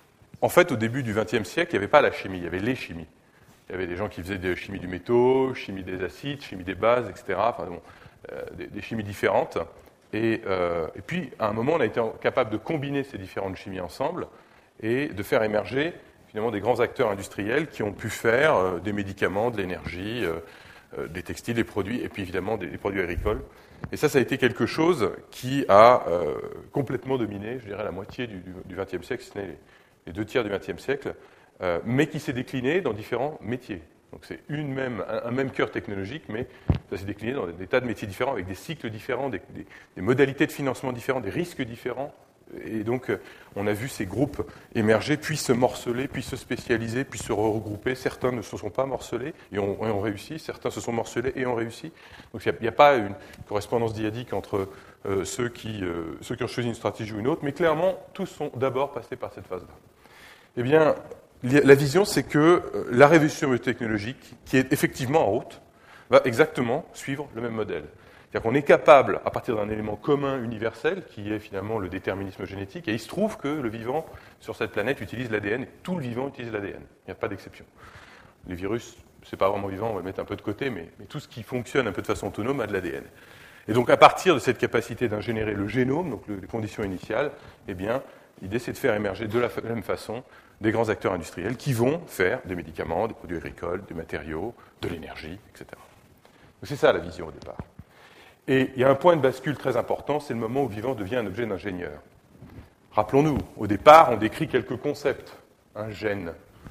en fait, au début du vingtième siècle, il n'y avait pas la chimie, il y avait les chimies. Il y avait des gens qui faisaient de chimie du métaux, chimie des acides, chimie des bases, et cetera. Enfin, bon, euh, des, des chimies différentes. Et, euh, et puis, à un moment, on a été capable de combiner ces différentes chimies ensemble et de faire émerger finalement des grands acteurs industriels qui ont pu faire euh, des médicaments, de l'énergie, euh, euh, des textiles, des produits, et puis évidemment des, des produits agricoles. Et ça, ça a été quelque chose qui a euh, complètement dominé, je dirais, la moitié du vingtième siècle, si ce n'est les, les deux tiers du vingtième siècle, euh, mais qui s'est décliné dans différents métiers. Donc c'est une même, un, un même cœur technologique, mais ça s'est décliné dans des, des tas de métiers différents, avec des cycles différents, des, des, des modalités de financement différents, des risques différents. Et donc, on a vu ces groupes émerger, puis se morceler, puis se spécialiser, puis se regrouper. Certains ne se sont pas morcelés et ont, et ont réussi, certains se sont morcelés et ont réussi. Donc, il n'y a, a pas une correspondance dyadique entre euh, ceux, qui, euh, ceux qui ont choisi une stratégie ou une autre, mais clairement, tous sont d'abord passés par cette phase-là. Eh bien, la vision, c'est que la révolution biotechnologique, qui est effectivement en route, va exactement suivre le même modèle. C'est-à-dire qu'on est capable, à partir d'un élément commun universel, qui est finalement le déterminisme génétique, et il se trouve que le vivant sur cette planète utilise l'A D N, et tout le vivant utilise l'A D N. Il n'y a pas d'exception. Les virus, c'est pas vraiment vivant, on va le mettre un peu de côté, mais, mais tout ce qui fonctionne un peu de façon autonome a de l'A D N. Et donc, à partir de cette capacité d'ingénérer le génome, donc le, les conditions initiales, eh bien, l'idée, c'est de faire émerger de la fa- même façon des grands acteurs industriels qui vont faire des médicaments, des produits agricoles, des matériaux, de l'énergie, et cetera. Donc, c'est ça la vision au départ. Et il y a un point de bascule très important, c'est le moment où le vivant devient un objet d'ingénieur. Rappelons-nous, au départ, on décrit quelques concepts. Un gène,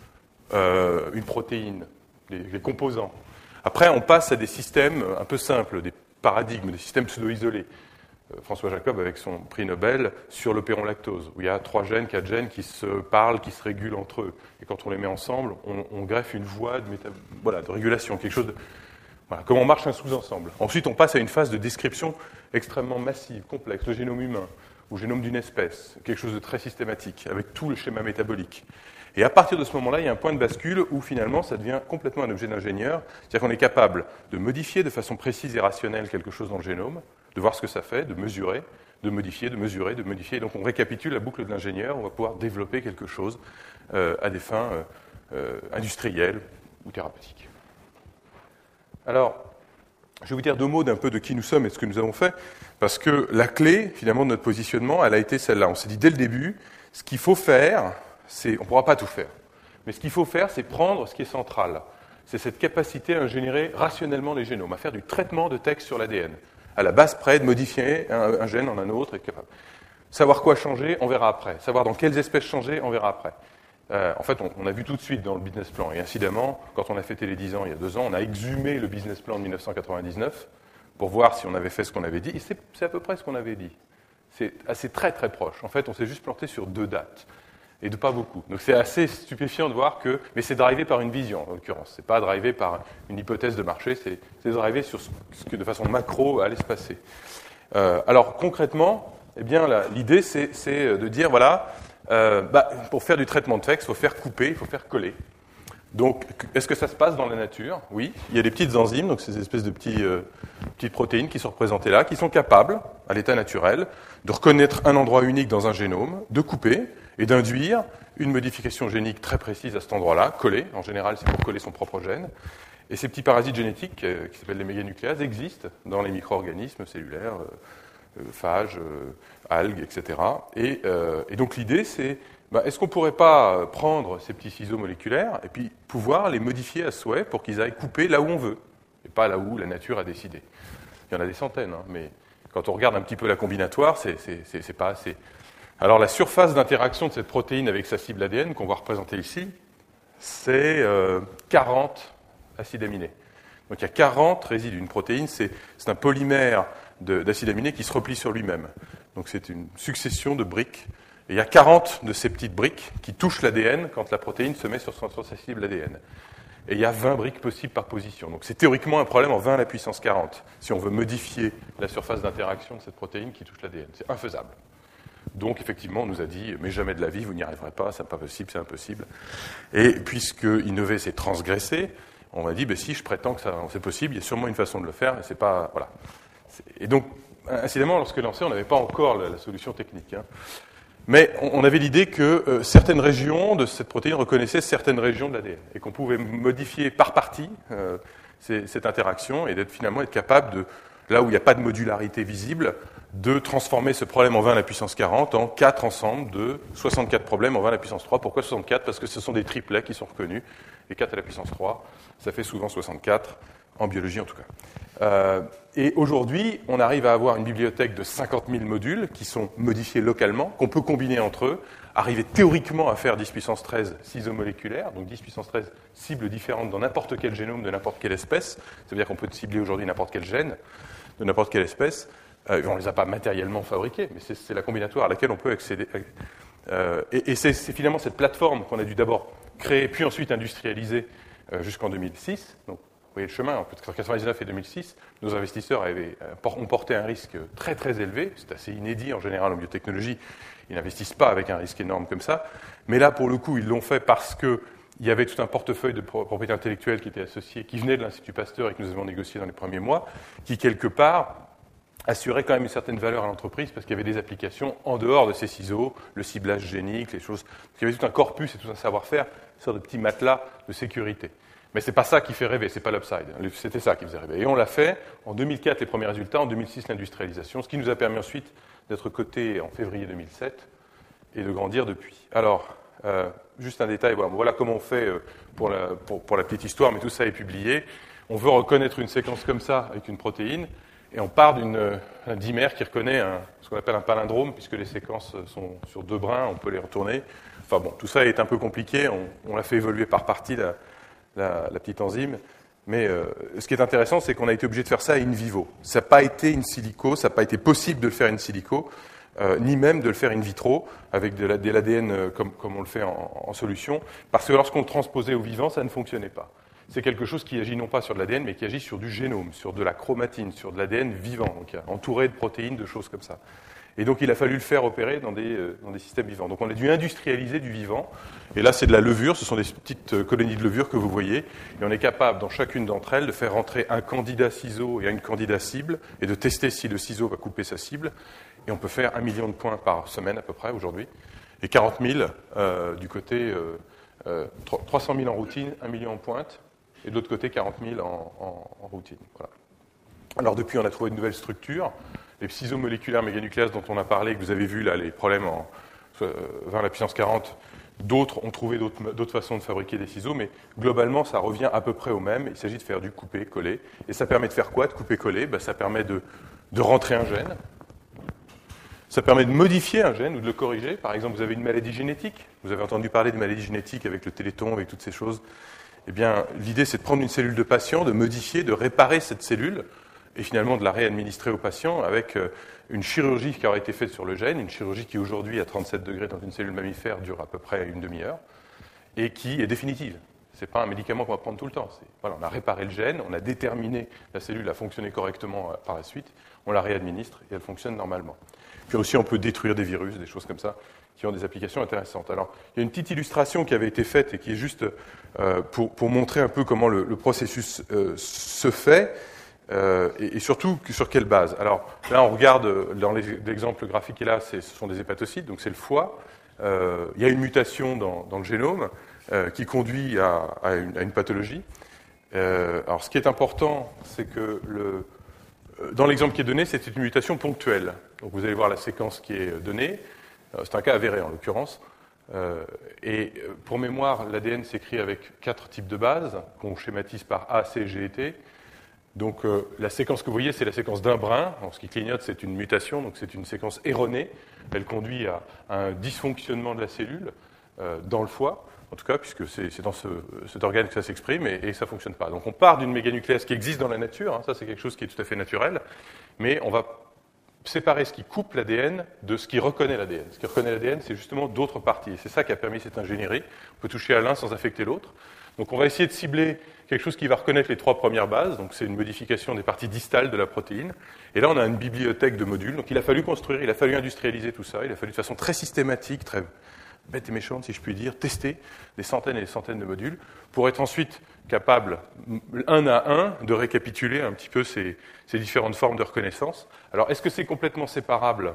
euh, une protéine, les, les composants. Après, on passe à des systèmes un peu simples, des paradigmes, des systèmes pseudo-isolés. Euh, François Jacob, avec son prix Nobel, sur l'opéron lactose, où il y a trois gènes, quatre gènes qui se parlent, qui se régulent entre eux. Et quand on les met ensemble, on, on greffe une voie de, méta... voilà, de régulation, quelque chose de... Voilà, comment marche un sous-ensemble. Ensuite, on passe à une phase de description extrêmement massive, complexe, le génome humain, ou le génome d'une espèce, quelque chose de très systématique, avec tout le schéma métabolique. Et à partir de ce moment-là, il y a un point de bascule où finalement, ça devient complètement un objet d'ingénieur, c'est-à-dire qu'on est capable de modifier de façon précise et rationnelle quelque chose dans le génome, de voir ce que ça fait, de mesurer, de modifier, de mesurer, de modifier. Et donc on récapitule la boucle de l'ingénieur, on va pouvoir développer quelque chose euh, à des fins euh, euh, industrielles ou thérapeutiques. Alors, je vais vous dire deux mots d'un peu de qui nous sommes et de ce que nous avons fait, parce que la clé, finalement, de notre positionnement, elle a été celle-là. On s'est dit dès le début, ce qu'il faut faire, c'est, on ne pourra pas tout faire, mais ce qu'il faut faire, c'est prendre ce qui est central. C'est cette capacité à ingénierer rationnellement les génomes, à faire du traitement de texte sur l'A D N, à la base près de modifier un, un gène en un autre, être capable. Savoir quoi changer, on verra après. Savoir dans quelles espèces changer, on verra après. Euh, en fait, on, on a vu tout de suite dans le business plan. Et incidemment, quand on a fêté les dix ans il y a deux ans, on a exhumé le business plan de dix-neuf cent quatre-vingt-dix-neuf pour voir si on avait fait ce qu'on avait dit. Et c'est, c'est à peu près ce qu'on avait dit. C'est assez très très proche. En fait, on s'est juste planté sur deux dates. Et de pas beaucoup. Donc c'est assez stupéfiant de voir que... Mais c'est drivé par une vision, en l'occurrence. C'est pas drivé par une hypothèse de marché, c'est, c'est drivé sur ce que de façon macro allait se passer. Euh, alors concrètement, eh bien, la, l'idée, c'est, c'est de dire, voilà... Euh, bah, pour faire du traitement de texte, il faut faire couper, il faut faire coller. Donc, est-ce que ça se passe dans la nature ? Oui. Il y a des petites enzymes, donc ces espèces de petits, euh, petites protéines qui sont représentées là, qui sont capables, à l'état naturel, de reconnaître un endroit unique dans un génome, de couper et d'induire une modification génique très précise à cet endroit-là, coller. En général, c'est pour coller son propre gène. Et ces petits parasites génétiques, euh, qui s'appellent les méganucléases, existent dans les micro-organismes cellulaires, euh, Euh, phages, euh, algues, et cetera. Et, euh, et donc l'idée, c'est, bah, est-ce qu'on ne pourrait pas prendre ces petits ciseaux moléculaires et puis pouvoir les modifier à souhait pour qu'ils aillent couper là où on veut, et pas là où la nature a décidé. Il y en a des centaines, hein, mais quand on regarde un petit peu la combinatoire, c'est, c'est, c'est, c'est pas assez. Alors la surface d'interaction de cette protéine avec sa cible A D N, qu'on va représenter ici, c'est euh, quarante acides aminés. Donc il y a quarante résidus. Une protéine, c'est, c'est un polymère de, d'acides aminés qui se replie sur lui-même. Donc c'est une succession de briques. Et il y a quarante de ces petites briques qui touchent l'A D N quand la protéine se met sur, sur sa cible A D N. Et il y a vingt briques possibles par position. Donc c'est théoriquement un problème en vingt à la puissance quarante, si on veut modifier la surface d'interaction de cette protéine qui touche l'A D N. C'est infaisable. Donc effectivement, on nous a dit, mais jamais de la vie, vous n'y arriverez pas, c'est pas possible, c'est impossible. Et puisque innover, c'est transgresser, on m'a dit, ben si, je prétends que ça, c'est possible, il y a sûrement une façon de le faire, et c'est pas, voilà. Et donc, incidemment, lorsque lancé, on n'avait pas encore la, la solution technique. Hein. Mais on avait l'idée que euh, certaines régions de cette protéine reconnaissaient certaines régions de l'A D N et qu'on pouvait modifier par partie euh, ces, cette interaction et d'être finalement être capable de, là où il n'y a pas de modularité visible, de transformer ce problème en vingt à la puissance quarante en quatre ensembles de soixante-quatre problèmes en vingt à la puissance trois. Pourquoi soixante-quatre ? Parce que ce sont des triplets qui sont reconnus et quatre à la puissance trois, ça fait souvent soixante-quatre, en biologie en tout cas. Euh, et aujourd'hui, on arrive à avoir une bibliothèque de cinquante mille modules qui sont modifiés localement, qu'on peut combiner entre eux, arriver théoriquement à faire dix puissance treize ciseaux-moléculaires, donc dix puissance treize cibles différentes dans n'importe quel génome de n'importe quelle espèce. Ça veut dire qu'on peut cibler aujourd'hui n'importe quel gène de n'importe quelle espèce. Euh, on ne les a pas matériellement fabriqués, mais c'est, c'est la combinatoire à laquelle on peut accéder. Euh, et et c'est, c'est finalement cette plateforme qu'on a dû d'abord créer, puis ensuite industrialiser euh, jusqu'en deux mille six. Donc, vous voyez le chemin, entre quatre-vingt-dix-neuf et deux mille six, nos investisseurs avaient, ont porté un risque très très élevé, c'est assez inédit en général en biotechnologie, ils n'investissent pas avec un risque énorme comme ça, mais là pour le coup ils l'ont fait parce qu'il y avait tout un portefeuille de propriété intellectuelle qui était associé, qui venait de l'Institut Pasteur et que nous avons négocié dans les premiers mois, qui quelque part assurait quand même une certaine valeur à l'entreprise parce qu'il y avait des applications en dehors de ces ciseaux, le ciblage génique, les choses, il y avait tout un corpus et tout un savoir-faire, une sorte de petit matelas de sécurité. Mais c'est pas ça qui fait rêver, c'est pas l'upside. C'était ça qui faisait rêver. Et on l'a fait en deux mille quatre, les premiers résultats, en deux mille six, l'industrialisation, ce qui nous a permis ensuite d'être coté en février deux mille sept et de grandir depuis. Alors, euh, juste un détail, voilà, voilà comment on fait pour la, pour, pour la petite histoire, mais tout ça est publié. On veut reconnaître une séquence comme ça avec une protéine, et on part d'une, d'un dimère qui reconnaît un, ce qu'on appelle un palindrome, puisque les séquences sont sur deux brins, on peut les retourner. Enfin bon, tout ça est un peu compliqué, on, on l'a fait évoluer par partie, la, La, la petite enzyme. Mais euh, ce qui est intéressant, c'est qu'on a été obligé de faire ça in vivo. Ça n'a pas été in silico, ça n'a pas été possible de le faire in silico, euh, ni même de le faire in vitro, avec de, la, de l'A D N euh, comme, comme on le fait en, en solution, parce que lorsqu'on le transposait au vivant, ça ne fonctionnait pas. C'est quelque chose qui agit non pas sur de l'A D N, mais qui agit sur du génome, sur de la chromatine, sur de l'A D N vivant, donc entouré de protéines, de choses comme ça. Et donc, il a fallu le faire opérer dans des, euh, dans des systèmes vivants. Donc, on a dû industrialiser du vivant. Et là, c'est de la levure. Ce sont des petites colonies de levure que vous voyez. Et on est capable, dans chacune d'entre elles, de faire rentrer un candidat ciseau et un candidat cible et de tester si le ciseau va couper sa cible. Et on peut faire un million de points par semaine, à peu près, aujourd'hui. Et quarante mille euh, du côté, euh, euh, trois cent mille en routine, un million en pointe. Et de l'autre côté, quarante mille en, en, en routine. Voilà. Alors, depuis, on a trouvé une nouvelle structure. Les ciseaux-moléculaires méganucléases dont on a parlé, que vous avez vu là, les problèmes en vingt à la puissance quarante, d'autres ont trouvé d'autres, d'autres façons de fabriquer des ciseaux, mais globalement, ça revient à peu près au même. Il s'agit de faire du couper-coller. Et ça permet de faire quoi, de couper-coller ? Ben, ça permet de, de rentrer un gène. Ça permet de modifier un gène ou de le corriger. Par exemple, vous avez une maladie génétique. Vous avez entendu parler de maladies génétiques avec le téléthon, avec toutes ces choses. Eh bien, l'idée, c'est de prendre une cellule de patient, de modifier, de réparer cette cellule, et finalement de la réadministrer au patient avec une chirurgie qui aurait été faite sur le gène, une chirurgie qui aujourd'hui à trente-sept degrés dans une cellule mammifère dure à peu près une demi-heure, et qui est définitive. Ce n'est pas un médicament qu'on va prendre tout le temps. C'est, voilà, on a réparé le gène, on a déterminé la cellule à fonctionner correctement par la suite, on la réadministre et elle fonctionne normalement. Puis aussi on peut détruire des virus, des choses comme ça, qui ont des applications intéressantes. Alors, il y a une petite illustration qui avait été faite et qui est juste euh, pour, pour montrer un peu comment le, le processus euh, se fait. Euh, et, et surtout, sur quelle base ? Alors, là, on regarde, dans l'exemple graphique qui est là, c'est, ce sont des hépatocytes, donc c'est le foie. Euh, il y a une mutation dans, dans le génome euh, qui conduit à, à, une, à une pathologie. Euh, alors, ce qui est important, c'est que le, dans l'exemple qui est donné, c'est une mutation ponctuelle. Donc, vous allez voir la séquence qui est donnée. C'est un cas avéré, en l'occurrence. Euh, et pour mémoire, l'A D N s'écrit avec quatre types de bases, qu'on schématise par A, C, G et T. Donc euh, la séquence que vous voyez, c'est la séquence d'un brin. Alors, ce qui clignote, c'est une mutation, donc c'est une séquence erronée. Elle conduit à, à un dysfonctionnement de la cellule euh, dans le foie, en tout cas, puisque c'est, c'est dans ce, cet organe que ça s'exprime et, et ça ne fonctionne pas. Donc on part d'une méganucléase qui existe dans la nature, hein, ça c'est quelque chose qui est tout à fait naturel, mais on va séparer ce qui coupe l'A D N de ce qui reconnaît l'A D N. Ce qui reconnaît l'A D N, c'est justement d'autres parties. Et c'est ça qui a permis cette ingénierie. On peut toucher à l'un sans affecter l'autre. Donc on va essayer de cibler quelque chose qui va reconnaître les trois premières bases, donc c'est une modification des parties distales de la protéine. Et là on a une bibliothèque de modules, donc il a fallu construire, il a fallu industrialiser tout ça, il a fallu de façon très systématique, très bête et méchante si je puis dire, tester des centaines et des centaines de modules, pour être ensuite capable, un à un, de récapituler un petit peu ces, ces différentes formes de reconnaissance. Alors est-ce que c'est complètement séparable ?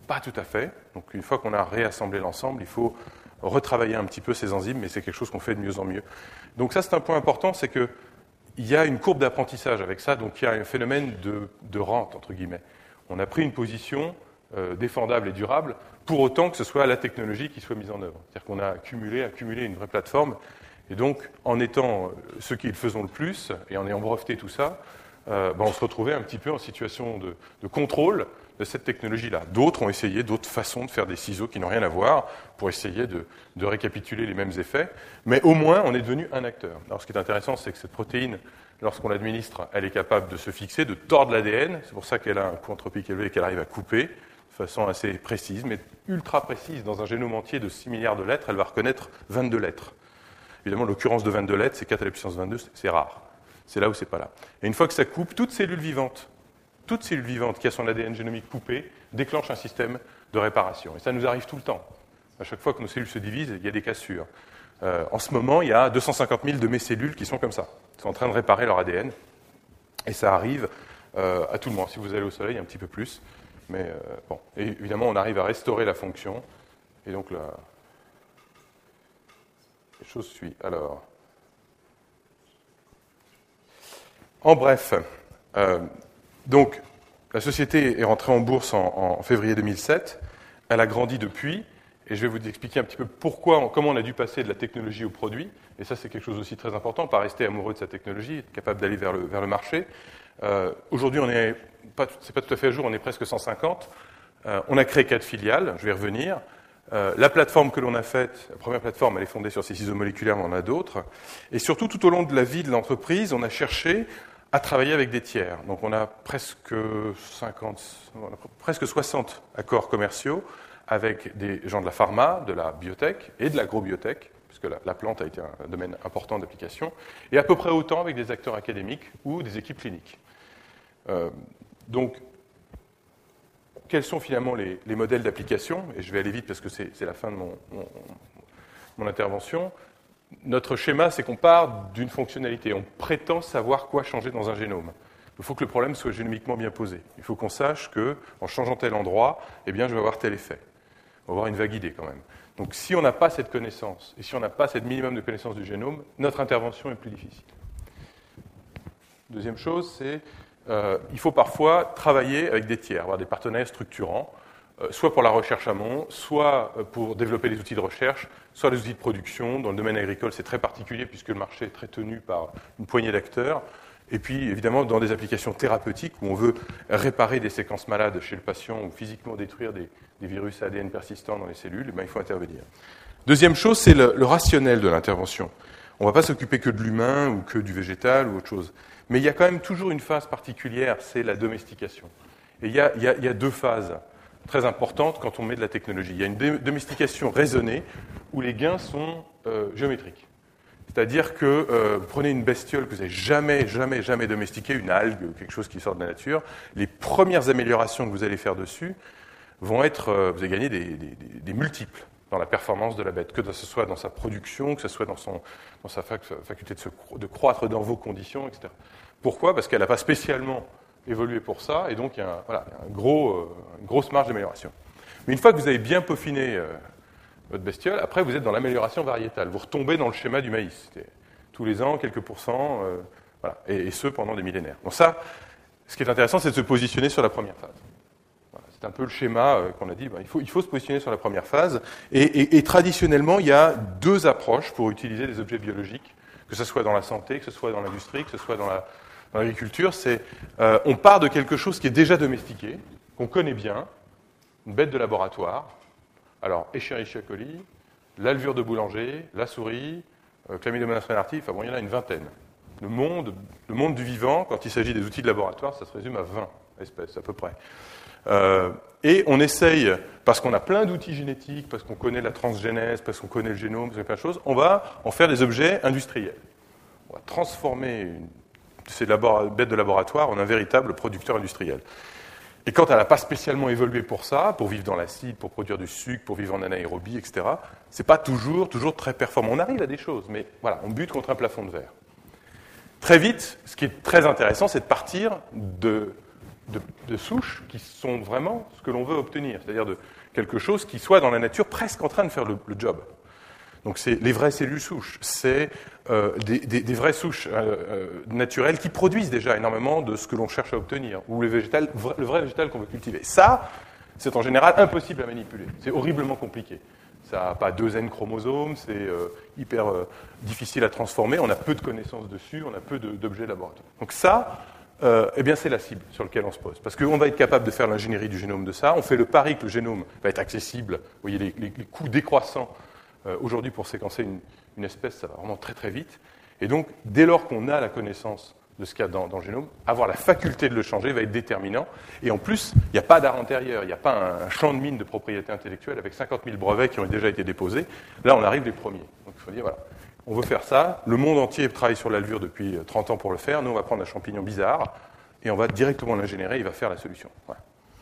Pas tout à fait. Donc une fois qu'on a réassemblé l'ensemble, il faut retravailler un petit peu ces enzymes, mais c'est quelque chose qu'on fait de mieux en mieux. Donc ça, c'est un point important, c'est qu'il y a une courbe d'apprentissage avec ça, donc il y a un phénomène de, de rente, entre guillemets. On a pris une position euh, défendable et durable, pour autant que ce soit la technologie qui soit mise en œuvre. C'est-à-dire qu'on a accumulé, accumulé une vraie plateforme, et donc en étant ceux qui le faisons le plus, et en ayant breveté tout ça, euh, ben on se retrouvait un petit peu en situation de, de contrôle de cette technologie-là. D'autres ont essayé d'autres façons de faire des ciseaux qui n'ont rien à voir pour essayer de, de récapituler les mêmes effets, mais au moins on est devenu un acteur. Alors ce qui est intéressant, c'est que cette protéine, lorsqu'on l'administre, elle est capable de se fixer, de tordre l'A D N, c'est pour ça qu'elle a un coût anthropique élevé et qu'elle arrive à couper de façon assez précise, mais ultra précise. Dans un génome entier de six milliards de lettres, elle va reconnaître vingt-deux lettres. Évidemment, l'occurrence de vingt-deux lettres, c'est quatre à la puissance vingt-deux, c'est rare. C'est là où c'est pas là. Et une fois que ça coupe, toute cellule vivante, toute cellule vivante qui a son A D N génomique coupé déclenche un système de réparation. Et ça nous arrive tout le temps. À chaque fois que nos cellules se divisent, il y a des cassures. Euh, en ce moment, il y a deux cent cinquante mille de mes cellules qui sont comme ça. Ils sont en train de réparer leur A D N. Et ça arrive euh, à tout le monde. Si vous allez au soleil, un petit peu plus. Mais euh, bon. Et évidemment, on arrive à restaurer la fonction. Et donc, la chose suit. Alors, en bref, euh, donc, la société est rentrée en bourse en, en février deux mille sept. Elle a grandi depuis. Et je vais vous expliquer un petit peu pourquoi, comment on a dû passer de la technologie au produit. Et ça, c'est quelque chose aussi très important, pas rester amoureux de sa technologie, être capable d'aller vers le, vers le marché. Euh, aujourd'hui, on est pas, c'est pas tout à fait à jour, on est presque cent cinquante. Euh, on a créé quatre filiales, je vais y revenir. Euh, la plateforme que l'on a faite, la première plateforme, elle est fondée sur ces ciseaux moléculaires, mais on en a d'autres. Et surtout, tout au long de la vie de l'entreprise, on a cherché à travailler avec des tiers. Donc, on a presque cinquante, on a presque soixante accords commerciaux avec des gens de la pharma, de la biotech et de l'agrobiotech, puisque la, la plante a été un, un domaine important d'application, et à peu près autant avec des acteurs académiques ou des équipes cliniques. Euh, donc, quels sont finalement les, les modèles d'application ? Et je vais aller vite parce que c'est, c'est la fin de mon, mon, mon intervention. Notre schéma, c'est qu'on part d'une fonctionnalité. On prétend savoir quoi changer dans un génome. Il faut que le problème soit génomiquement bien posé. Il faut qu'on sache qu'en changeant tel endroit, eh bien, je vais avoir tel effet. On va avoir une vague idée quand même. Donc si on n'a pas cette connaissance, et si on n'a pas cette minimum de connaissance du génome, notre intervention est plus difficile. Deuxième chose, c'est euh, il faut parfois travailler avec des tiers, avoir des partenaires structurants, euh, soit pour la recherche amont, soit pour développer des outils de recherche, soit des outils de production. Dans le domaine agricole, c'est très particulier puisque le marché est très tenu par une poignée d'acteurs. Et puis, évidemment, dans des applications thérapeutiques où on veut réparer des séquences malades chez le patient ou physiquement détruire des, des virus A D N persistants dans les cellules, eh bien, il faut intervenir. Deuxième chose, c'est le, le rationnel de l'intervention. On ne va pas s'occuper que de l'humain ou que du végétal ou autre chose. Mais il y a quand même toujours une phase particulière, c'est la domestication. Et il y a, il y a, il y a deux phases très importantes quand on met de la technologie. Il y a une domestication raisonnée où les gains sont euh, géométriques. C'est-à-dire que euh, vous prenez une bestiole que vous n'avez jamais, jamais, jamais domestiquée, une algue ou quelque chose qui sort de la nature, les premières améliorations que vous allez faire dessus vont être, euh, vous allez gagner des, des, des, des multiples dans la performance de la bête, que ce soit dans sa production, que ce soit dans, son, dans sa fac, faculté de, se, de croître dans vos conditions, et cetera. Pourquoi ? Parce qu'elle n'a pas spécialement évolué pour ça, et donc il y a, un, voilà, il y a un gros, euh, une grosse marge d'amélioration. Mais une fois que vous avez bien peaufiné euh, votre bestiole, après vous êtes dans l'amélioration variétale. Vous retombez dans le schéma du maïs. C'était tous les ans, quelques pourcents, euh, voilà, et, et ce pendant des millénaires. Bon, ça, ce qui est intéressant, c'est de se positionner sur la première phase. Voilà, c'est un peu le schéma euh, qu'on a dit. Ben, il faut, il faut se positionner sur la première phase. Et, et, et traditionnellement, il y a deux approches pour utiliser des objets biologiques, que ce soit dans la santé, que ce soit dans l'industrie, que ce soit dans, la, dans l'agriculture. C'est, euh, on part de quelque chose qui est déjà domestiqué, qu'on connaît bien, une bête de laboratoire. Alors, Escherichia coli, la levure de boulanger, la souris, euh, Chlamydomonas reinharti, enfin bon, il y en a une vingtaine. Le monde, le monde du vivant, quand il s'agit des outils de laboratoire, ça se résume à vingt espèces à peu près. Euh, et on essaye, parce qu'on a plein d'outils génétiques, parce qu'on connaît la transgénèse, parce qu'on connaît le génome, parce qu'on connaît plein de choses, on va en faire des objets industriels. On va transformer une, ces labora- bêtes de laboratoire en un véritable producteur industriel. Et quand elle n'a pas spécialement évolué pour ça, pour vivre dans l'acide, pour produire du sucre, pour vivre en anaérobie, et cetera, c'est pas toujours, toujours très performant. On arrive à des choses, mais voilà, on bute contre un plafond de verre. Très vite, ce qui est très intéressant, c'est de partir de de, de souches qui sont vraiment ce que l'on veut obtenir, c'est-à-dire de quelque chose qui soit dans la nature presque en train de faire le, le job. Donc c'est les vraies cellules souches, c'est euh, des, des, des vraies souches euh, euh, naturelles qui produisent déjà énormément de ce que l'on cherche à obtenir, ou le, végétal, le vrai végétal qu'on veut cultiver. Ça, c'est en général impossible à manipuler, c'est horriblement compliqué. Ça n'a pas deux N chromosomes, c'est euh, hyper euh, difficile à transformer, on a peu de connaissances dessus, on a peu de, d'objets laboratoires. Donc ça, euh, eh bien c'est la cible sur laquelle on se pose. Parce qu'on va être capable de faire l'ingénierie du génome de ça, on fait le pari que le génome va être accessible, vous voyez les, les, les coûts décroissants. Euh, aujourd'hui, pour séquencer une, une espèce, ça va vraiment très très vite. Et donc, dès lors qu'on a la connaissance de ce qu'il y a dans, dans le génome, avoir la faculté de le changer va être déterminant. Et en plus, il n'y a pas d'art antérieur, il n'y a pas un, un champ de mine de propriété intellectuelle avec cinquante mille brevets qui ont déjà été déposés. Là, on arrive les premiers. Donc, il faut dire, voilà, on veut faire ça. Le monde entier travaille sur la levure depuis trente ans pour le faire. Nous, on va prendre un champignon bizarre et on va directement l'ingénierer, il va faire la solution. Voilà.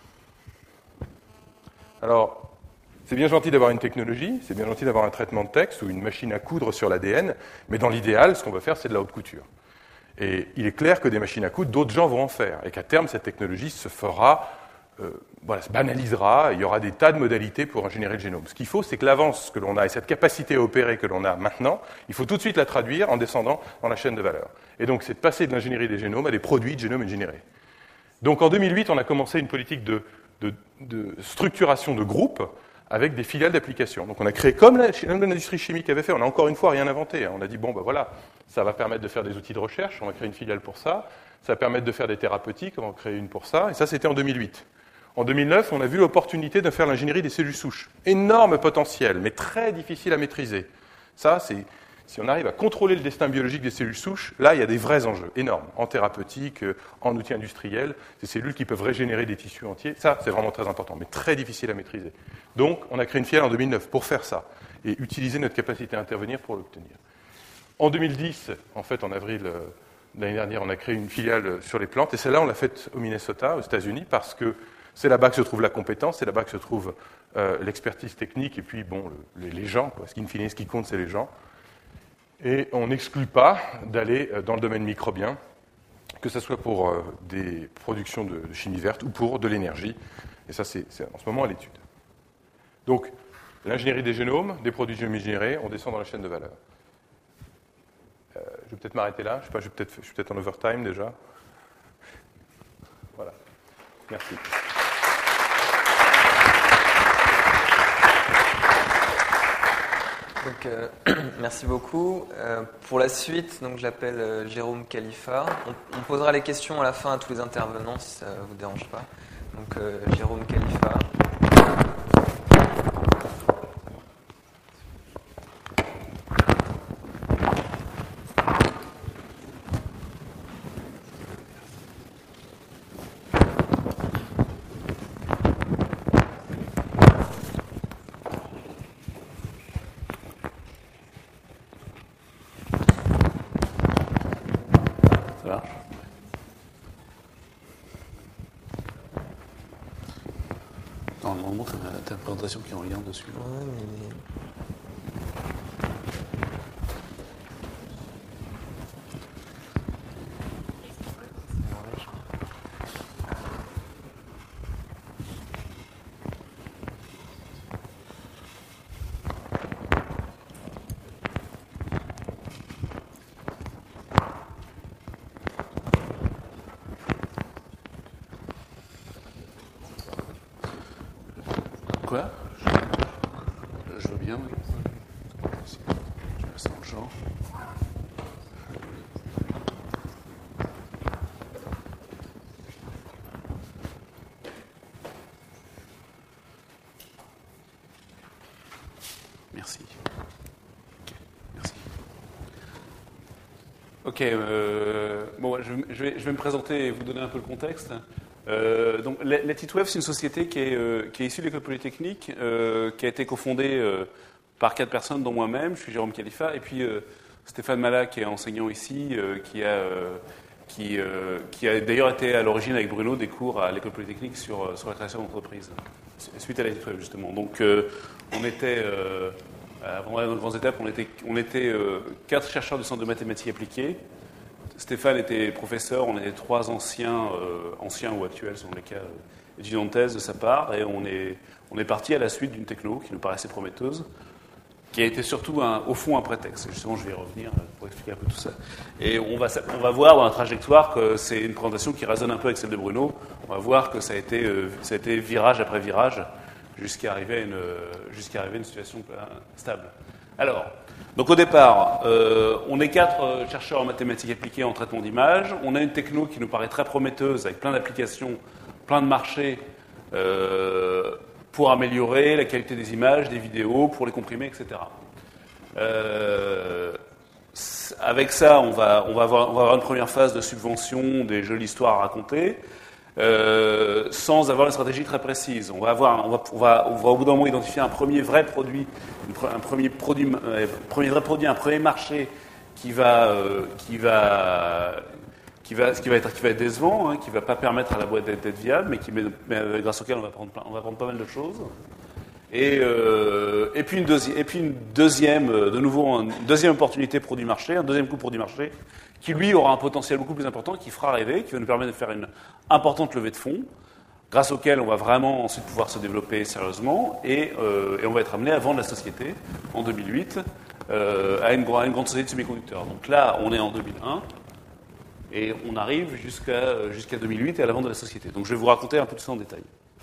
Alors, c'est bien gentil d'avoir une technologie, c'est bien gentil d'avoir un traitement de texte ou une machine à coudre sur l'A D N, mais dans l'idéal, ce qu'on veut faire, c'est de la haute couture. Et il est clair que des machines à coudre, d'autres gens vont en faire, et qu'à terme, cette technologie se fera, euh, voilà, se banalisera, il y aura des tas de modalités pour ingénierer le génome. Ce qu'il faut, c'est que l'avance que l'on a et cette capacité à opérer que l'on a maintenant, il faut tout de suite la traduire en descendant dans la chaîne de valeur. Et donc, c'est de passer de l'ingénierie des génomes à des produits de génome ingénierés. Donc, en deux mille huit, on a commencé une politique de, de, de structuration de groupes avec des filiales d'application. Donc on a créé, comme l'industrie chimique avait fait, on n'a encore une fois rien inventé. Hein. On a dit, bon ben voilà, ça va permettre de faire des outils de recherche, on va créer une filiale pour ça, ça va permettre de faire des thérapeutiques, on va créer une pour ça, et ça c'était en deux mille huit. En deux mille neuf, on a vu l'opportunité de faire l'ingénierie des cellules souches. Énorme potentiel, mais très difficile à maîtriser. Ça, c'est, si on arrive à contrôler le destin biologique des cellules souches, là, il y a des vrais enjeux énormes, en thérapeutique, en outils industriels, ces cellules qui peuvent régénérer des tissus entiers, ça, c'est vraiment très important, mais très difficile à maîtriser. Donc, on a créé une filiale en deux mille neuf pour faire ça, et utiliser notre capacité à intervenir pour l'obtenir. En deux mille dix, en fait, en avril euh, l'année dernière, on a créé une filiale sur les plantes, et celle-là, on l'a faite au Minnesota, aux États-Unis, parce que c'est là-bas que se trouve la compétence, c'est là-bas que se trouve euh, l'expertise technique, et puis, bon, le, les, les gens, quoi. Ce qui, in fine, ce qui compte, c'est les gens. Et on n'exclut pas d'aller dans le domaine microbien, que ce soit pour euh, des productions de, de chimie verte ou pour de l'énergie. Et ça, c'est, c'est en ce moment à l'étude. Donc, l'ingénierie des génomes, des produits générés, on descend dans la chaîne de valeur. Euh, je vais peut-être m'arrêter là. Je sais pas, je, vais peut-être, je suis peut-être en overtime déjà. Voilà. Merci. Donc, euh, merci beaucoup. Euh, pour la suite, donc, j'appelle euh, Jérôme Khalifa. On, on posera les questions à la fin à tous les intervenants, si ça ne vous dérange pas. Donc, euh, Jérôme Khalifa. Normalement, tu as une présentation qui est en lien dessus. Ouais, mais... Quoi ? je, je veux bien. Je passe dans le genre. Merci. Ok, merci. Ok, euh, bon, je, je, vais, je vais me présenter et vous donner un peu le contexte. Euh, donc, Let It Wave, c'est une société qui est, euh, qui est issue de l'école polytechnique, euh, qui a été cofondée euh, par quatre personnes, dont moi-même. Je suis Jérôme Khalifa, et puis euh, Stéphane Mala, qui est enseignant ici, euh, qui a, euh, qui, euh, qui a d'ailleurs été à l'origine avec Bruno des cours à l'école polytechnique sur, sur la création d'entreprise, suite à Let It Wave justement. Donc, euh, on était, euh, avant les grandes étapes, on était, on était euh, quatre chercheurs du centre de mathématiques appliquées. Stéphane était professeur, on est trois anciens, euh, anciens ou actuels, selon les cas, euh, étudiants de thèse de sa part, et on est, on est parti à la suite d'une techno qui nous paraissait prometteuse, qui a été surtout, un, au fond, un prétexte. Et justement, je vais y revenir pour expliquer un peu tout ça. Et on va, on va voir dans la trajectoire que c'est une présentation qui résonne un peu avec celle de Bruno. On va voir que ça a été, euh, ça a été virage après virage jusqu'à arriver à une, jusqu'à arriver à une situation stable. Alors, donc au départ, euh, on est quatre euh, chercheurs en mathématiques appliquées en traitement d'images. On a une techno qui nous paraît très prometteuse, avec plein d'applications, plein de marchés, euh, pour améliorer la qualité des images, des vidéos, pour les comprimer, et cetera. Euh, avec ça, on va, on, va avoir, on va avoir une première phase de subvention, des jolies histoires à raconter, euh, sans avoir une stratégie très précise. On va, avoir, on, va, on, va, on va au bout d'un moment identifier un premier vrai produit, un premier, produit, euh, premier vrai produit, un premier marché qui va... Euh, qui va Qui va, qui, va être, qui va être décevant, hein, qui ne va pas permettre à la boîte d'être, d'être viable, mais, qui, mais, mais grâce auquel on va prendre, on va prendre pas mal de choses. Et, euh, et, puis, une deuxi- et puis une deuxième, de nouveau, une deuxième opportunité produit marché, un deuxième coup produit marché, qui lui aura un potentiel beaucoup plus important, qui fera rêver, qui va nous permettre de faire une importante levée de fonds, grâce auquel on va vraiment ensuite pouvoir se développer sérieusement, et, euh, et on va être amené à vendre la société en deux mille huit euh, à, une, à une grande société de semi-conducteurs. Donc là, on est en deux mille un. Et on arrive jusqu'à, jusqu'à deux mille huit et à la vente de la société. Donc je vais vous raconter un peu tout ça en détail.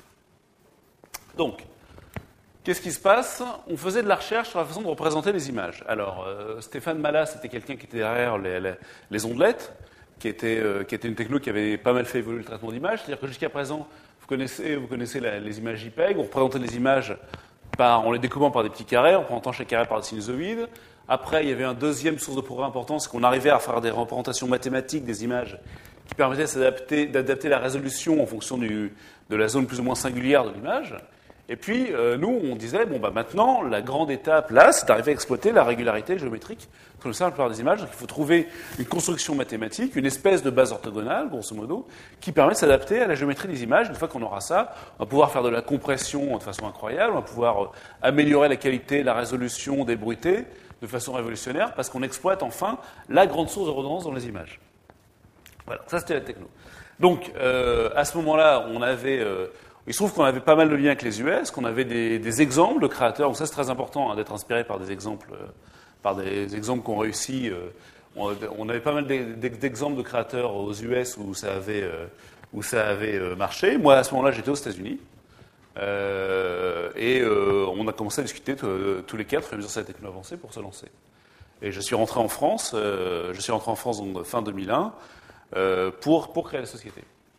Donc, qu'est-ce qui se passe ? On faisait de la recherche sur la façon de représenter les images. Alors, euh, Stéphane Malas, c'était quelqu'un qui était derrière les, les, les ondelettes, qui était, euh, qui était une techno qui avait pas mal fait évoluer le traitement d'images. C'est-à-dire que jusqu'à présent, vous connaissez, vous connaissez la, les images JPEG, on représentait les images par, en les découpant par des petits carrés, en représentant chaque carré par des sinusoïdes. Après, il y avait un deuxième source de progrès important, c'est qu'on arrivait à faire des représentations mathématiques des images qui permettaient d'adapter, d'adapter la résolution en fonction du, de la zone plus ou moins singulière de l'image. Et puis, euh, nous, on disait, bon, bah, maintenant, la grande étape, là, c'est d'arriver à exploiter la régularité géométrique sur le sein de la plupart des images. Donc, il faut trouver une construction mathématique, une espèce de base orthogonale, grosso modo, qui permet de s'adapter à la géométrie des images. Une fois qu'on aura ça, on va pouvoir faire de la compression de façon incroyable, on va pouvoir euh, améliorer la qualité, la résolution des bruités de façon révolutionnaire, parce qu'on exploite enfin la grande source de redondance dans les images. Voilà, ça c'était la techno. Donc, euh, à ce moment-là, on avait... Euh, il se trouve qu'on avait pas mal de liens avec les U S, qu'on avait des, des exemples de créateurs. Donc ça, c'est très important hein, d'être inspiré par des exemples, euh, par des exemples qui ont réussi. Euh, on, on avait pas mal d'exemples de créateurs aux U S où ça avait, euh, où ça avait euh, marché. Moi, à ce moment-là, j'étais aux États-Unis. Euh, et euh, on a commencé à discuter tous les quatre, à mesure que la techno avançait, pour se lancer. Et je suis rentré en France, euh, je suis rentré en France en fin deux mille un euh, pour, pour créer la société.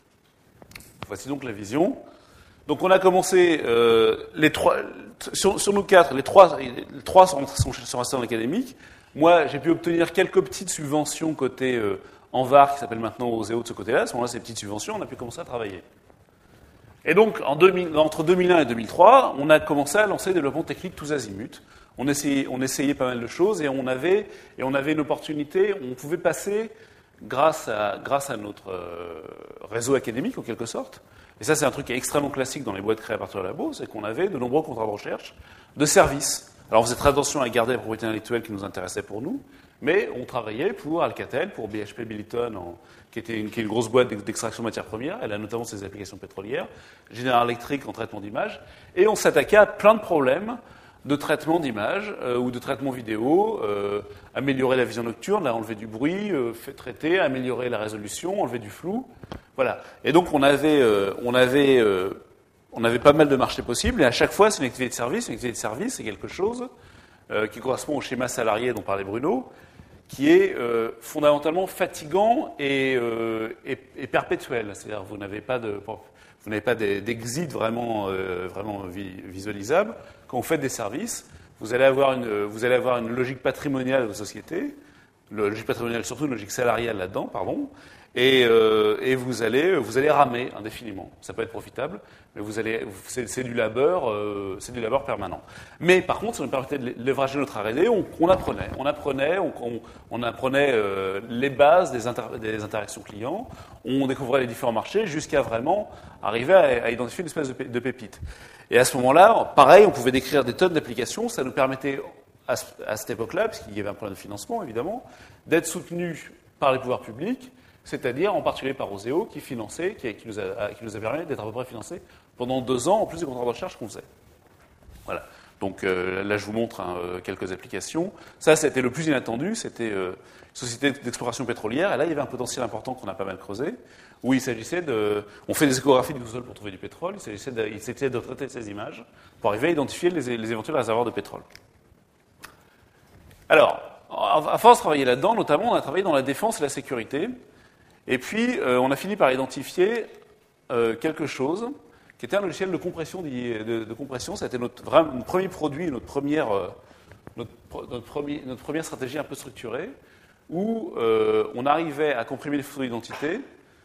Voici donc la vision. Donc on a commencé, euh, les trois, sur, sur nous quatre, les trois, les trois sont, sont, sont restés dans l'académique. Moi, j'ai pu obtenir quelques petites subventions côté euh, Envar, qui s'appelle maintenant Oseo de ce côté-là. À ce moment-là, ces petites subventions, on a pu commencer à travailler. Et donc, en deux mille, entre deux mille un et deux mille trois, on a commencé à lancer le développement technique tous azimuts. On essayait, on essayait pas mal de choses et on avait, et on avait une opportunité, on pouvait passer, grâce à, grâce à notre euh, réseau académique, en quelque sorte. Et ça, c'est un truc qui est extrêmement classique dans les boîtes créées à partir de labo, c'est qu'on avait de nombreux contrats de recherche de services. Alors, on faisait très attention à garder la propriété intellectuelle qui nous intéressait pour nous, mais on travaillait pour Alcatel, pour B H P Billiton, en, qui, était une, qui est une grosse boîte d'extraction de matières premières. Elle a notamment ses applications pétrolières, General Electric en traitement d'images. Et on s'attaquait à plein de problèmes de traitement d'images euh, ou de traitement vidéo, euh, améliorer la vision nocturne, là, enlever du bruit, euh, fait traiter, améliorer la résolution, enlever du flou. Voilà. Et donc, on avait, euh, on avait, euh, on avait pas mal de marchés possibles. Et à chaque fois, c'est une activité de service. Une activité de service, c'est quelque chose euh, qui correspond au schéma salarié dont parlait Bruno, qui est euh, fondamentalement fatigant et, euh, et, et perpétuel. C'est-à-dire vous n'avez pas de, vous n'avez pas d'exit vraiment, euh, vraiment visualisable. Quand vous faites des services, vous allez avoir une, vous allez avoir une logique patrimoniale de la société, une logique patrimoniale surtout une logique salariale là-dedans, pardon. Et, euh, et vous allez, vous allez ramer indéfiniment. Ça peut être profitable, mais vous allez, c'est, c'est du labeur, euh, c'est du labeur permanent. Mais par contre, ça nous permettait de leverager notre R et D. On, on apprenait, on apprenait, on, on, on apprenait euh, les bases des, inter, des interactions clients. On découvrait les différents marchés jusqu'à vraiment arriver à, à identifier une espèce de, de pépite. Et à ce moment-là, pareil, on pouvait décrire des tonnes d'applications. Ça nous permettait, à, à cette époque-là, puisqu'il y avait un problème de financement évidemment, d'être soutenu par les pouvoirs publics, c'est-à-dire en particulier par Oseo, qui finançait, qui, qui, nous a, qui nous a permis d'être à peu près financés pendant deux ans, en plus des contrats de recherche qu'on faisait. Voilà. Donc euh, là, je vous montre hein, quelques applications. Ça, c'était le plus inattendu, c'était euh, une société d'exploration pétrolière, et là, il y avait un potentiel important qu'on a pas mal creusé, où il s'agissait de... On fait des échographies du sous-sol pour trouver du pétrole, il s'agissait de, il s'agissait de traiter ces images pour arriver à identifier les, les éventuels réservoirs de pétrole. Alors, à force de travailler là-dedans, notamment, on a travaillé dans la défense et la sécurité, et puis euh, on a fini par identifier euh, quelque chose qui était un logiciel de compression. De, de, de compression. C'était notre, vraiment, notre premier produit, notre première, euh, notre, notre, premier, notre première stratégie un peu structurée, où euh, on arrivait à comprimer les photos d'identité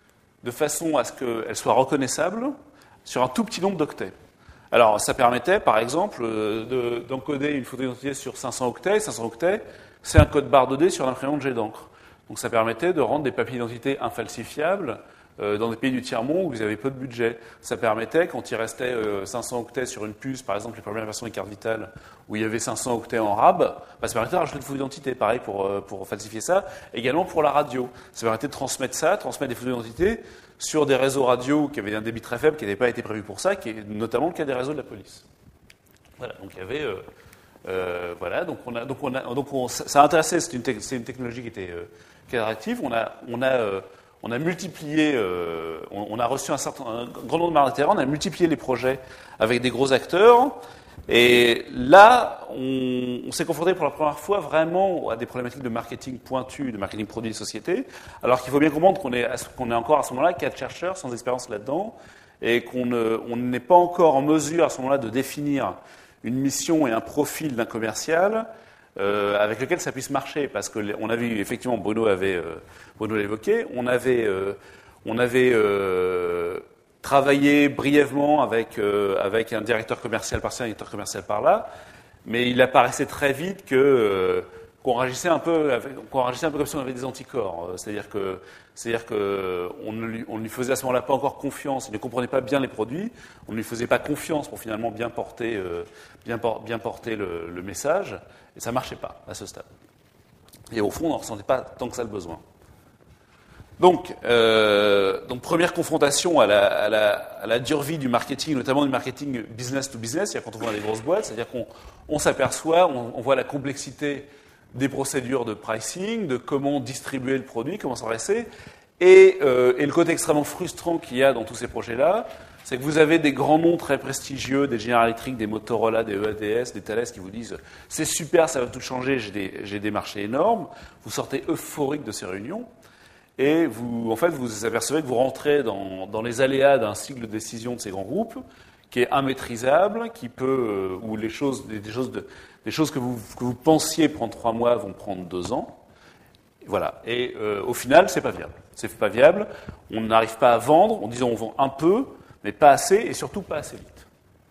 de façon à ce qu'elles soient reconnaissables sur un tout petit nombre d'octets. Alors, ça permettait, par exemple, de, d'encoder une photo d'identité sur cinq cents octets. cinq cents octets, c'est un code barre deux D sur l'imprimante jet d'encre. Donc, ça permettait de rendre des papiers d'identité infalsifiables euh, dans des pays du tiers-monde où vous avez peu de budget. Ça permettait, quand il restait euh, cinq cents octets sur une puce, par exemple, les premières versions des cartes vitales, où il y avait cinq cents octets en R A B, bah, ça permettait de rajouter une photo d'identité, pareil, pour, euh, pour falsifier ça. Également pour la radio. Ça permettait de transmettre ça, transmettre des photos d'identité sur des réseaux radio qui avaient un débit très faible, qui n'avaient pas été prévus pour ça, qui est notamment le cas des réseaux de la police. Voilà, donc il y avait... Euh, euh, voilà, donc on a... Donc on a donc on, ça a intéressé, c'est une, te, c'est une technologie qui était, euh, qui était active. On a... On a euh, On a multiplié, euh, on, on a reçu un, certain, un grand nombre de marques de terrain, on a multiplié les projets avec des gros acteurs. Et là, on, on s'est confronté pour la première fois vraiment à des problématiques de marketing pointu, de marketing produit de société, alors qu'il faut bien comprendre qu'on est, qu'on est encore à ce moment-là quatre chercheurs sans expérience là-dedans, et qu'on ne, on n'est pas encore en mesure à ce moment-là de définir une mission et un profil d'un commercial Euh, avec lequel ça puisse marcher, parce que on avait effectivement, Bruno avait, euh, Bruno l'a évoqué, on avait, euh, on avait euh, travaillé brièvement avec euh, avec un directeur commercial par-ci, un directeur commercial par-là, mais il apparaissait très vite que euh, qu'on réagissait un peu, qu'on réagissait un peu comme si on avait des anticorps, c'est-à-dire que c'est-à-dire que on ne lui, on ne lui faisait à ce moment-là pas encore confiance, il ne comprenait pas bien les produits, on ne lui faisait pas confiance pour finalement bien porter, euh, bien, por- bien porter le, le message. Et ça ne marchait pas à ce stade. Et au fond, on n'en ressentait pas tant que ça le besoin. Donc, euh, donc première confrontation à la, à, la, à la dure vie du marketing, notamment du marketing business to business, c'est-à-dire quand on voit des grosses boîtes, c'est-à-dire qu'on on s'aperçoit, on, on voit la complexité des procédures de pricing, de comment distribuer le produit, comment s'adresser, et, euh, et le côté extrêmement frustrant qu'il y a dans tous ces projets-là, c'est que vous avez des grands noms très prestigieux, des General Electric, des Motorola, des E A D S, des Thales qui vous disent « c'est super, ça va tout changer, j'ai des, j'ai des marchés énormes ». Vous sortez euphorique de ces réunions et vous, en fait, vous apercevez que vous rentrez dans, dans les aléas d'un cycle de décision de ces grands groupes qui est immaîtrisable, qui peut, où les choses, des choses, de, des choses que, vous, que vous pensiez prendre trois mois vont prendre deux ans. Voilà. Et euh, au final, c'est pas viable. C'est pas viable. On n'arrive pas à vendre. En disant on vend un peu, mais pas assez, et surtout pas assez vite.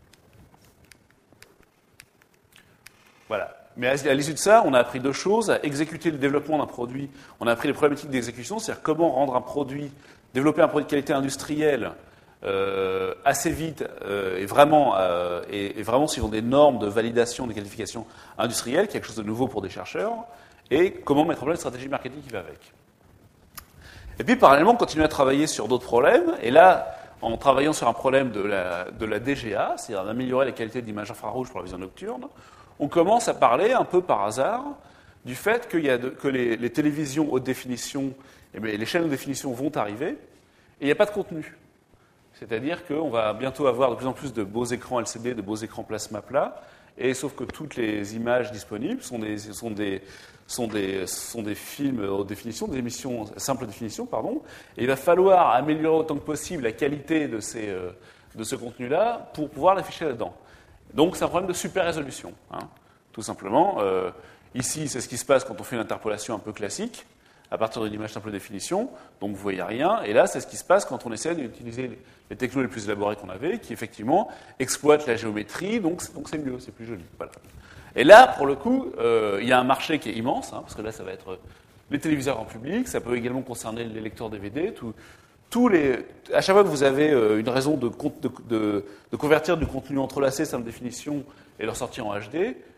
Voilà. Mais à l'issue de ça, on a appris deux choses. À exécuter le développement d'un produit, on a appris les problématiques d'exécution, c'est-à-dire comment rendre un produit, développer un produit de qualité industrielle euh, assez vite, euh, et, vraiment, euh, et, et vraiment suivant des normes de validation, de qualification industrielle, quelque chose de nouveau pour des chercheurs, et comment mettre en place une stratégie marketing qui va avec. Et puis, parallèlement, on continue à travailler sur d'autres problèmes, et là, en travaillant sur un problème de la, de la D G A, c'est-à-dire d'améliorer la qualité de l'image infrarouge pour la vision nocturne, on commence à parler un peu par hasard du fait qu'il y a de, que les, les télévisions haute définition, eh bien, les chaînes haute définition vont arriver, et il n'y a pas de contenu. C'est-à-dire qu'on va bientôt avoir de plus en plus de beaux écrans L C D, de beaux écrans plasma plat, et sauf que toutes les images disponibles sont des, sont des, sont des, sont des films haute définition, des émissions simple définition, pardon, et il va falloir améliorer autant que possible la qualité de, ces, de ce contenu-là pour pouvoir l'afficher là-dedans. Donc c'est un problème de super résolution, hein, tout simplement. Euh, ici, c'est ce qui se passe quand on fait une interpolation un peu classique, à partir d'une image simple définition, donc vous voyez rien, et là, c'est ce qui se passe quand on essaie d'utiliser les technos les plus élaborés qu'on avait, qui effectivement exploitent la géométrie, donc, donc c'est mieux, c'est plus joli. Voilà. Et là, pour le coup, euh, il y a un marché qui est immense, hein, parce que là, ça va être les téléviseurs en public, ça peut également concerner les lecteurs D V D, tout, tous les, à chaque fois que vous avez une raison de, de, de, de convertir du contenu entrelacé, simple définition, et leur sortir en H D,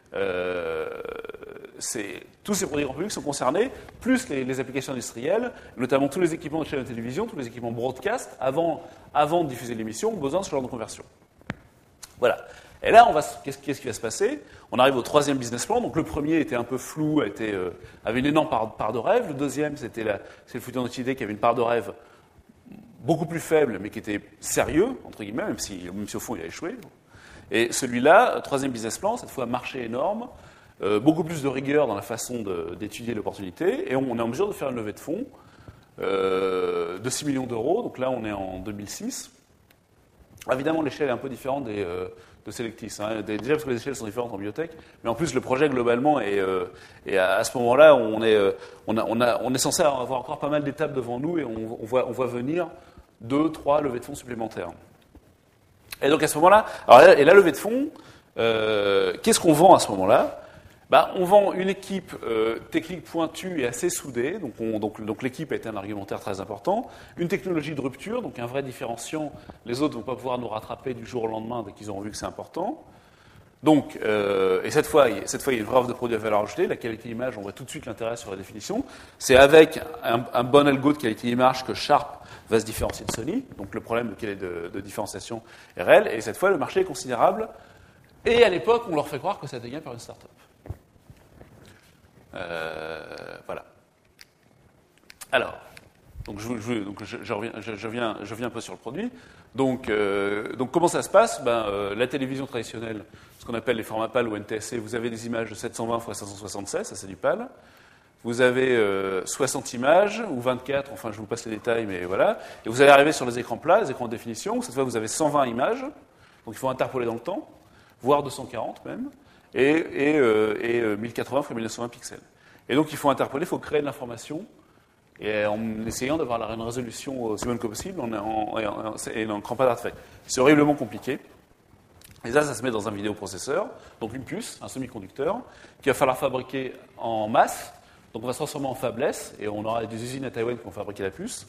euh, c'est, tous ces produits grand public sont concernés, plus les, les applications industrielles, notamment tous les équipements de chaîne de télévision, tous les équipements broadcast, avant, avant de diffuser l'émission, ont besoin de ce genre de conversion. Voilà. Et là, on va, qu'est-ce, qu'est-ce qui va se passer? On arrive au troisième business plan. Donc le premier était un peu flou, était, euh, avait une énorme part, part de rêve. Le deuxième, c'était la, c'est le futur d'idée qui avait une part de rêve beaucoup plus faible, mais qui était sérieux, entre guillemets, même si, même si au fond il a échoué. Et celui-là, troisième business plan, cette fois marché énorme, euh, beaucoup plus de rigueur dans la façon de, d'étudier l'opportunité, et on, on est en mesure de faire une levée de fonds euh, de six millions d'euros. Donc là, on est en deux mille six. Évidemment, l'échelle est un peu différente des, euh, de Selectis. Hein. Déjà parce que les échelles sont différentes en biotech, mais en plus le projet globalement est, euh, et à, à ce moment-là, on est, euh, on, a, on, a, on est censé avoir encore pas mal d'étapes devant nous et on, on, voit, on voit venir deux, trois levées de fonds supplémentaires. Et donc à ce moment-là, alors et la levée de fonds, euh, qu'est-ce qu'on vend à ce moment-là? Bah, on vend une équipe euh, technique pointue et assez soudée, donc, on, donc, donc l'équipe a été un argumentaire très important, une technologie de rupture, donc un vrai différenciant, les autres ne vont pas pouvoir nous rattraper du jour au lendemain dès qu'ils auront vu que c'est important. Donc, euh, et cette fois, cette fois, il y a une vraie offre de produit à valeur ajoutée, la qualité image, on voit tout de suite l'intérêt sur la définition. C'est avec un, un bon algo de qualité image que Sharp va se différencier de Sony, donc le problème de, de, de différenciation est réel, et cette fois, le marché est considérable, et à l'époque, on leur fait croire que ça devient par une start-up. Euh, voilà. Alors, donc, je, je, donc je, je, reviens, je, je, viens, je viens un peu sur le produit. Donc, euh, donc comment ça se passe? Ben, euh, la télévision traditionnelle, ce qu'on appelle les formats PAL ou N T S C, vous avez des images de sept cent vingt par cinq cent soixante-seize, ça c'est du PAL. Vous avez euh, soixante images, ou vingt-quatre, enfin je vous passe les détails, mais voilà. Et vous allez arriver sur les écrans plats, les écrans de définition, où cette fois vous avez cent vingt images, donc il faut interpoler dans le temps, voire deux cent quarante même. et, et, euh, et euh, mille quatre-vingts fois mille neuf cent vingt pixels. Et donc il faut interpoler, il faut créer de l'information, et en essayant d'avoir une résolution aussi bonne que possible, en, en, en, et en créant pas d'artefact. C'est horriblement compliqué. Et ça, ça se met dans un vidéoprocesseur, donc une puce, un semi-conducteur, qu'il va falloir fabriquer en masse. Donc on va se transformer en fabless, et on aura des usines à Taïwan qui vont fabriquer la puce.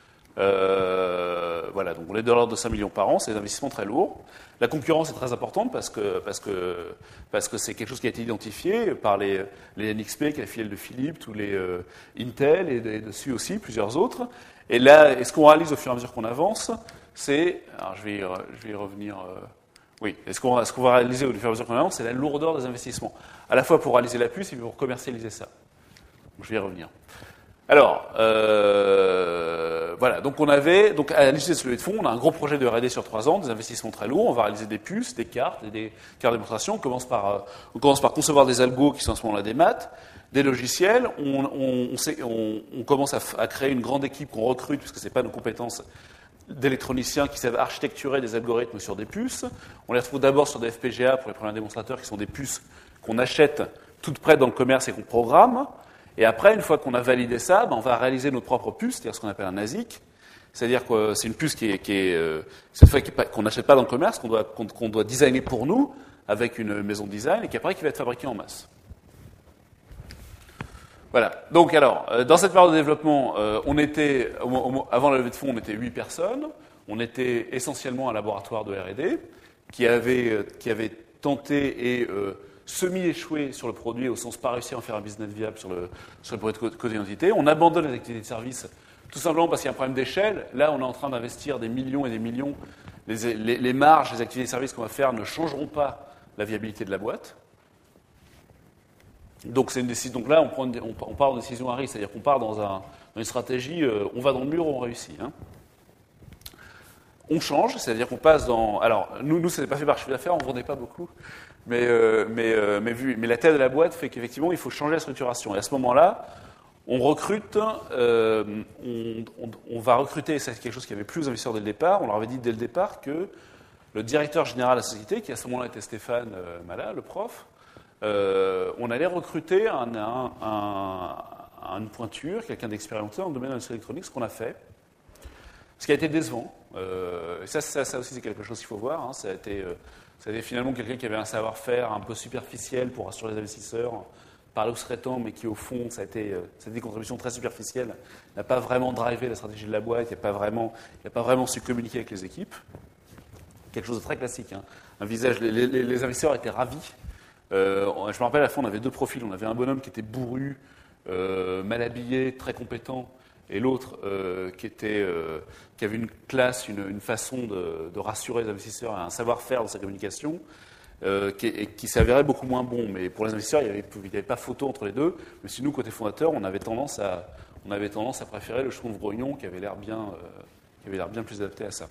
Euh, voilà, donc on est de l'ordre de cinq millions par an, c'est des investissements très lourds. La concurrence est très importante parce que, parce que, parce que c'est quelque chose qui a été identifié par les, les N X P, qui est la filiale de Philips, tous les euh, Intel, et, et dessus aussi plusieurs autres. Et là, et ce qu'on réalise au fur et à mesure qu'on avance, c'est, alors je vais y, je vais y revenir, euh, oui, et ce qu'on, ce qu'on va réaliser au fur et à mesure qu'on avance, c'est la lourdeur des investissements, à la fois pour réaliser la puce et pour commercialiser ça. Donc, je vais y revenir. Alors, euh, voilà, donc on avait, donc à l'issue de ce levée de fonds, on a un gros projet de R et D sur trois ans, des investissements très lourds, on va réaliser des puces, des cartes, et des cartes de démonstration, on commence par, on commence par concevoir des algos qui sont à ce moment-là des maths, des logiciels, on, on, on, sait, on, on commence à, à créer une grande équipe qu'on recrute, puisque ce n'est pas nos compétences d'électroniciens qui savent architecturer des algorithmes sur des puces, on les retrouve d'abord sur des F P G A pour les premiers démonstrateurs qui sont des puces qu'on achète toutes prêtes dans le commerce et qu'on programme. Et après, une fois qu'on a validé ça, ben on va réaliser notre propre puce, c'est-à-dire ce qu'on appelle un A S I C. C'est-à-dire que c'est une puce qui est, qui est euh, cette fois qu'on n'achète pas dans le commerce, qu'on doit, qu'on, qu'on doit designer pour nous, avec une maison de design, et qui après qui va être fabriquée en masse. Voilà. Donc alors, euh, dans cette période de développement, euh, on était, au, au, avant la levée de fonds, on était huit personnes. On était essentiellement un laboratoire de R et D qui avait, euh, qui avait tenté et euh, semi-échoué sur le produit, au sens pas réussi à en faire un business viable sur le, sur le produit de code d'identité. On abandonne les activités de service, tout simplement parce qu'il y a un problème d'échelle. Là, on est en train d'investir des millions et des millions. Les, les, les marges, les activités de service qu'on va faire ne changeront pas la viabilité de la boîte. Donc, c'est une décision. Donc là, on, prend une, on, on part en décision à risque, c'est-à-dire qu'on part dans, un, dans une stratégie, euh, on va dans le mur, on réussit. Hein. On change, c'est-à-dire qu'on passe dans... Alors, nous, nous ça n'est pas fait par chiffre d'affaires, on ne vendait pas beaucoup. Mais, euh, mais, euh, mais, vu, mais la taille de la boîte fait qu'effectivement, il faut changer la structuration. Et à ce moment-là, on recrute, euh, on, on, on va recruter, c'est quelque chose qui avait plus d'investisseurs dès le départ, on leur avait dit dès le départ que le directeur général de la société, qui à ce moment-là était Stéphane euh, Mala, le prof, euh, on allait recruter un, un, un, un, une pointure, quelqu'un d'expérimenté dans le domaine de l'industrie électronique, ce qu'on a fait. Ce qui a été décevant. Euh, et ça, ça, ça aussi, c'est quelque chose qu'il faut voir. Hein, ça a été... Euh, C'était finalement quelqu'un qui avait un savoir-faire un peu superficiel pour rassurer les investisseurs, parler au secrétant, mais qui au fond, ça a été, ça a été des contributions très superficielles, n'a pas vraiment drivé la stratégie de la boîte, il n'a pas vraiment, il n'a pas vraiment su communiquer avec les équipes. Quelque chose de très classique. Hein. Un visage, les, les, les investisseurs étaient ravis Euh, je me rappelle, à la fin, on avait deux profils. On avait un bonhomme qui était bourru, euh, mal habillé, très compétent, et l'autre euh, qui, était, euh, qui avait une classe, une, une façon de, de rassurer les investisseurs, un savoir-faire dans sa communication, euh, qui, et qui s'avérait beaucoup moins bon. Mais pour les investisseurs, il n'y avait, avait pas photo entre les deux. Mais si nous, côté fondateur, on avait tendance à, on avait tendance à préférer le Schtroumpf-Grognon qui avait l'air bien, euh, qui avait l'air bien plus adapté à ça.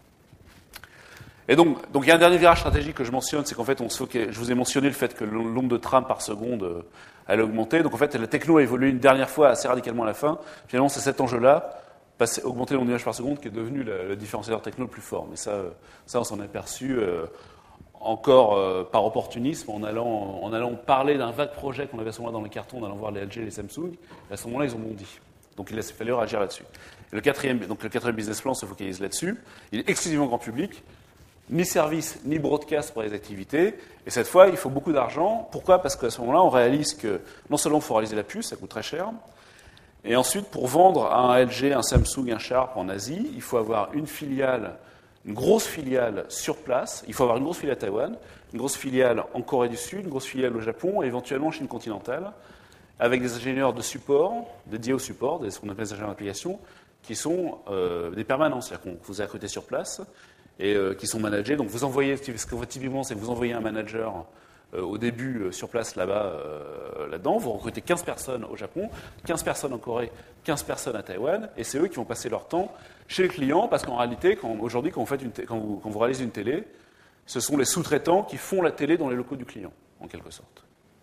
Et donc, donc, il y a un dernier virage stratégique que je mentionne, c'est qu'en fait, on se focalise, je vous ai mentionné le fait que le nombre de trams par seconde euh, allait augmenter. Donc, en fait, la techno a évolué une dernière fois assez radicalement à la fin. Finalement, c'est cet enjeu-là, passer, augmenter le nombre d'images par seconde, qui est devenu le, le différenciateur techno le plus fort. Mais ça, euh, ça on s'en est aperçu euh, encore euh, par opportunisme, en allant, en allant parler d'un vague projet qu'on avait à ce moment-là dans les cartons, en allant voir les L G et les Samsung. Et à ce moment-là, ils ont bondi. Donc, il a fallu réagir là-dessus. Et le quatrième, donc, le quatrième business plan se focalise là-dessus. Il est exclusivement grand public. Ni service, ni broadcast pour les activités. Et cette fois, il faut beaucoup d'argent. Pourquoi ? Parce qu'à ce moment-là, on réalise que non seulement il faut réaliser la puce, ça coûte très cher, et ensuite, pour vendre à un L G, un Samsung, un Sharp en Asie, il faut avoir une filiale, une grosse filiale sur place. Il faut avoir une grosse filiale à Taïwan, une grosse filiale en Corée du Sud, une grosse filiale au Japon, et éventuellement en Chine continentale, avec des ingénieurs de support, dédiés au support, ce qu'on appelle des ingénieurs d'application, qui sont euh, des permanents, c'est-à-dire qu'on vous a recruté sur place, et euh, qui sont managés. Donc vous envoyez, ce que typiquement, c'est que vous envoyez un manager euh, au début euh, sur place là-bas, euh, là-dedans. Vous recrutez quinze personnes au Japon, quinze personnes en Corée, quinze personnes à Taïwan, et c'est eux qui vont passer leur temps chez le client, parce qu'en réalité, quand, aujourd'hui, quand vous, faites une t- quand, vous, quand vous réalisez une télé, ce sont les sous-traitants qui font la télé dans les locaux du client, en quelque sorte.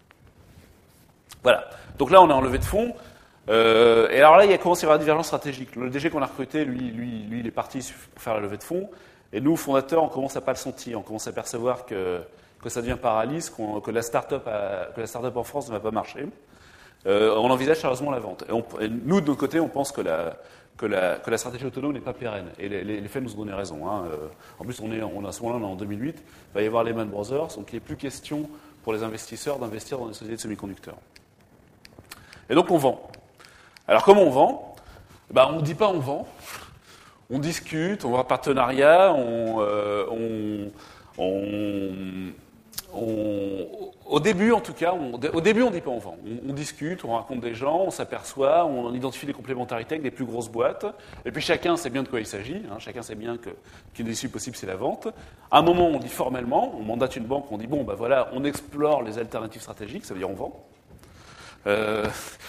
Voilà. Donc là, on a en levée de fonds. Euh, et alors là, il y a commencé à y avoir une divergence stratégique. Le D G qu'on a recruté, lui, lui, lui, il est parti pour faire la levée de fonds. Et nous, fondateurs, on commence à pas le sentir. On commence à percevoir que, que ça devient paralyse, qu'on, que, la start-up a, que la start-up en France ne va pas marcher. Euh, on envisage sérieusement la vente. Et, on, et nous, de notre côté, on pense que la, que la, que la stratégie autonome n'est pas pérenne. Et les, les, les faits nous ont donné raison. Hein. Euh, en plus, on est, on, à ce moment-là, on est en deux mille huit. Il va y avoir Lehman Brothers. Donc, il n'est plus question pour les investisseurs d'investir dans des sociétés de semi-conducteurs. Et donc, on vend. Alors, comment on vend ? Ben, on ne dit pas on vend. On discute, on voit partenariat, on, euh, on, on, on, au début en tout cas, on, au début on ne dit pas on vend. On, on discute, on raconte des gens, on s'aperçoit, on identifie des complémentarités avec des plus grosses boîtes, et puis chacun sait bien de quoi il s'agit, hein, chacun sait bien que, qu'une issue possible c'est la vente. À un moment on dit formellement, on mandate une banque, on dit bon ben voilà, on explore les alternatives stratégiques, ça veut dire on vend. Euh,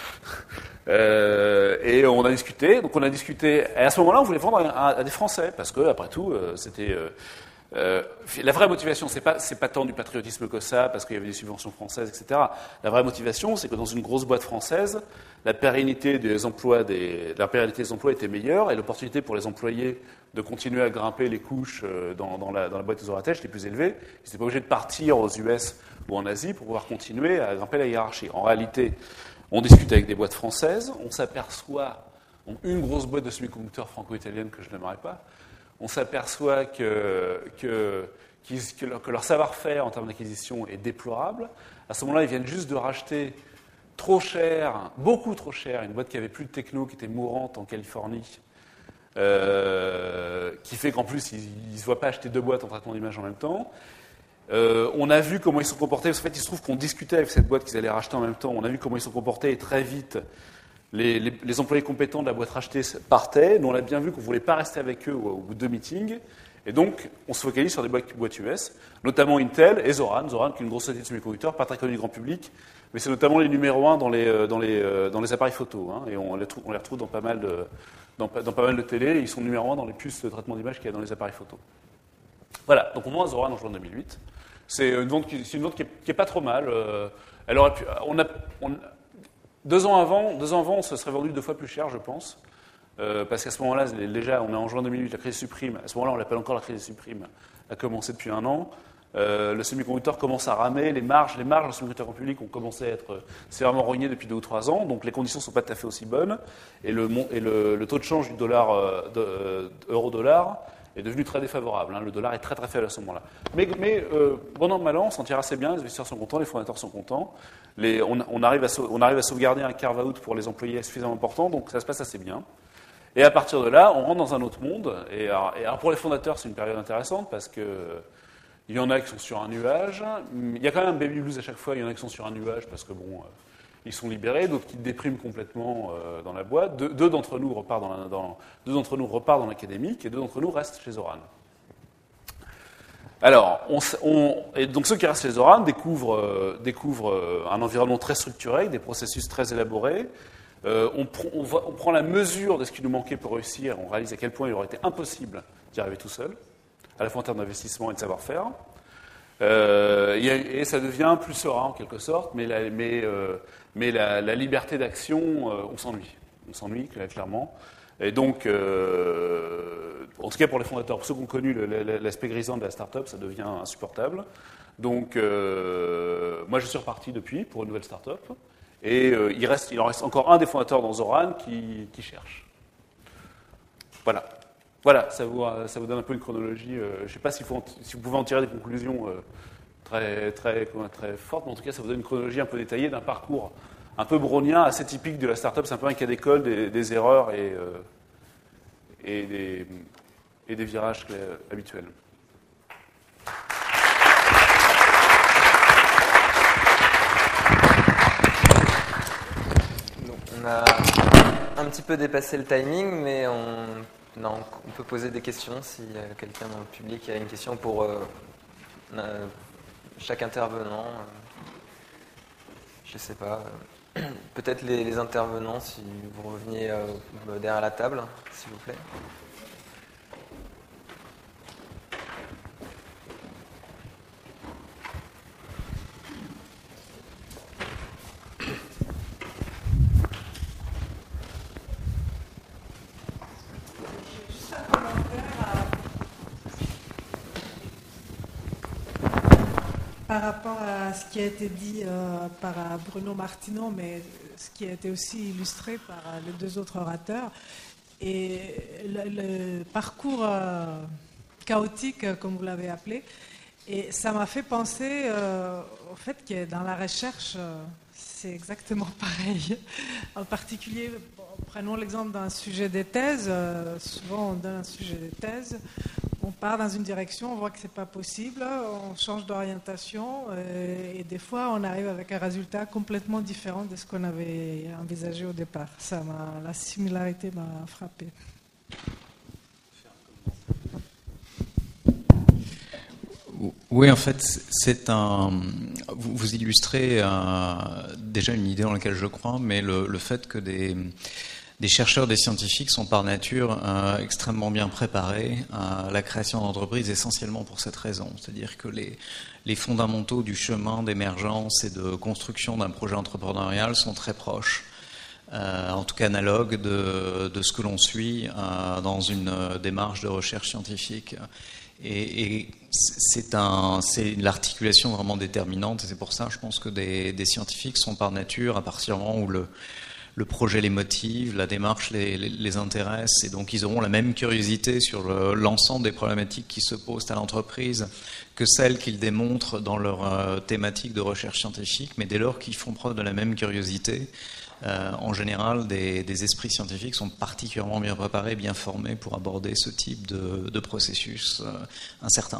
euh, et on a discuté, donc on a discuté, et à ce moment-là, on voulait vendre à, à des Français, parce que, après tout, euh, c'était, euh, euh, la vraie motivation, c'est pas, c'est pas tant du patriotisme que ça, parce qu'il y avait des subventions françaises, et cetera. La vraie motivation, c'est que dans une grosse boîte française, la pérennité des emplois, des, la pérennité des emplois était meilleure, et l'opportunité pour les employés de continuer à grimper les couches dans, dans, la, dans la boîte des oratèges était plus élevée. Ils n'étaient pas obligés de partir aux U S ou en Asie pour pouvoir continuer à grimper la hiérarchie. En réalité, on discute avec des boîtes françaises, on s'aperçoit, une grosse boîte de semi-conducteurs franco-italienne que je n'aimerais pas, on s'aperçoit que, que, que, leur, que leur savoir-faire en termes d'acquisition est déplorable. À ce moment-là, ils viennent juste de racheter trop cher, beaucoup trop cher, une boîte qui avait plus de techno, qui était mourante en Californie, euh, qui fait qu'en plus, ils ne se voient pas acheter deux boîtes en traitement d'image en même temps. Euh, on a vu comment ils sont comportés, parce qu'en fait, il se trouve qu'on discutait avec cette boîte qu'ils allaient racheter en même temps, on a vu comment ils sont comportés, et très vite, les, les, les employés compétents de la boîte rachetée partaient, mais on a bien vu qu'on ne voulait pas rester avec eux au, au bout de deux meetings, et donc, on se focalise sur des boîtes, boîtes U S, notamment Intel et Zoran, Zoran qui est une grosse société de semi-conducteurs, pas très connue du grand public, mais c'est notamment les numéros un dans les, dans les, dans les appareils photo, hein, et on les, trouve, on les retrouve dans pas mal de, dans, dans pas mal de télé, et ils sont numéro un dans les puces de traitement d'image qu'il y a dans les appareils photo. Voilà, donc on vend à Zoran en juin deux mille huit. C'est une vente qui, c'est une vente qui, est, qui est pas trop mal. Euh, elle aurait pu, on a, on, deux ans avant, deux ans avant, on se serait vendu deux fois plus cher, je pense, euh, parce qu'à ce moment-là, déjà, on est en juin deux mille huit, la crise subprime. À ce moment-là, on l'appelle encore la crise subprime. A commencé depuis un an. Euh, le semi-conducteur commence à ramer, les marges, les marges du semi-conducteur en public ont commencé à être sévèrement rognées depuis deux ou trois ans, donc les conditions ne sont pas tout à fait aussi bonnes, et le, et le, le taux de change du dollar, euh, de, euh, euro-dollar est devenu très défavorable. Hein. Le dollar est très très faible à ce moment-là. Mais, mais euh, bon an, mal an, on s'en tire assez bien, les investisseurs sont contents, les fondateurs sont contents, les, on, on, arrive à, on arrive à sauvegarder un carve-out pour les employés suffisamment important, donc ça se passe assez bien. Et à partir de là, on rentre dans un autre monde, et alors, et alors pour les fondateurs, c'est une période intéressante, parce que Il y en a qui sont sur un nuage. Il y a quand même un baby blues à chaque fois. Il y en a qui sont sur un nuage parce que bon, euh, ils sont libérés. D'autres qui dépriment complètement euh, dans la boîte. Deux, deux d'entre nous repartent dans, la, dans deux d'entre nous repartent dans l'académique et deux d'entre nous restent chez Zoran. Alors, on, on, et donc ceux qui restent chez Zoran découvrent, euh, découvrent euh, un environnement très structuré, avec des processus très élaborés. Euh, on, pr- on, va, on prend la mesure de ce qui nous manquait pour réussir. On réalise à quel point il aurait été impossible d'y arriver tout seul, à la fois en termes d'investissement et de savoir-faire. Euh, et, et ça devient plus serein en quelque sorte, mais la, mais, euh, mais la, la liberté d'action, euh, on s'ennuie. On s'ennuie clairement. Et donc, euh, en tout cas pour les fondateurs, pour ceux qui ont connu le, le, l'aspect grisant de la start-up, ça devient insupportable. Donc, euh, moi je suis reparti depuis pour une nouvelle start-up. Et euh, il, reste, il en reste encore un des fondateurs dans Zoran qui, qui cherche. Voilà. Voilà, ça vous, ça vous donne un peu une chronologie. Euh, je ne sais pas si vous, si vous pouvez en tirer des conclusions euh, très, très, très fortes, mais en tout cas, ça vous donne une chronologie un peu détaillée d'un parcours un peu brownien, assez typique de la start-up. C'est un peu un cas d'école des, des erreurs et, euh, et, des, et des virages euh, habituels. Donc, on a un petit peu dépassé le timing, mais on, non, on peut poser des questions si euh, quelqu'un dans le public a une question pour euh, euh, chaque intervenant. Euh, je ne sais pas. Euh, peut-être les, les intervenants, si vous reveniez euh, derrière la table, s'il vous plaît. Par rapport à ce qui a été dit euh, par Bruno Martino, mais ce qui a été aussi illustré par les deux autres orateurs, et le, le parcours euh, chaotique, comme vous l'avez appelé, et ça m'a fait penser euh, au fait que dans la recherche, euh, c'est exactement pareil. En particulier, bon, prenons l'exemple d'un sujet de thèse. Euh, souvent, on donne un sujet de thèse. On part dans une direction, on voit que ce n'est pas possible, on change d'orientation et, et des fois on arrive avec un résultat complètement différent de ce qu'on avait envisagé au départ. Ça m'a, la similarité m'a frappé. Oui, en fait, c'est un. Vous, vous illustrez euh, déjà une idée dans laquelle je crois, mais le, le fait que des. Des chercheurs, des scientifiques sont par nature euh, extrêmement bien préparés à la création d'entreprises essentiellement pour cette raison. C'est-à-dire que les, les fondamentaux du chemin d'émergence et de construction d'un projet entrepreneurial sont très proches, euh, en tout cas analogues de, de ce que l'on suit euh, dans une démarche de recherche scientifique. Et, et c'est, un, c'est l'articulation vraiment déterminante, et c'est pour ça, je pense que des, des scientifiques sont par nature, à partir du moment où le Le projet les motive, la démarche les, les, les intéresse, et donc ils auront la même curiosité sur le, l'ensemble des problématiques qui se posent à l'entreprise que celles qu'ils démontrent dans leur euh, thématique de recherche scientifique, mais dès lors qu'ils font preuve de la même curiosité, euh, en général, des, des esprits scientifiques sont particulièrement bien préparés, bien formés pour aborder ce type de, de processus euh, incertain.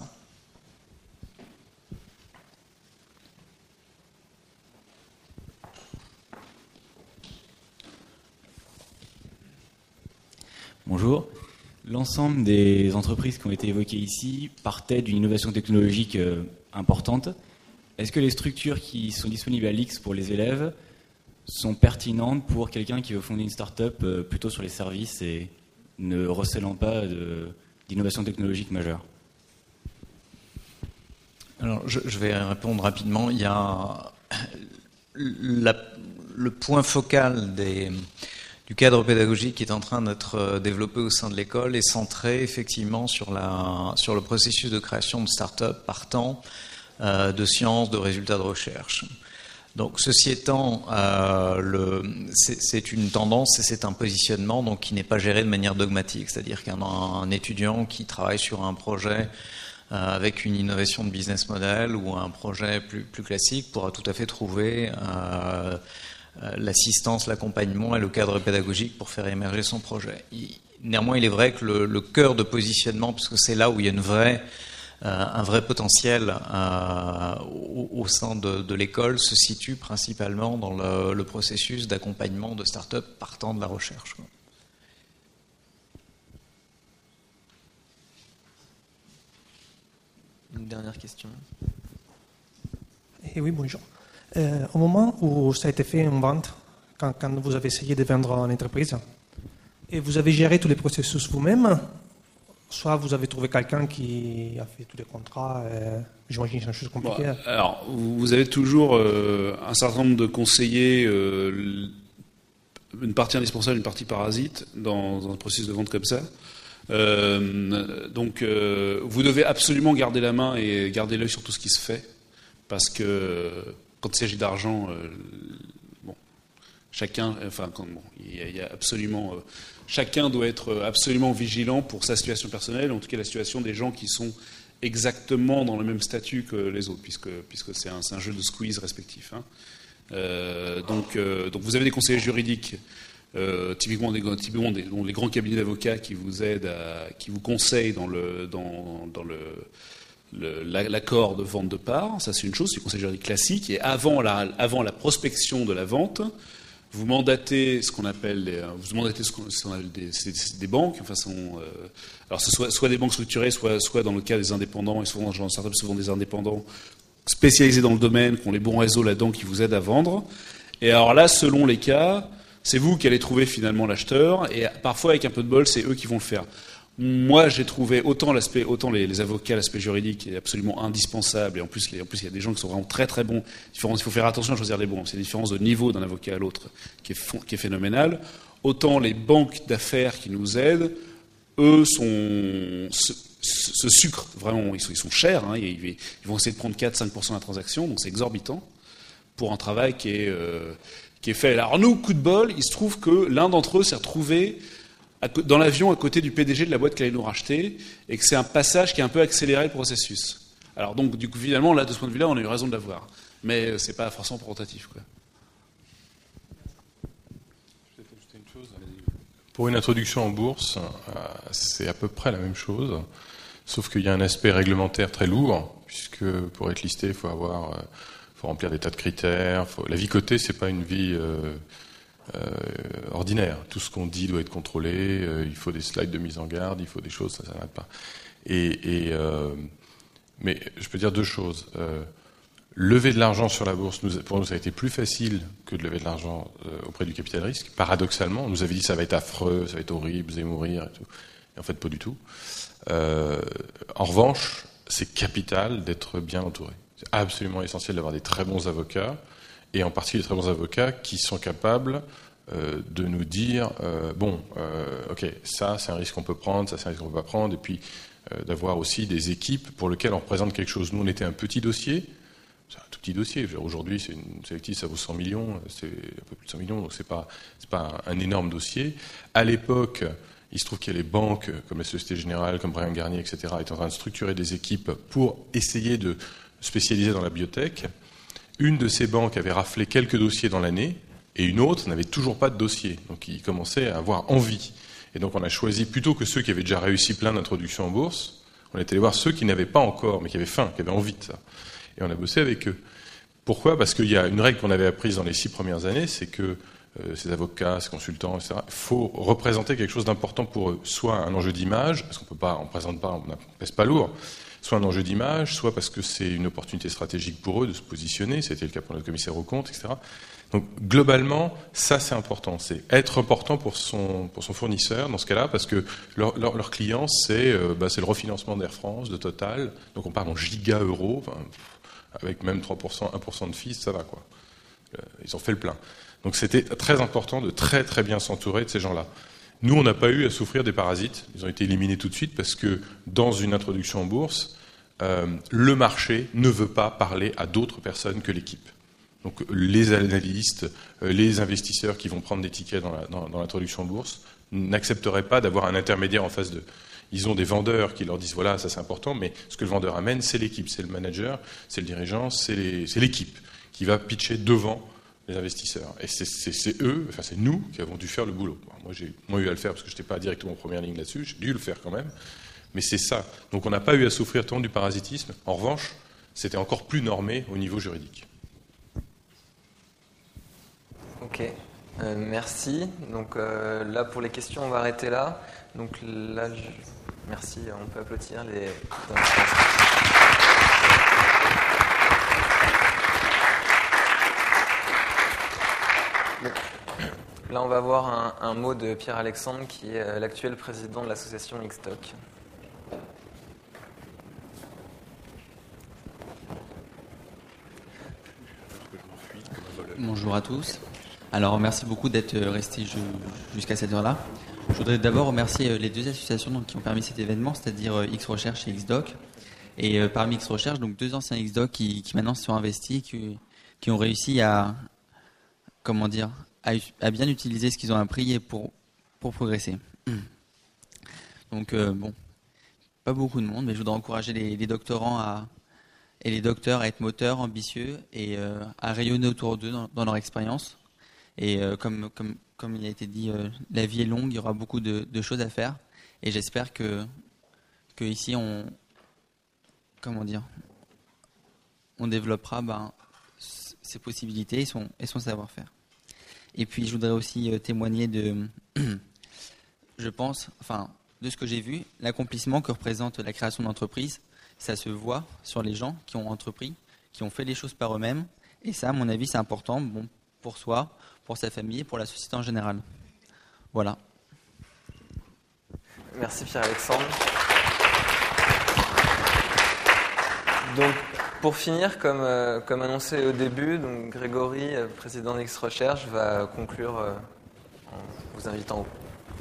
Bonjour. L'ensemble des entreprises qui ont été évoquées ici partaient d'une innovation technologique euh, importante. Est-ce que les structures qui sont disponibles à l'I X pour les élèves sont pertinentes pour quelqu'un qui veut fonder une start-up euh, plutôt sur les services et ne recélant pas de, d'innovation technologique majeure ? Alors, je, je vais répondre rapidement. Il y a la, le point focal des... du cadre pédagogique qui est en train d'être développé au sein de l'école est centré effectivement sur, la, sur le processus de création de start-up partant euh, de sciences, de résultats de recherche. Donc, ceci étant, euh, le, c'est, c'est une tendance et c'est un positionnement donc, qui n'est pas géré de manière dogmatique. C'est-à-dire qu'un un étudiant qui travaille sur un projet euh, avec une innovation de business model ou un projet plus, plus classique pourra tout à fait trouver euh, l'assistance, l'accompagnement et le cadre pédagogique pour faire émerger son projet. Il, néanmoins, il est vrai que le, le cœur de positionnement, parce que c'est là où il y a une vraie un vrai potentiel euh, au, au sein de, de l'école se situe principalement dans le, le processus d'accompagnement de start-up partant de la recherche, quoi. Une dernière question. Et oui, bonjour. Euh, au moment où ça a été fait en vente, quand, quand vous avez essayé de vendre en entreprise, et vous avez géré tous les processus vous-même, soit vous avez trouvé quelqu'un qui a fait tous les contrats, euh, j'imagine que c'est une chose compliquée. Bon, alors, vous avez toujours euh, un certain nombre de conseillers, euh, une partie indispensable, une partie parasite, dans, dans un processus de vente comme ça. Euh, donc, euh, vous devez absolument garder la main et garder l'œil sur tout ce qui se fait, parce que quand il s'agit d'argent, euh, bon, chacun, enfin, quand, bon, il y a, il y a absolument, euh, chacun doit être absolument vigilant pour sa situation personnelle, en tout cas la situation des gens qui sont exactement dans le même statut que les autres, puisque, puisque c'est un, c'est un jeu de squeeze respectif. Hein. Euh, donc, euh, donc, vous avez des conseillers juridiques. Euh, typiquement, des, typiquement des, les grands cabinets d'avocats qui vous aident, à, qui vous conseillent dans le dans, dans le, le l'accord de vente de parts. Ça, c'est une chose, c'est le conseil juridique classique. Et avant la avant la prospection de la vente, vous mandatez ce qu'on appelle les, vous mandatez ce qu'on, ce qu'on appelle des, des, des banques. Enfin, sont, euh, alors ce soit soit des banques structurées, soit soit dans le cas des indépendants, et souvent dans le startup, souvent des indépendants spécialisés dans le domaine, qui ont les bons réseaux là-dedans, qui vous aident à vendre. Et alors là, selon les cas, c'est vous qui allez trouver finalement l'acheteur, et parfois avec un peu de bol, c'est eux qui vont le faire. Moi, j'ai trouvé autant l'aspect, autant les, les avocats, l'aspect juridique est absolument indispensable, et en plus, les, en plus, il y a des gens qui sont vraiment très très bons. Il faut faire attention à choisir les bons. C'est la différence de niveau d'un avocat à l'autre qui est, qui est phénoménale. Autant les banques d'affaires qui nous aident, eux sont se, se sucrent vraiment. Ils sont, ils sont chers. Hein, ils, ils vont essayer de prendre quatre à cinq pour cent de la transaction, donc c'est exorbitant pour un travail qui est euh, qui est fait. Alors nous, coup de bol, il se trouve que l'un d'entre eux s'est retrouvé à, dans l'avion à côté du P D G de la boîte qui allait nous racheter, et que c'est un passage qui a un peu accéléré le processus. Alors donc, du coup, finalement, là, de ce point de vue-là, on a eu raison de l'avoir. Mais c'est pas forcément représentatif, quoi. Pour une introduction en bourse, c'est à peu près la même chose, sauf qu'il y a un aspect réglementaire très lourd, puisque pour être listé, il faut avoir... faut remplir des tas de critères. Faut... La vie cotée, c'est pas une vie euh, euh, ordinaire. Tout ce qu'on dit doit être contrôlé. Euh, il faut des slides de mise en garde. Il faut des choses, ça ne s'arrête pas. Et, et euh, mais je peux dire deux choses. Euh, lever de l'argent sur la bourse, nous, pour nous, ça a été plus facile que de lever de l'argent euh, auprès du capital risque. Paradoxalement, on nous avait dit ça va être affreux, ça va être horrible, vous allez mourir et tout. Et en fait, pas du tout. Euh, en revanche, c'est capital d'être bien entouré. C'est absolument essentiel d'avoir des très bons avocats, et en particulier des très bons avocats qui sont capables euh, de nous dire euh, bon, euh, ok, ça c'est un risque qu'on peut prendre, ça c'est un risque qu'on peut pas prendre, et puis euh, d'avoir aussi des équipes pour lesquelles on représente quelque chose. Nous, on était un petit dossier, c'est un tout petit dossier. Aujourd'hui, c'est une sélective, ça vaut cent millions, c'est un peu plus de cent millions, donc c'est pas c'est pas un, un énorme dossier. À l'époque, il se trouve qu'il y a les banques comme la Société Générale, comme Bryan Garnier, et cetera, étaient en train de structurer des équipes pour essayer de spécialisée dans la biotech. Une de ces banques avait raflé quelques dossiers dans l'année, et une autre n'avait toujours pas de dossier. Donc ils commençaient à avoir envie. Et donc on a choisi, plutôt que ceux qui avaient déjà réussi plein d'introductions en bourse, on est allé voir ceux qui n'avaient pas encore, mais qui avaient faim, qui avaient envie de ça. Et on a bossé avec eux. Pourquoi ? Parce qu'il y a une règle qu'on avait apprise dans les six premières années, c'est que euh, ces avocats, ces consultants, et cetera, il faut représenter quelque chose d'important pour eux. Soit un enjeu d'image, parce qu'on peut pas, on présente pas, on ne pèse pas lourd, soit un enjeu d'image, soit parce que c'est une opportunité stratégique pour eux de se positionner, c'était le cas pour notre commissaire aux comptes, et cetera. Donc globalement, ça c'est important, c'est être important pour son, pour son fournisseur dans ce cas-là, parce que leur, leur, leur client c'est, euh, bah, c'est le refinancement d'Air France, de Total, donc on parle en giga euros, enfin, avec même trois pour cent, un pour cent de fees, ça va quoi. Euh, ils ont fait le plein. Donc c'était très important de très très bien s'entourer de ces gens-là. Nous, on n'a pas eu à souffrir des parasites. Ils ont été éliminés tout de suite parce que dans une introduction en bourse, euh, le marché ne veut pas parler à d'autres personnes que l'équipe. Donc les analystes, euh, les investisseurs qui vont prendre des tickets dans, la, dans, dans l'introduction en bourse n'accepteraient pas d'avoir un intermédiaire en face d'eux. Ils ont des vendeurs qui leur disent voilà, ça c'est important, mais ce que le vendeur amène, c'est l'équipe, c'est le manager, c'est le dirigeant, c'est, les, c'est l'équipe qui va pitcher devant les investisseurs. Et c'est, c'est, c'est eux, enfin c'est nous qui avons dû faire le boulot. Alors moi j'ai moins eu à le faire parce que je n'étais pas directement en première ligne là-dessus, j'ai dû le faire quand même. Mais c'est ça. Donc on n'a pas eu à souffrir tant du parasitisme. En revanche, c'était encore plus normé au niveau juridique. Ok, euh, merci. Donc euh, là, pour les questions, on va arrêter là. Donc là, je... merci. On peut applaudir les... Là, on va voir un, un mot de Pierre-Alexandre, qui est l'actuel président de l'association Xdoc. Bonjour à tous. Alors, merci beaucoup d'être restés jusqu'à cette heure-là. Je voudrais d'abord remercier les deux associations donc, qui ont permis cet événement, c'est-à-dire X-Recherche et Xdoc. Et euh, parmi X-Recherche, donc deux anciens Xdoc qui, qui maintenant se sont investis, qui, qui ont réussi à, comment dire, à, à bien utiliser ce qu'ils ont appris pour, pour progresser. Donc, euh, bon, pas beaucoup de monde, mais je voudrais encourager les, les doctorants à, et les docteurs à être moteurs, ambitieux et euh, à rayonner autour d'eux dans, dans leur expérience. Et euh, comme, comme, comme il a été dit, euh, la vie est longue, il y aura beaucoup de, de choses à faire. Et j'espère que, que ici, on, comment dire, on développera ben, ses possibilités et son, et son savoir-faire. Et puis, je voudrais aussi euh, témoigner de, je pense, enfin, de ce que j'ai vu, l'accomplissement que représente la création d'entreprise. Ça se voit sur les gens qui ont entrepris, qui ont fait les choses par eux-mêmes. Et ça, à mon avis, c'est important bon, pour soi, pour sa famille et pour la société en général. Voilà. Merci Pierre-Alexandre. Donc, pour finir, comme, euh, comme annoncé au début, donc Grégory, euh, président d'X-Recherche, va conclure euh, en vous invitant au.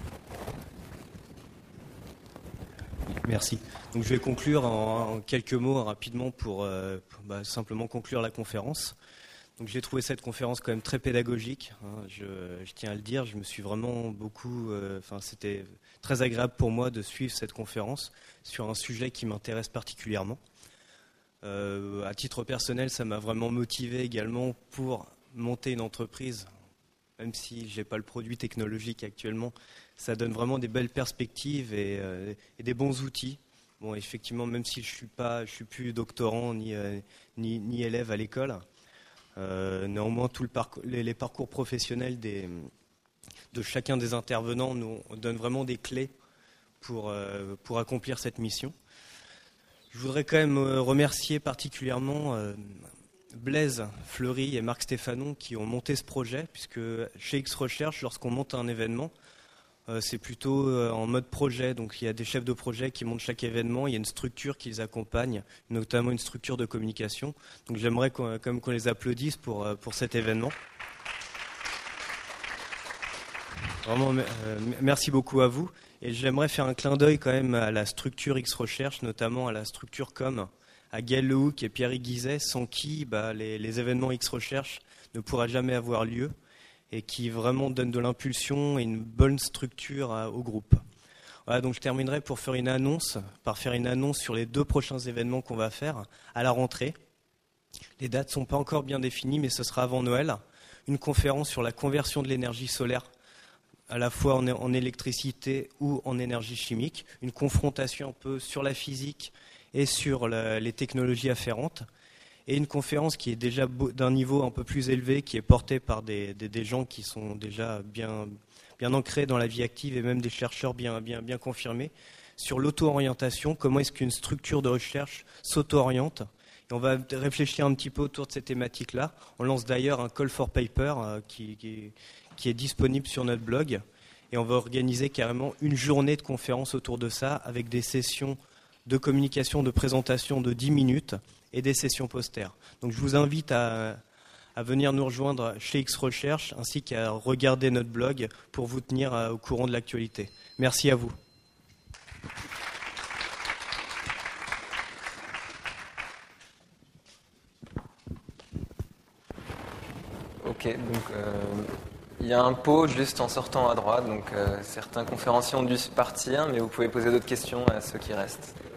Merci. Donc je vais conclure en, en quelques mots rapidement pour, euh, pour bah, simplement conclure la conférence. Donc j'ai trouvé cette conférence quand même très pédagogique, hein, je, je tiens à le dire. Je me suis vraiment beaucoup, euh, enfin c'était très agréable pour moi de suivre cette conférence sur un sujet qui m'intéresse particulièrement. Euh, à titre personnel, ça m'a vraiment motivé également pour monter une entreprise. Même si je n'ai pas le produit technologique actuellement, ça donne vraiment des belles perspectives et, euh, et des bons outils. Bon, effectivement, même si je ne suis pas, je suis plus doctorant ni, euh, ni, ni élève à l'école, euh, néanmoins, tout le parcours, les, les parcours professionnels des, de chacun des intervenants nous donnent vraiment des clés pour, euh, pour accomplir cette mission. Je voudrais quand même remercier particulièrement euh, Blaise Fleury et Marc Stéphanon qui ont monté ce projet, puisque chez X-Recherche, lorsqu'on monte un événement, euh, c'est plutôt euh, en mode projet. Donc il y a des chefs de projet qui montent chaque événement, il y a une structure qui les accompagne, notamment une structure de communication. Donc j'aimerais qu'on, quand même qu'on les applaudisse pour, euh, pour cet événement. Vraiment, euh, merci beaucoup à vous. Et j'aimerais faire un clin d'œil quand même à la structure X-Recherche, notamment à la structure com, à Gaël Lehoucq et Pierre Guizet, sans qui bah, les, les événements X-Recherche ne pourraient jamais avoir lieu et qui vraiment donnent de l'impulsion et une bonne structure à, au groupe. Voilà, donc je terminerai pour faire une annonce, par faire une annonce sur les deux prochains événements qu'on va faire à la rentrée. Les dates ne sont pas encore bien définies, mais ce sera avant Noël. Une conférence sur la conversion de l'énergie solaire, à la fois en, en électricité ou en énergie chimique. Une confrontation un peu sur la physique et sur la, les technologies afférentes, et une conférence qui est déjà d'un niveau un peu plus élevé, qui est portée par des, des, des gens qui sont déjà bien, bien ancrés dans la vie active et même des chercheurs bien, bien, bien confirmés, sur l'auto-orientation, comment est-ce qu'une structure de recherche s'auto-oriente. Et on va réfléchir un petit peu autour de ces thématiques-là. On lance d'ailleurs un call for paper euh, qui, qui, qui est disponible sur notre blog, et on va organiser carrément une journée de conférence autour de ça, avec des sessions de communication, de présentation de dix minutes et des sessions posters. Donc je vous invite à, à venir nous rejoindre chez X-Recherche ainsi qu'à regarder notre blog pour vous tenir au courant de l'actualité. Merci à vous. Ok, donc euh, il y a un pot juste en sortant à droite, donc euh, certains conférenciers ont dû partir, mais vous pouvez poser d'autres questions à ceux qui restent.